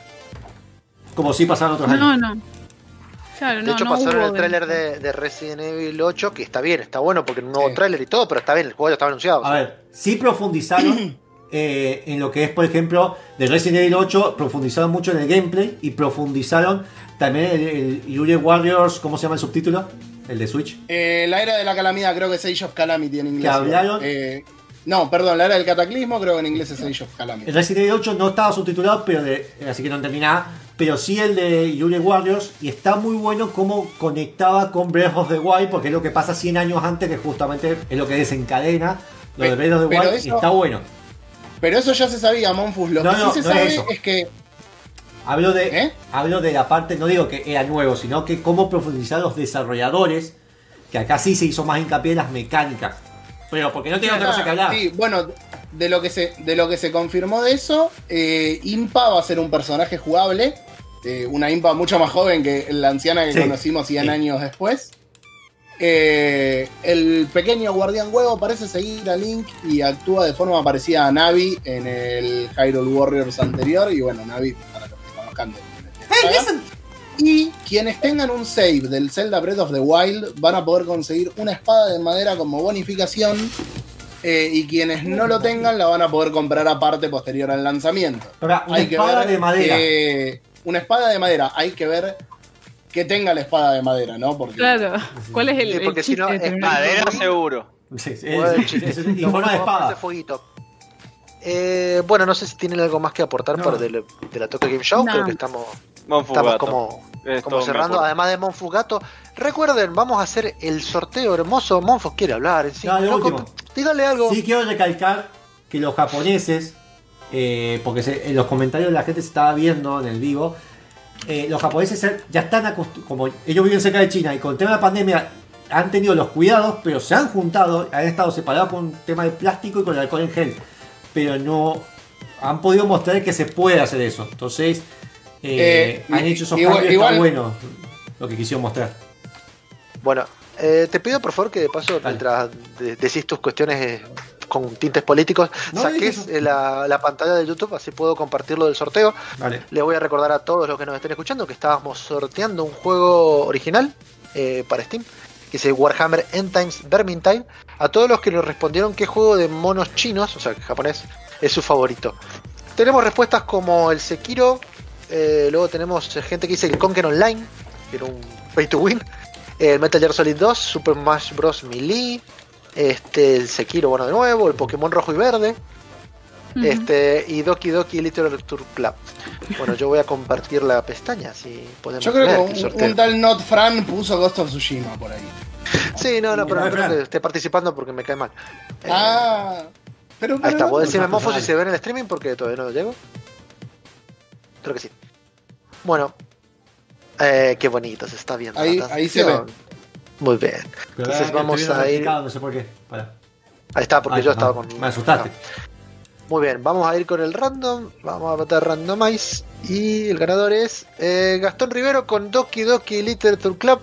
como sí pasaron otros años. No, no. Claro, De no, hecho, no pasaron hubo el tráiler demasiado. de, de Resident Evil ocho, que está bien, está bueno, porque es un nuevo Sí. tráiler y todo, pero está bien, el juego ya estaba anunciado. A ver, sí profundizaron eh, en lo que es, por ejemplo, de Resident Evil ocho, profundizaron mucho en el gameplay y profundizaron también el, el Yuri Warriors, ¿cómo se llama el subtítulo? El de Switch. Eh, la era de la calamidad, creo que es Age of Calamity en inglés. ¿Que hablaron? Eh, no, perdón, la era del cataclismo, creo que en inglés es Age of Calamity. El Resident Evil ocho no estaba subtitulado, pero de- así que no entendí nada. Pero sí el de Yuri Warriors, y está muy bueno cómo conectaba con Breath of the Wild, porque es lo que pasa cien años antes, que justamente es lo que desencadena lo de Pe- Breath of the pero Wild, eso- y está bueno. Pero eso ya se sabía, Monfus. Lo No, que no, sí se no es sabe eso. es que. Hablo de, ¿Eh? hablo de la parte, no digo que era nuevo, sino que cómo profundizar los desarrolladores, que acá sí se hizo más hincapié en las mecánicas. Pero porque no tiene otra cosa que hablar. Sí, bueno, de lo que se, de lo que se confirmó de eso, eh, Impa va a ser un personaje jugable. eh, una Impa mucho más joven que la anciana que Sí, conocimos cien sí. años después. Eh, el pequeño guardián huevo parece seguir a Link y actúa de forma parecida a Navi en el Hyrule Warriors anterior. Y bueno, Navi, para los que conozcan de, de la saga. Y quienes tengan un save del Zelda Breath of the Wild van a poder conseguir una espada de madera como bonificación. eh, y quienes no lo tengan la van a poder comprar aparte posterior al lanzamiento. Ahora, una Hay que espada ver de madera. que- una espada de madera, hay que ver que tenga la espada de madera, ¿no? Porque Claro, ¿cuál es el, Sí, el porque si chiste no, de es tener- Madera seguro. Sí, sí, Bueno, es- chiste. es- es- y forma de Vamos a poner espada. ese fueguito. Eh, bueno, no sé si tienen algo más que aportar No. para de, la- de la Tokyo Game Show. No. Creo que estamos, Monfu estamos Gato. como, Es como todo mi cerrando. aporte. Además de Monfugato, recuerden, vamos a hacer el sorteo hermoso. Monfos quiere hablar. En sí. No, lo Loco, último. dígale algo. Sí quiero recalcar que los japoneses, eh, porque se- en los comentarios la gente se estaba viendo en el vivo, eh, los japoneses se- ya están acostumbrados, como ellos viven cerca de China y con el tema de la pandemia han tenido los cuidados, pero se han juntado, han estado separados con el tema de plástico y con el alcohol en gel, pero no han podido mostrar que se puede hacer eso. Entonces, eh, Eh, han hecho esos igual- cambios, igual- está bueno lo que quisieron mostrar. Bueno, eh, te pido por favor que de paso, Dale. mientras de- decís tus cuestiones eh, con tintes políticos, No, saques dije eso. eh, la, la pantalla de YouTube, así puedo compartirlo del sorteo. Vale. Le voy a recordar a todos los que nos estén escuchando que estábamos sorteando un juego original eh, para Steam, que es el Warhammer End Times Vermintide. A todos los que nos respondieron qué juego de monos chinos, o sea, japonés, es su favorito. Tenemos respuestas como el Sekiro, eh, luego tenemos gente que dice el Conquer Online, que era un pay to win, el Metal Gear Solid dos, Super Smash Bros. Melee, este, el Sekiro, bueno, de nuevo, el Pokémon Rojo y Verde, Ujú. este, y Doki Doki Literature Club. Bueno, yo voy a compartir la pestaña, si podemos Yo creo ver que el un, sorteo. un tal Not Fran puso Ghost of Tsushima por ahí. Sí, no, no, pero no Fran, creo Fran. que esté participando porque me cae mal. Eh, Ah, pero, ahí pero está, no- ¿puedo decirme no, Mofo si vale. se ve en el streaming? Porque todavía no llego. Creo que sí. Bueno, eh, qué bonito se está viendo. Ahí- la ahí se transición. Muy bien. Pero Entonces ahora que vamos estuvieron a ir. replicado, no sé por qué. Para. Ahí está, porque Ah, yo ah, estaba con. Me asustaste. Muy bien, vamos a ir con el random. Vamos a matar randomize. Y el ganador es eh, Gastón Rivero con Doki Doki Literature Club.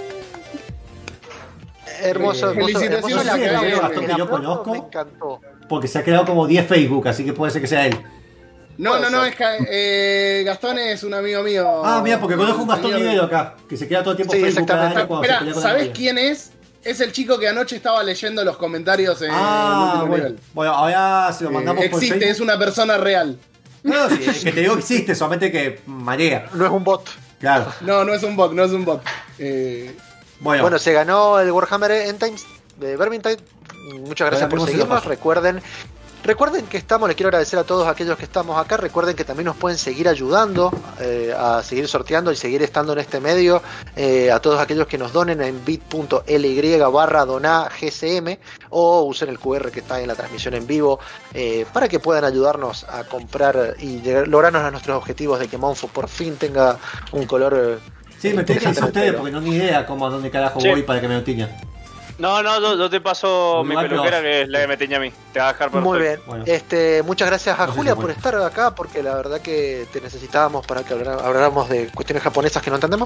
Hermoso, Eh, hermoso, felicitaciones, hermoso la sí, cara, sí, el Gastón, que yo aplauso conozco. Me encantó. Porque se ha creado como diez Facebook, así que puede ser que sea él. No, no, no, Puede es que eh, Gastón es un amigo mío. Ah, mira, porque conozco un Gastón Señor- Rivero acá, que se queda todo el tiempo Sí, en Facebook cada exactamente. año cuando se Espera, pelea con ¿sabés alguien. quién es? Es el chico que anoche estaba leyendo los comentarios en Ah, el último bueno. nivel. Bueno, ahora se lo Eh, mandamos por existe, es Facebook. una persona real. No, sí, es que te digo que existe, solamente que marea. No es un bot. Claro. No, no es un bot, no es un bot. Eh, Bueno, Bueno, se ganó el Warhammer End Times de Vermintide. Muchas gracias por mismo se lo seguirnos. paso. Recuerden, recuerden que estamos, les quiero agradecer a todos aquellos que estamos acá. Recuerden que también nos pueden seguir ayudando eh, a seguir sorteando y seguir estando en este medio. Eh, a todos aquellos que nos donen en bit.ly barra doná gcm o usen el Q R que está en la transmisión en vivo eh, para que puedan ayudarnos a comprar y llegar- lograrnos a nuestros objetivos de que Monfo por fin tenga un color. eh, sí, me tengo que interesante decir en el ustedes pelo. porque no ni idea cómo a dónde carajo Sí. voy para que me lo tiñan. No, no, yo, yo te paso Muy mi mal, peluquera pero- que es la que me teña a mí. Te va a dejar perfecto. Muy bien. Bueno. Este, muchas gracias a No sé Julia si por bueno. estar acá, porque la verdad que te necesitábamos para que hablara- habláramos de cuestiones japonesas que no entendemos.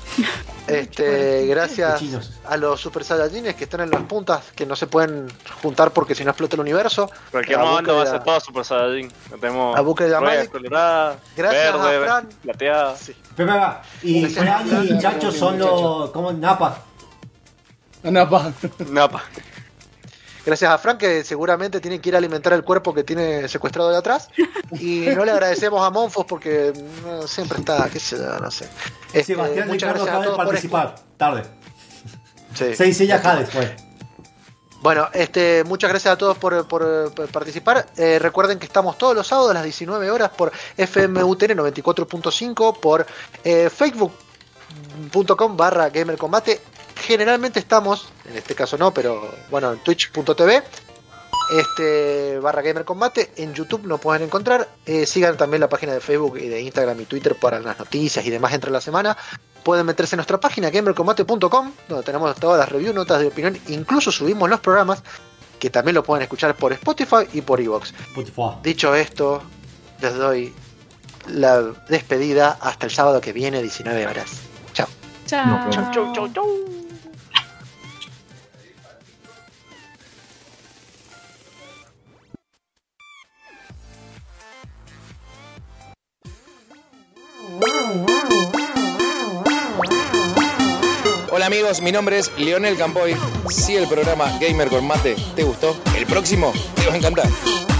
Este, gracias Cochinos. a los Super Saiyajines que están en las puntas, que no se pueden juntar porque si no explota el universo. Cualquier A momento va a Buque ser de- todo Super Saiyajin. No tenemos A Buque de ruedas Yamadi. coloradas, Gracias a verde, Fran. plateada. Sí. Pero, pero, pero, y Gracias. Fran y Chacho son los. como Napa. no, pa. Napa. Gracias a Frank, que seguramente tiene que ir a alimentar el cuerpo que tiene secuestrado de atrás. Y no le agradecemos a Monfos porque no, siempre está, qué sé yo, no sé. Este, Sebastián muchas Ricardo gracias a acaba de todos por participar. Tarde. Sí. Seis sillas Hades fue. Bueno, este, muchas gracias a todos por, por, por participar. Eh, recuerden que estamos todos los sábados a las diecinueve horas por F M U T N noventa y cuatro punto cinco, por eh, facebook punto com barra gamercombate. Generalmente estamos, en este caso no, pero bueno, en twitch punto tv este, barra gamercombate. En YouTube nos pueden encontrar. Eh, sigan también la página de Facebook y de Instagram y Twitter para las noticias y demás entre la semana. Pueden meterse en nuestra página gamercombate punto com, donde tenemos todas las reviews, notas de opinión, incluso subimos los programas que también lo pueden escuchar por Spotify y por iVoox. Spotify. Dicho esto, les doy la despedida hasta el sábado que viene, diecinueve horas. Chao. Chao. Chau, Chau, chau, chau. Hola amigos, mi nombre es Leonel Campoy. Si el programa Gamer con Mate te gustó, el próximo te va a encantar.